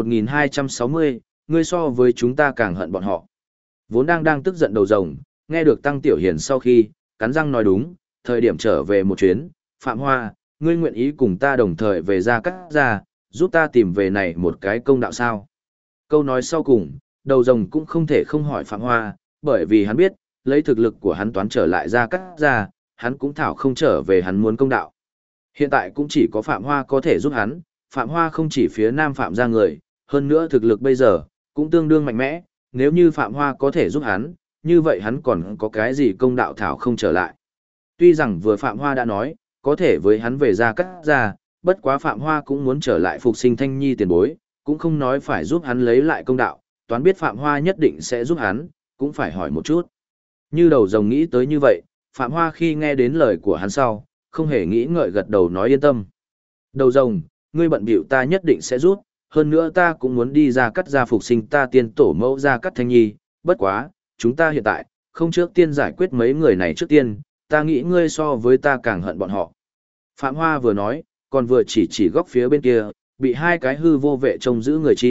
1260, ngươi so với chúng ta càng hận bọn họ. Vốn đang tức giận đầu rồng, nghe được Tăng Tiểu Hiền sau khi, cắn răng nói đúng, thời điểm trở về một chuyến, Phạm Hoa, ngươi nguyện ý cùng ta đồng thời về Gia Cát Gia, giúp ta tìm về này một cái công đạo sao. Câu nói sau cùng, đầu rồng cũng không thể không hỏi Phạm Hoa, bởi vì hắn biết, lấy thực lực của hắn toán trở lại Gia Cát Gia, hắn cũng thảo không trở về hắn muốn công đạo. Hiện tại cũng chỉ có Phạm Hoa có thể giúp hắn, Phạm Hoa không chỉ phía Nam Phạm gia người, hơn nữa thực lực bây giờ, cũng tương đương mạnh mẽ, nếu như Phạm Hoa có thể giúp hắn, như vậy hắn còn có cái gì công đạo thảo không trở lại. Tuy rằng vừa Phạm Hoa đã nói, có thể với hắn về Gia Cát Gia, bất quá Phạm Hoa cũng muốn trở lại phục sinh Thanh Nhi tiền bối, cũng không nói phải giúp hắn lấy lại công đạo, toán biết Phạm Hoa nhất định sẽ giúp hắn, cũng phải hỏi một chút. Như đầu rồng nghĩ tới như vậy, Phạm Hoa khi nghe đến lời của hắn sau, không hề nghĩ ngợi gật đầu nói yên tâm. Đầu rồng, ngươi bận bịu ta nhất định sẽ giúp, hơn nữa ta cũng muốn đi Gia Cát Gia phục sinh ta tiên tổ mẫu Gia Cát Thanh Nhi, bất quá, chúng ta hiện tại, không trước tiên giải quyết mấy người này trước tiên, ta nghĩ ngươi so với ta càng hận bọn họ. Phạm Hoa vừa nói, còn vừa chỉ góc phía bên kia, bị hai cái hư vô vệ trông giữ người chim,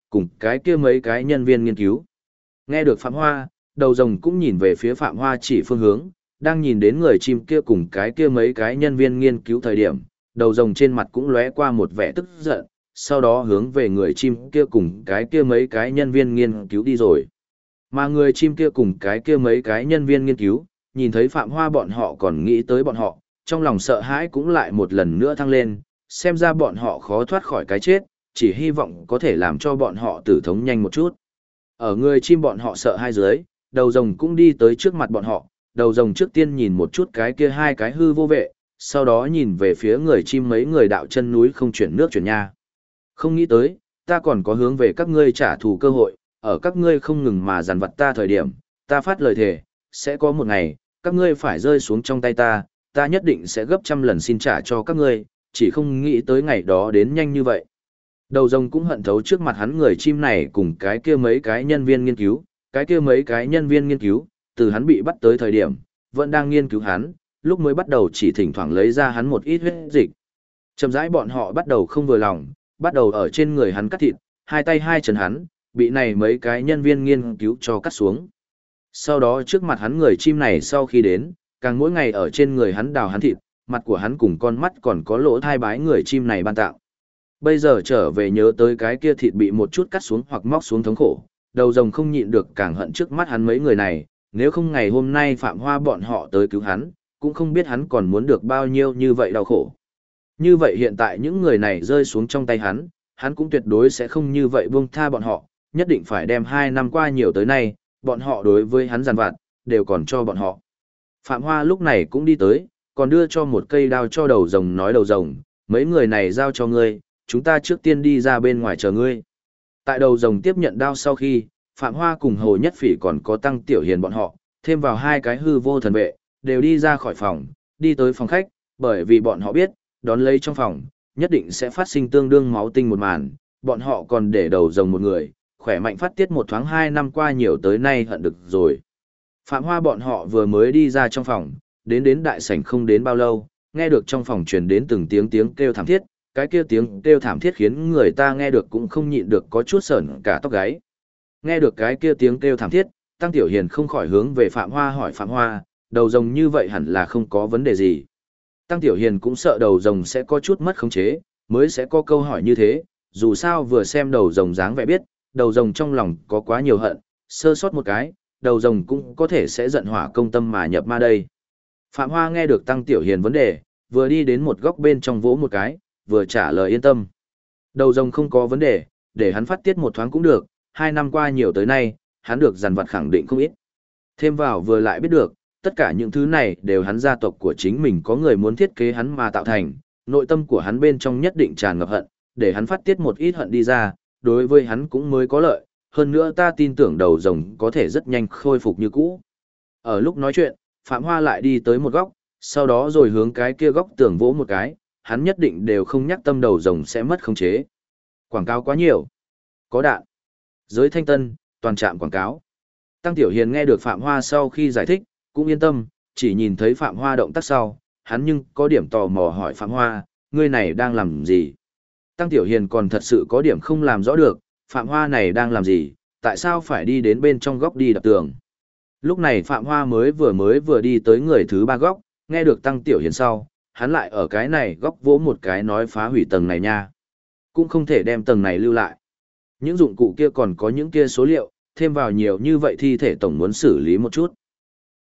cùng cái kia mấy cái nhân viên nghiên cứu. Nghe được Phạm Hoa, đầu rồng cũng nhìn về phía Phạm Hoa chỉ phương hướng, đang nhìn đến người chim kia cùng cái kia mấy cái nhân viên nghiên cứu thời điểm, đầu rồng trên mặt cũng lóe qua một vẻ tức giận, sau đó hướng về người chim kia cùng cái kia mấy cái nhân viên nghiên cứu đi rồi. Mà người chim kia cùng cái kia mấy cái nhân viên nghiên cứu, nhìn thấy Phạm Hoa bọn họ còn nghĩ tới bọn họ, trong lòng sợ hãi cũng lại một lần nữa thăng lên, xem ra bọn họ khó thoát khỏi cái chết, chỉ hy vọng có thể làm cho bọn họ tử thống nhanh một chút. Ở người chim bọn họ sợ hai dưới, đầu rồng cũng đi tới trước mặt bọn họ, đầu rồng trước tiên nhìn một chút cái kia hai cái hư vô vệ, sau đó nhìn về phía người chim mấy người đạo chân núi không chuyển nước chuyển nha. Không nghĩ tới, ta còn có hướng về các ngươi trả thù cơ hội, ở các ngươi không ngừng mà giàn vặt ta thời điểm, ta phát lời thề, sẽ có một ngày, các ngươi phải rơi xuống trong tay ta nhất định sẽ gấp trăm lần xin trả cho các ngươi, chỉ không nghĩ tới ngày đó đến nhanh như vậy. Đầu rồng cũng hận thấu trước mặt hắn người chim này cùng cái kia mấy cái nhân viên nghiên cứu, cái kia mấy cái nhân viên nghiên cứu, từ hắn bị bắt tới thời điểm, vẫn đang nghiên cứu hắn, lúc mới bắt đầu chỉ thỉnh thoảng lấy ra hắn một ít huyết dịch. Chậm rãi bọn họ bắt đầu không vừa lòng, bắt đầu ở trên người hắn cắt thịt, hai tay hai chân hắn, bị này mấy cái nhân viên nghiên cứu cho cắt xuống. Sau đó trước mặt hắn người chim này sau khi đến, càng mỗi ngày ở trên người hắn đào hắn thịt, mặt của hắn cùng con mắt còn có lỗ thai bái người chim này ban tạo. Bây giờ trở về nhớ tới cái kia thịt bị một chút cắt xuống hoặc móc xuống thống khổ, đầu rồng không nhịn được càng hận trước mắt hắn mấy người này, nếu không ngày hôm nay Phạm Hoa bọn họ tới cứu hắn, cũng không biết hắn còn muốn được bao nhiêu như vậy đau khổ. Như vậy hiện tại những người này rơi xuống trong tay hắn cũng tuyệt đối sẽ không như vậy buông tha bọn họ, nhất định phải đem 2 năm qua nhiều tới nay, bọn họ đối với hắn giàn vặt, đều còn cho bọn họ. Phạm Hoa lúc này cũng đi tới, còn đưa cho một cây đao cho đầu rồng nói đầu rồng, mấy người này giao cho ngươi, chúng ta trước tiên đi ra bên ngoài chờ ngươi. Tại đầu rồng tiếp nhận đao sau khi, Phạm Hoa cùng Hồ Nhất Phỉ còn có Tăng Tiểu Hiền bọn họ, thêm vào hai cái hư vô thần vệ, đều đi ra khỏi phòng, đi tới phòng khách, bởi vì bọn họ biết, đón lấy trong phòng, nhất định sẽ phát sinh tương đương máu tinh một màn, bọn họ còn để đầu rồng một người, khỏe mạnh phát tiết một thoáng 2 năm qua nhiều tới nay hận được rồi. Phạm Hoa bọn họ vừa mới đi ra trong phòng, đến đại sảnh không đến bao lâu, nghe được trong phòng truyền đến từng tiếng kêu thảm thiết, cái kia tiếng kêu thảm thiết khiến người ta nghe được cũng không nhịn được có chút sởn cả tóc gáy. Nghe được cái kia tiếng kêu thảm thiết, Tăng Tiểu Hiền không khỏi hướng về Phạm Hoa hỏi Phạm Hoa, đầu rồng như vậy hẳn là không có vấn đề gì. Tăng Tiểu Hiền cũng sợ đầu rồng sẽ có chút mất khống chế, mới sẽ có câu hỏi như thế, dù sao vừa xem đầu rồng dáng vẻ biết, đầu rồng trong lòng có quá nhiều hận, sơ sót một cái, đầu rồng cũng có thể sẽ giận hỏa công tâm mà nhập ma đây. Phạm Hoa nghe được Tăng Tiểu Hiền vấn đề, vừa đi đến một góc bên trong vỗ một cái, vừa trả lời yên tâm. Đầu rồng không có vấn đề, để hắn phát tiết một thoáng cũng được, 2 năm qua nhiều tới nay, hắn được dằn vặt khẳng định không ít. Thêm vào vừa lại biết được, tất cả những thứ này đều hắn gia tộc của chính mình có người muốn thiết kế hắn mà tạo thành, nội tâm của hắn bên trong nhất định tràn ngập hận, để hắn phát tiết một ít hận đi ra, đối với hắn cũng mới có lợi, hơn nữa ta tin tưởng đầu rồng có thể rất nhanh khôi phục như cũ. Ở lúc nói chuyện, Phạm Hoa lại đi tới một góc, sau đó rồi hướng cái kia góc tường vỗ một cái, hắn nhất định đều không nhắc tâm đầu rồng sẽ mất khống chế. Quảng cáo quá nhiều. Có đạn. Giới Thanh Tân, toàn trạm quảng cáo. Tăng Tiểu Hiền nghe được Phạm Hoa sau khi giải thích, cũng yên tâm, chỉ nhìn thấy Phạm Hoa động tác sau, hắn nhưng có điểm tò mò hỏi Phạm Hoa, ngươi này đang làm gì? Tăng Tiểu Hiền còn thật sự có điểm không làm rõ được, Phạm Hoa này đang làm gì, tại sao phải đi đến bên trong góc đi đập tường? Lúc này Phạm Hoa mới vừa đi tới người thứ 3 góc, nghe được Tăng Tiểu Hiền sau, hắn lại ở cái này góc vỗ một cái nói phá hủy tầng này nha. Cũng không thể đem tầng này lưu lại. Những dụng cụ kia còn có những kia số liệu, thêm vào nhiều như vậy thi thể tổng muốn xử lý một chút.